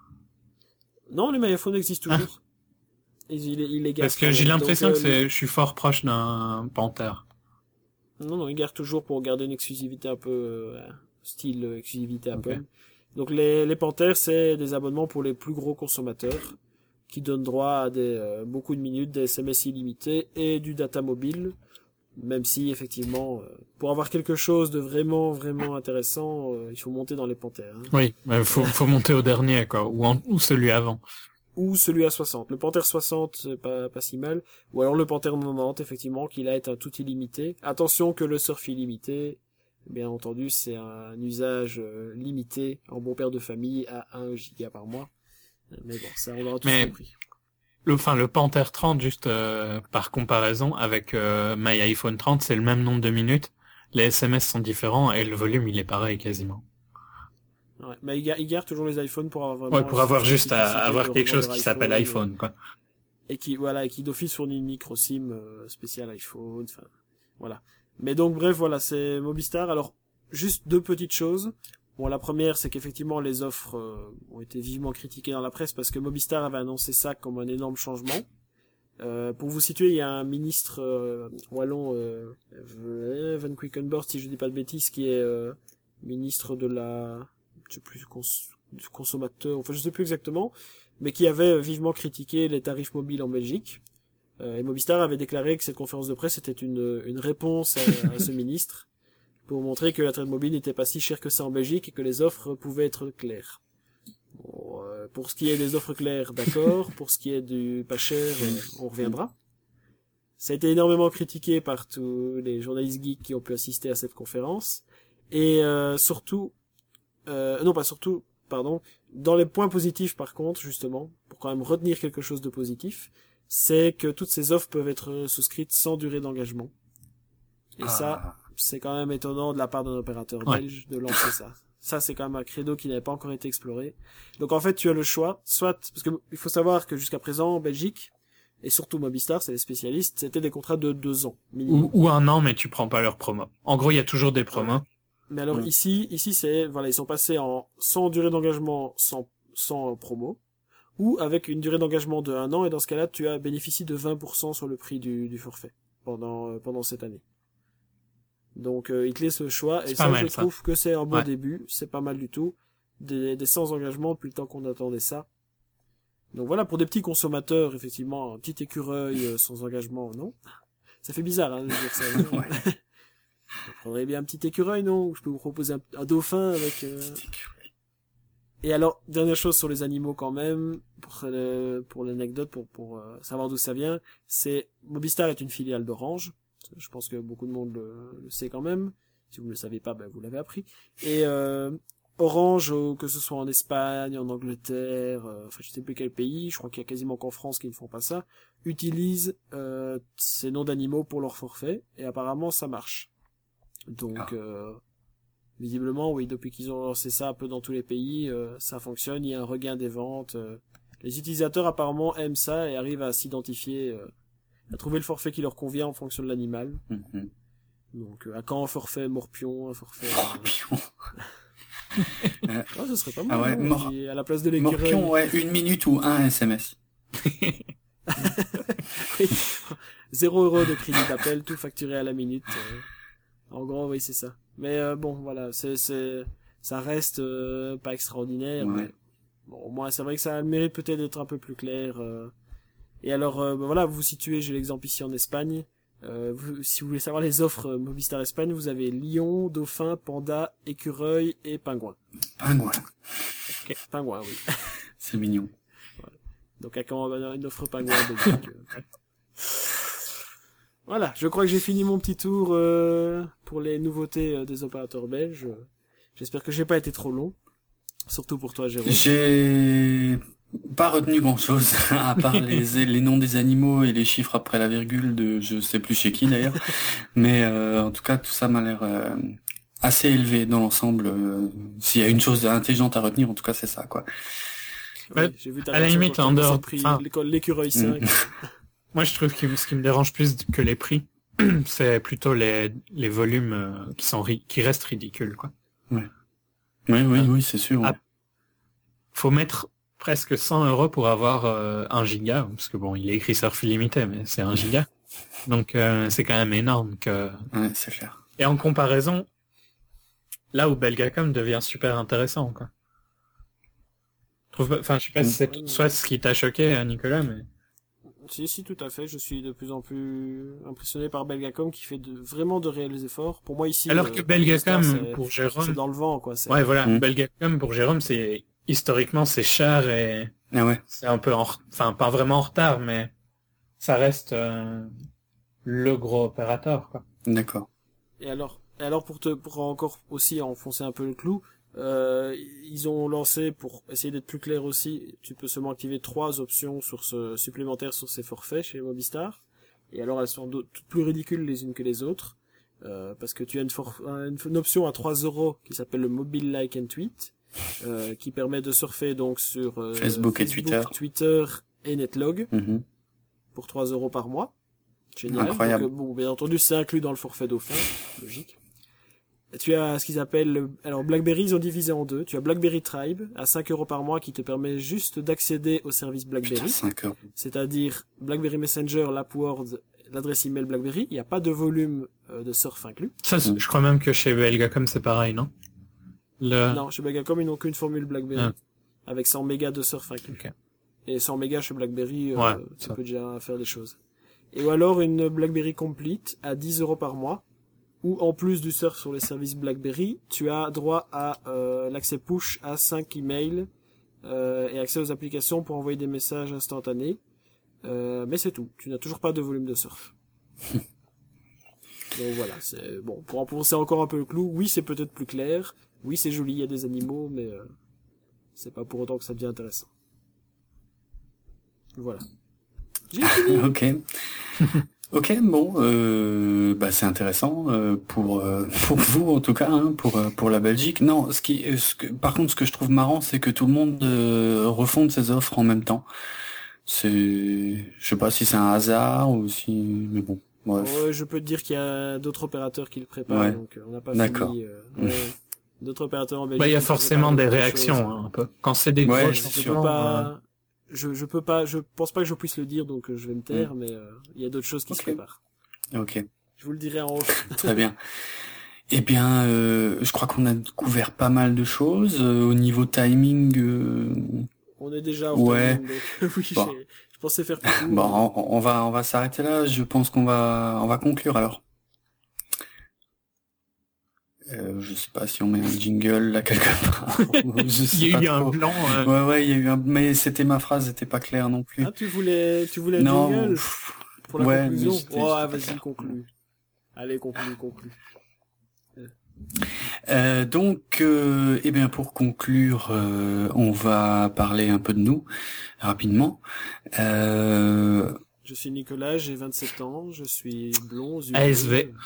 Non, les My iPhone existent toujours. Ah. Ils, ils, ils les gardent. Parce que j'ai l'impression Donc, que c'est, euh, je suis fort proche d'un Panther. Non, non, ils gardent toujours pour garder une exclusivité un peu, euh, style euh, exclusivité Apple. Okay. Donc les, les Panthers, c'est des abonnements pour les plus gros consommateurs, qui donnent droit à des, euh, beaucoup de minutes, des S M S illimités et du data mobile. Même si, effectivement, euh, pour avoir quelque chose de vraiment, vraiment intéressant, euh, il faut monter dans les Panthers. Hein. Oui, il faut, faut monter au dernier, quoi, ou, en, ou celui avant. Ou celui à soixante. Le Panther soixante, c'est pas, pas si mal. Ou alors le Panther Moment, effectivement, qui là est un tout illimité. Attention que le surf illimité, bien entendu, c'est un usage euh, limité en bon père de famille à un giga par mois. Mais bon, ça, on aura tous Mais... compris. Le, enfin, le Panther trente, juste euh, par comparaison avec euh, My iPhone trente, c'est le même nombre de minutes. Les S M S sont différents et le volume, il est pareil quasiment. Ouais, mais ils gardent toujours les iPhones pour avoir vraiment... Ouais, pour avoir juste à avoir quelque chose qui s'appelle iPhone, quoi. Et qui, voilà, et qui d'office fournit une micro SIM euh, spéciale iPhone, enfin, voilà. Mais donc, bref, voilà, c'est Mobistar. Alors, juste deux petites choses. Bon, la première, c'est qu'effectivement, les offres euh, ont été vivement critiquées dans la presse parce que Mobistar avait annoncé ça comme un énorme changement. Euh, pour vous situer, il y a un ministre euh, wallon, euh, Van Quickenborst, si je dis pas de bêtises, qui est euh, ministre de la... je sais plus, cons... du consommateur, enfin je sais plus exactement, mais qui avait vivement critiqué les tarifs mobiles en Belgique. Euh, et Mobistar avait déclaré que cette conférence de presse était une, une réponse à, à ce ministre, pour montrer que l'internet mobile n'était pas si cher que ça en Belgique et que les offres pouvaient être claires. Bon, euh, pour ce qui est des offres claires, d'accord. Pour ce qui est du pas cher, euh, on reviendra. Ça a été énormément critiqué par tous les journalistes geeks qui ont pu assister à cette conférence. Et euh, surtout, euh, non pas surtout, pardon, dans les points positifs par contre, justement, pour quand même retenir quelque chose de positif, c'est que toutes ces offres peuvent être souscrites sans durée d'engagement. Et ah. ça... c'est quand même étonnant de la part d'un opérateur ouais. belge de lancer ça. Ça, c'est quand même un credo qui n'avait pas encore été exploré. Donc, en fait, tu as le choix, soit, parce que il faut savoir que jusqu'à présent, en Belgique, et surtout Mobistar, c'est les spécialistes, c'était des contrats de deux ans, minimum. Ou, ou un an, mais tu prends pas leur promo. En gros, il y a toujours des promos. Ouais. Mais alors, ouais. ici, ici, c'est, voilà, ils sont passés en, sans durée d'engagement, sans, sans promo, ou avec une durée d'engagement de un an, et dans ce cas-là, tu as bénéficié de vingt pour cent sur le prix du, du forfait, pendant, euh, pendant cette année. Donc euh, il te laisse le choix c'est et ça mal, je ça. trouve que c'est un bon ouais. début, c'est pas mal du tout. Des, des sans engagement depuis le temps qu'on attendait ça. Donc voilà, pour des petits consommateurs, effectivement, un petit écureuil euh, sans engagement, non. Ça fait bizarre hein, de dire ça. Ouais. Vous prendrez bien un petit écureuil, non? Je peux vous proposer un, un dauphin avec... Euh... Et alors, dernière chose sur les animaux quand même, pour, le, pour l'anecdote, pour, pour euh, savoir d'où ça vient, c'est Mobistar est une filiale d'Orange. Je pense que beaucoup de monde le, le sait quand même. Si vous ne le savez pas, ben vous l'avez appris. Et euh, Orange, que ce soit en Espagne, en Angleterre, euh, enfin je sais plus quel pays, je crois qu'il y a quasiment qu'en France qui ne font pas ça, utilise euh, ces noms d'animaux pour leur forfait, et apparemment ça marche. Donc, ah. euh, visiblement, oui, depuis qu'ils ont lancé ça un peu dans tous les pays, euh, ça fonctionne, il y a un regain des ventes. Euh, les utilisateurs apparemment aiment ça et arrivent à s'identifier... Euh, à trouver le forfait qui leur convient en fonction de l'animal. Mm-hmm. Donc, euh, à quand un forfait morpion, un forfait... Morpion euh... oh, ce serait pas mal. Ah ouais, hein, mor... à la place de l'écureuil. Morpion, ouais, une minute ou un S M S. Oui. Zéro euro de crédit d'appel, tout facturé à la minute. Euh... En gros, oui, c'est ça. Mais euh, bon, voilà, c'est, c'est... ça reste euh, pas extraordinaire. Ouais. Mais... Bon, au moins, c'est vrai que ça a le mérite peut-être d'être un peu plus clair... Euh... Et alors, euh, ben voilà, vous vous situez, j'ai l'exemple ici en Espagne. Euh, vous, si vous voulez savoir les offres euh, Mobistar Espagne, vous avez lion, dauphin, panda, écureuil et pingouin. Pingouin. Okay. Pingouin, oui. C'est mignon. Voilà. Donc, une offre pingouin en Belgique. Voilà, je crois que j'ai fini mon petit tour euh, pour les nouveautés euh, des opérateurs belges. J'espère que j'ai pas été trop long, surtout pour toi, Jérôme. J'ai pas retenu grand-chose, à part les, les noms des animaux et les chiffres après la virgule de je sais plus chez qui d'ailleurs. Mais euh, en tout cas, tout ça m'a l'air euh, assez élevé dans l'ensemble. Euh, s'il y a une chose intelligente à retenir, en tout cas, c'est ça, quoi. Ouais, j'ai vu ta à la limite, en dehors, enfin, l'écureuil cinq. Mm. Moi, je trouve que ce qui me dérange plus que les prix, c'est plutôt les, les volumes euh, qui sont ri- qui restent ridicules, quoi. Ouais. Oui, oui, Ah. oui, c'est sûr. Ouais. Ah. Faut mettre presque cent euros pour avoir euh, un giga, parce que bon, il est écrit surf illimité, mais c'est un giga. Donc, euh, c'est quand même énorme que... Ouais, c'est clair. Et en comparaison, là où Belgacom devient super intéressant, quoi. Trouve, enfin, je sais pas si c'est Ouais, soit ce qui t'a choqué, Nicolas, mais... Si, si, tout à fait. Je suis de plus en plus impressionné par Belgacom qui fait de, vraiment de réels efforts. Pour moi, ici... Alors euh, que Belgacom, c'est, pour c'est Jérôme... dans le vent, quoi. C'est... Ouais, voilà. Mm. Belgacom, pour Jérôme, c'est... Historiquement, c'est cher et... Ah ouais. C'est un peu en... re- Enfin, pas vraiment en retard, mais... Ça reste euh, le gros opérateur, quoi. D'accord. Et alors, et alors pour te, pour encore aussi enfoncer un peu le clou, euh, ils ont lancé, pour essayer d'être plus clair aussi, tu peux seulement activer trois options sur ce, supplémentaires sur ces forfaits chez Mobistar. Et alors elles sont toutes plus ridicules les unes que les autres, euh, parce que tu as une, for- une, une option à trois euros qui s'appelle le Mobile Like and Tweet, euh, qui permet de surfer donc sur euh, Facebook et Twitter. Twitter et Netlog Mhm. pour trois euros par mois. Génial. Incroyable. Donc, euh, bon, bien entendu, c'est inclus dans le forfait dauphin, logique. Et tu as ce qu'ils appellent, le- alors BlackBerry, ils ont divisé en deux. Tu as BlackBerry Tribe à cinq euros par mois qui te permet juste d'accéder au service Putain, BlackBerry, cinq euros. c'est-à-dire BlackBerry Messenger, l'AppWord, l'adresse email BlackBerry. Il n'y a pas de volume euh, de surf inclus. Ça, c'est- Mm. je crois même que chez Belgacom, c'est pareil, non? Le... Non, chez Belgacom, ils n'ont qu'une formule BlackBerry Ah. avec cent mégas de surf inclus. Ok. Et cent mégas chez BlackBerry, euh, Ouais, ça ça. peut déjà faire des choses. Et ou alors une BlackBerry Complete à dix euros par mois, où en plus du surf sur les services BlackBerry, tu as droit à euh, l'accès push à cinq emails euh, et accès aux applications pour envoyer des messages instantanés. Euh, mais c'est tout. Tu n'as toujours pas de volume de surf. Donc voilà, c'est bon. Pour enfoncer encore un peu le clou, oui, c'est peut-être plus clair. Oui, c'est joli, il y a des animaux, mais euh, c'est pas pour autant que ça devient intéressant. Voilà. J'ai fini. Ok. Ok, bon, euh, bah c'est intéressant euh, pour euh, pour vous en tout cas, hein, pour euh, pour la Belgique. Non, ce qui, euh, ce que, par contre, ce que je trouve marrant, c'est que tout le monde euh, refonde ses offres en même temps. C'est, je sais pas si c'est un hasard ou si, mais bon, bref. Ouais, je peux te dire qu'il y a d'autres opérateurs qui le préparent, Ouais. donc euh, on n'a pas D'accord. fini. Euh, ouais. D'autres opérateurs en Belgique. Bah, il y a qui forcément préparent des d'autres réactions, choses. hein, un peu. Quand c'est des Ouais, gros c'est Je sûr. peux changements, euh, pas, je, je peux pas, je pense pas que je puisse le dire, donc euh, je vais me taire, mais euh, il y a d'autres choses qui Ok. se préparent. Ok, Je vous le dirai en off. très bien. Eh bien, euh, je crois qu'on a couvert pas mal de choses euh, au niveau timing. Euh, On est déjà au Ouais. timing, donc oui, Bon. j'ai- je pensais faire plus court. bon, on, on va on va s'arrêter là. Je pense qu'on va on va conclure alors. Euh, je sais pas si on met un jingle là quelque part. Je sais il y a pas eu un trop. blanc. euh, Ouais, ouais, il y a eu un, mais c'était ma phrase, n'était pas claire non plus. Ah, tu voulais, tu voulais un non, jingle pff, pour la ouais, conclusion. mais j'étais- Oh, j'étais pas vas-y, clair. conclue. Allez, conclue, conclue. Euh, donc, euh, eh bien, pour conclure, euh, on va parler un peu de nous rapidement. Euh, Je suis Nicolas, j'ai vingt-sept ans, je suis blond, yeux A S bleus. V.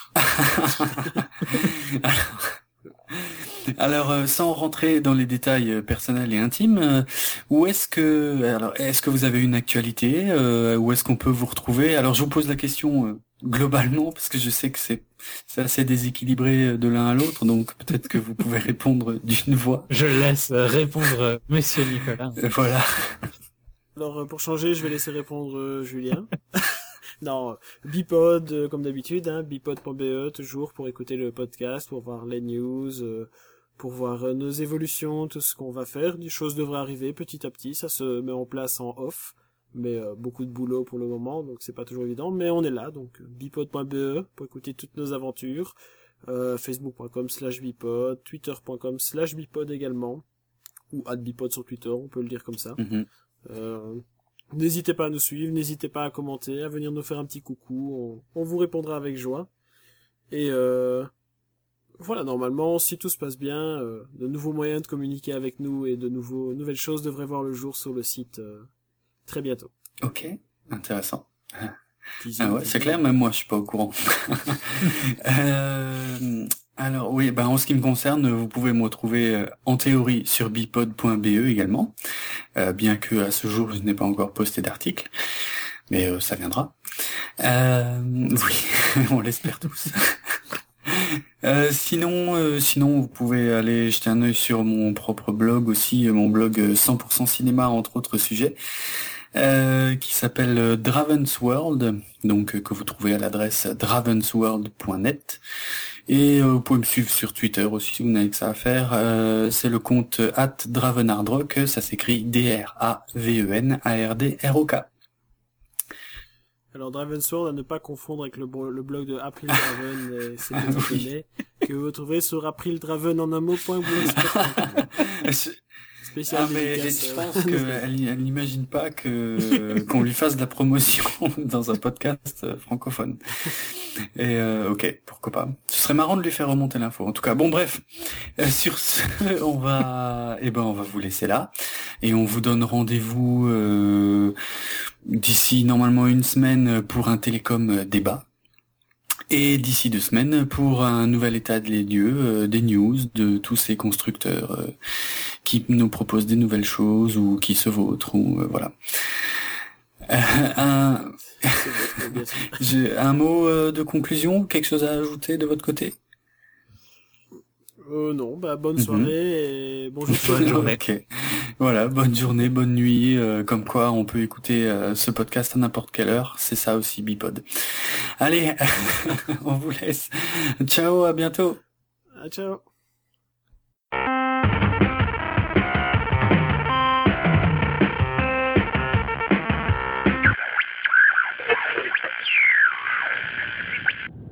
Alors, euh, sans rentrer dans les détails euh, personnels et intimes, euh, où est-ce que, alors, est-ce que vous avez une actualité, euh, où est-ce qu'on peut vous retrouver? Alors, je vous pose la question euh, globalement parce que je sais que c'est c'est assez déséquilibré euh, de l'un à l'autre, donc peut-être que vous pouvez répondre d'une voix. Je laisse euh, répondre euh, Monsieur Nicolas. Euh, Voilà. Alors, euh, pour changer, je vais laisser répondre euh, Julien. Non, euh, Bipod, euh, comme d'habitude, hein, bipod point b e, toujours pour écouter le podcast, pour voir les news, euh, pour voir euh, nos évolutions, tout ce qu'on va faire. Des choses devraient arriver petit à petit, ça se met en place en off, mais euh, beaucoup de boulot pour le moment, donc c'est pas toujours évident, mais on est là, donc bipod point b e pour écouter toutes nos aventures, euh, facebook point com slash bipod, twitter point com slash bipod également, ou at bipod sur Twitter, on peut le dire comme ça. Mhm. Euh, n'hésitez pas à nous suivre, n'hésitez pas à commenter, à venir nous faire un petit coucou, on, on vous répondra avec joie. Et euh, voilà, normalement, si tout se passe bien, euh, de nouveaux moyens de communiquer avec nous et de nouveaux nouvelles choses devraient voir le jour sur le site euh, très bientôt. Ok, intéressant. Teasing, Ah ouais, teasing. c'est clair, même moi je suis pas au courant. euh, alors oui, ben en ce qui me concerne, vous pouvez me retrouver euh, en théorie sur bipod point b e également, euh, bien que à ce jour je n'ai pas encore posté d'article, mais euh, ça viendra. Euh, oui, on l'espère tous. Euh, sinon, euh, sinon, vous pouvez aller jeter un œil sur mon propre blog aussi, euh, mon blog euh, cent pour cent cinéma entre autres sujets, euh, qui s'appelle euh, Dravensworld, donc euh, que vous trouvez à l'adresse dravensworld point net. Et euh, vous pouvez me suivre sur Twitter aussi si vous n'avez que ça à faire. Euh, c'est le compte at dravenardrock, ça s'écrit D R A V E N A R D R O K. Alors Dravensword à ne pas confondre avec le, bro- le blog de April Draven et ses petits bonnets, que vous trouverez sur aprildraven en un mot point blogspot. Spécial Ah mais dédicace, je euh, pense qu'elle elle n'imagine pas que qu'on lui fasse de la promotion dans un podcast euh, francophone. Et euh, ok, pourquoi pas. Ce serait marrant de lui faire remonter l'info. En tout cas, bon bref. Euh, sur ce, on va, eh ben on va vous laisser là et on vous donne rendez-vous euh, d'ici normalement une semaine pour un télécom débat. Et d'ici deux semaines pour un nouvel état des lieux, euh, des news de tous ces constructeurs euh, qui nous proposent des nouvelles choses ou qui se vautrent ou euh, voilà. Euh, un, c'est vrai, bien sûr. j'ai un mot euh, de conclusion, quelque chose à ajouter de votre côté? Euh, non, bah bonne Mhm. soirée et bonjour. Bonne journée. Ok. Voilà, bonne journée, bonne nuit. euh, comme quoi, on peut écouter euh, ce podcast à n'importe quelle heure. C'est ça aussi, Bipod. Allez, on vous laisse. Ciao, à bientôt. Ah, ciao.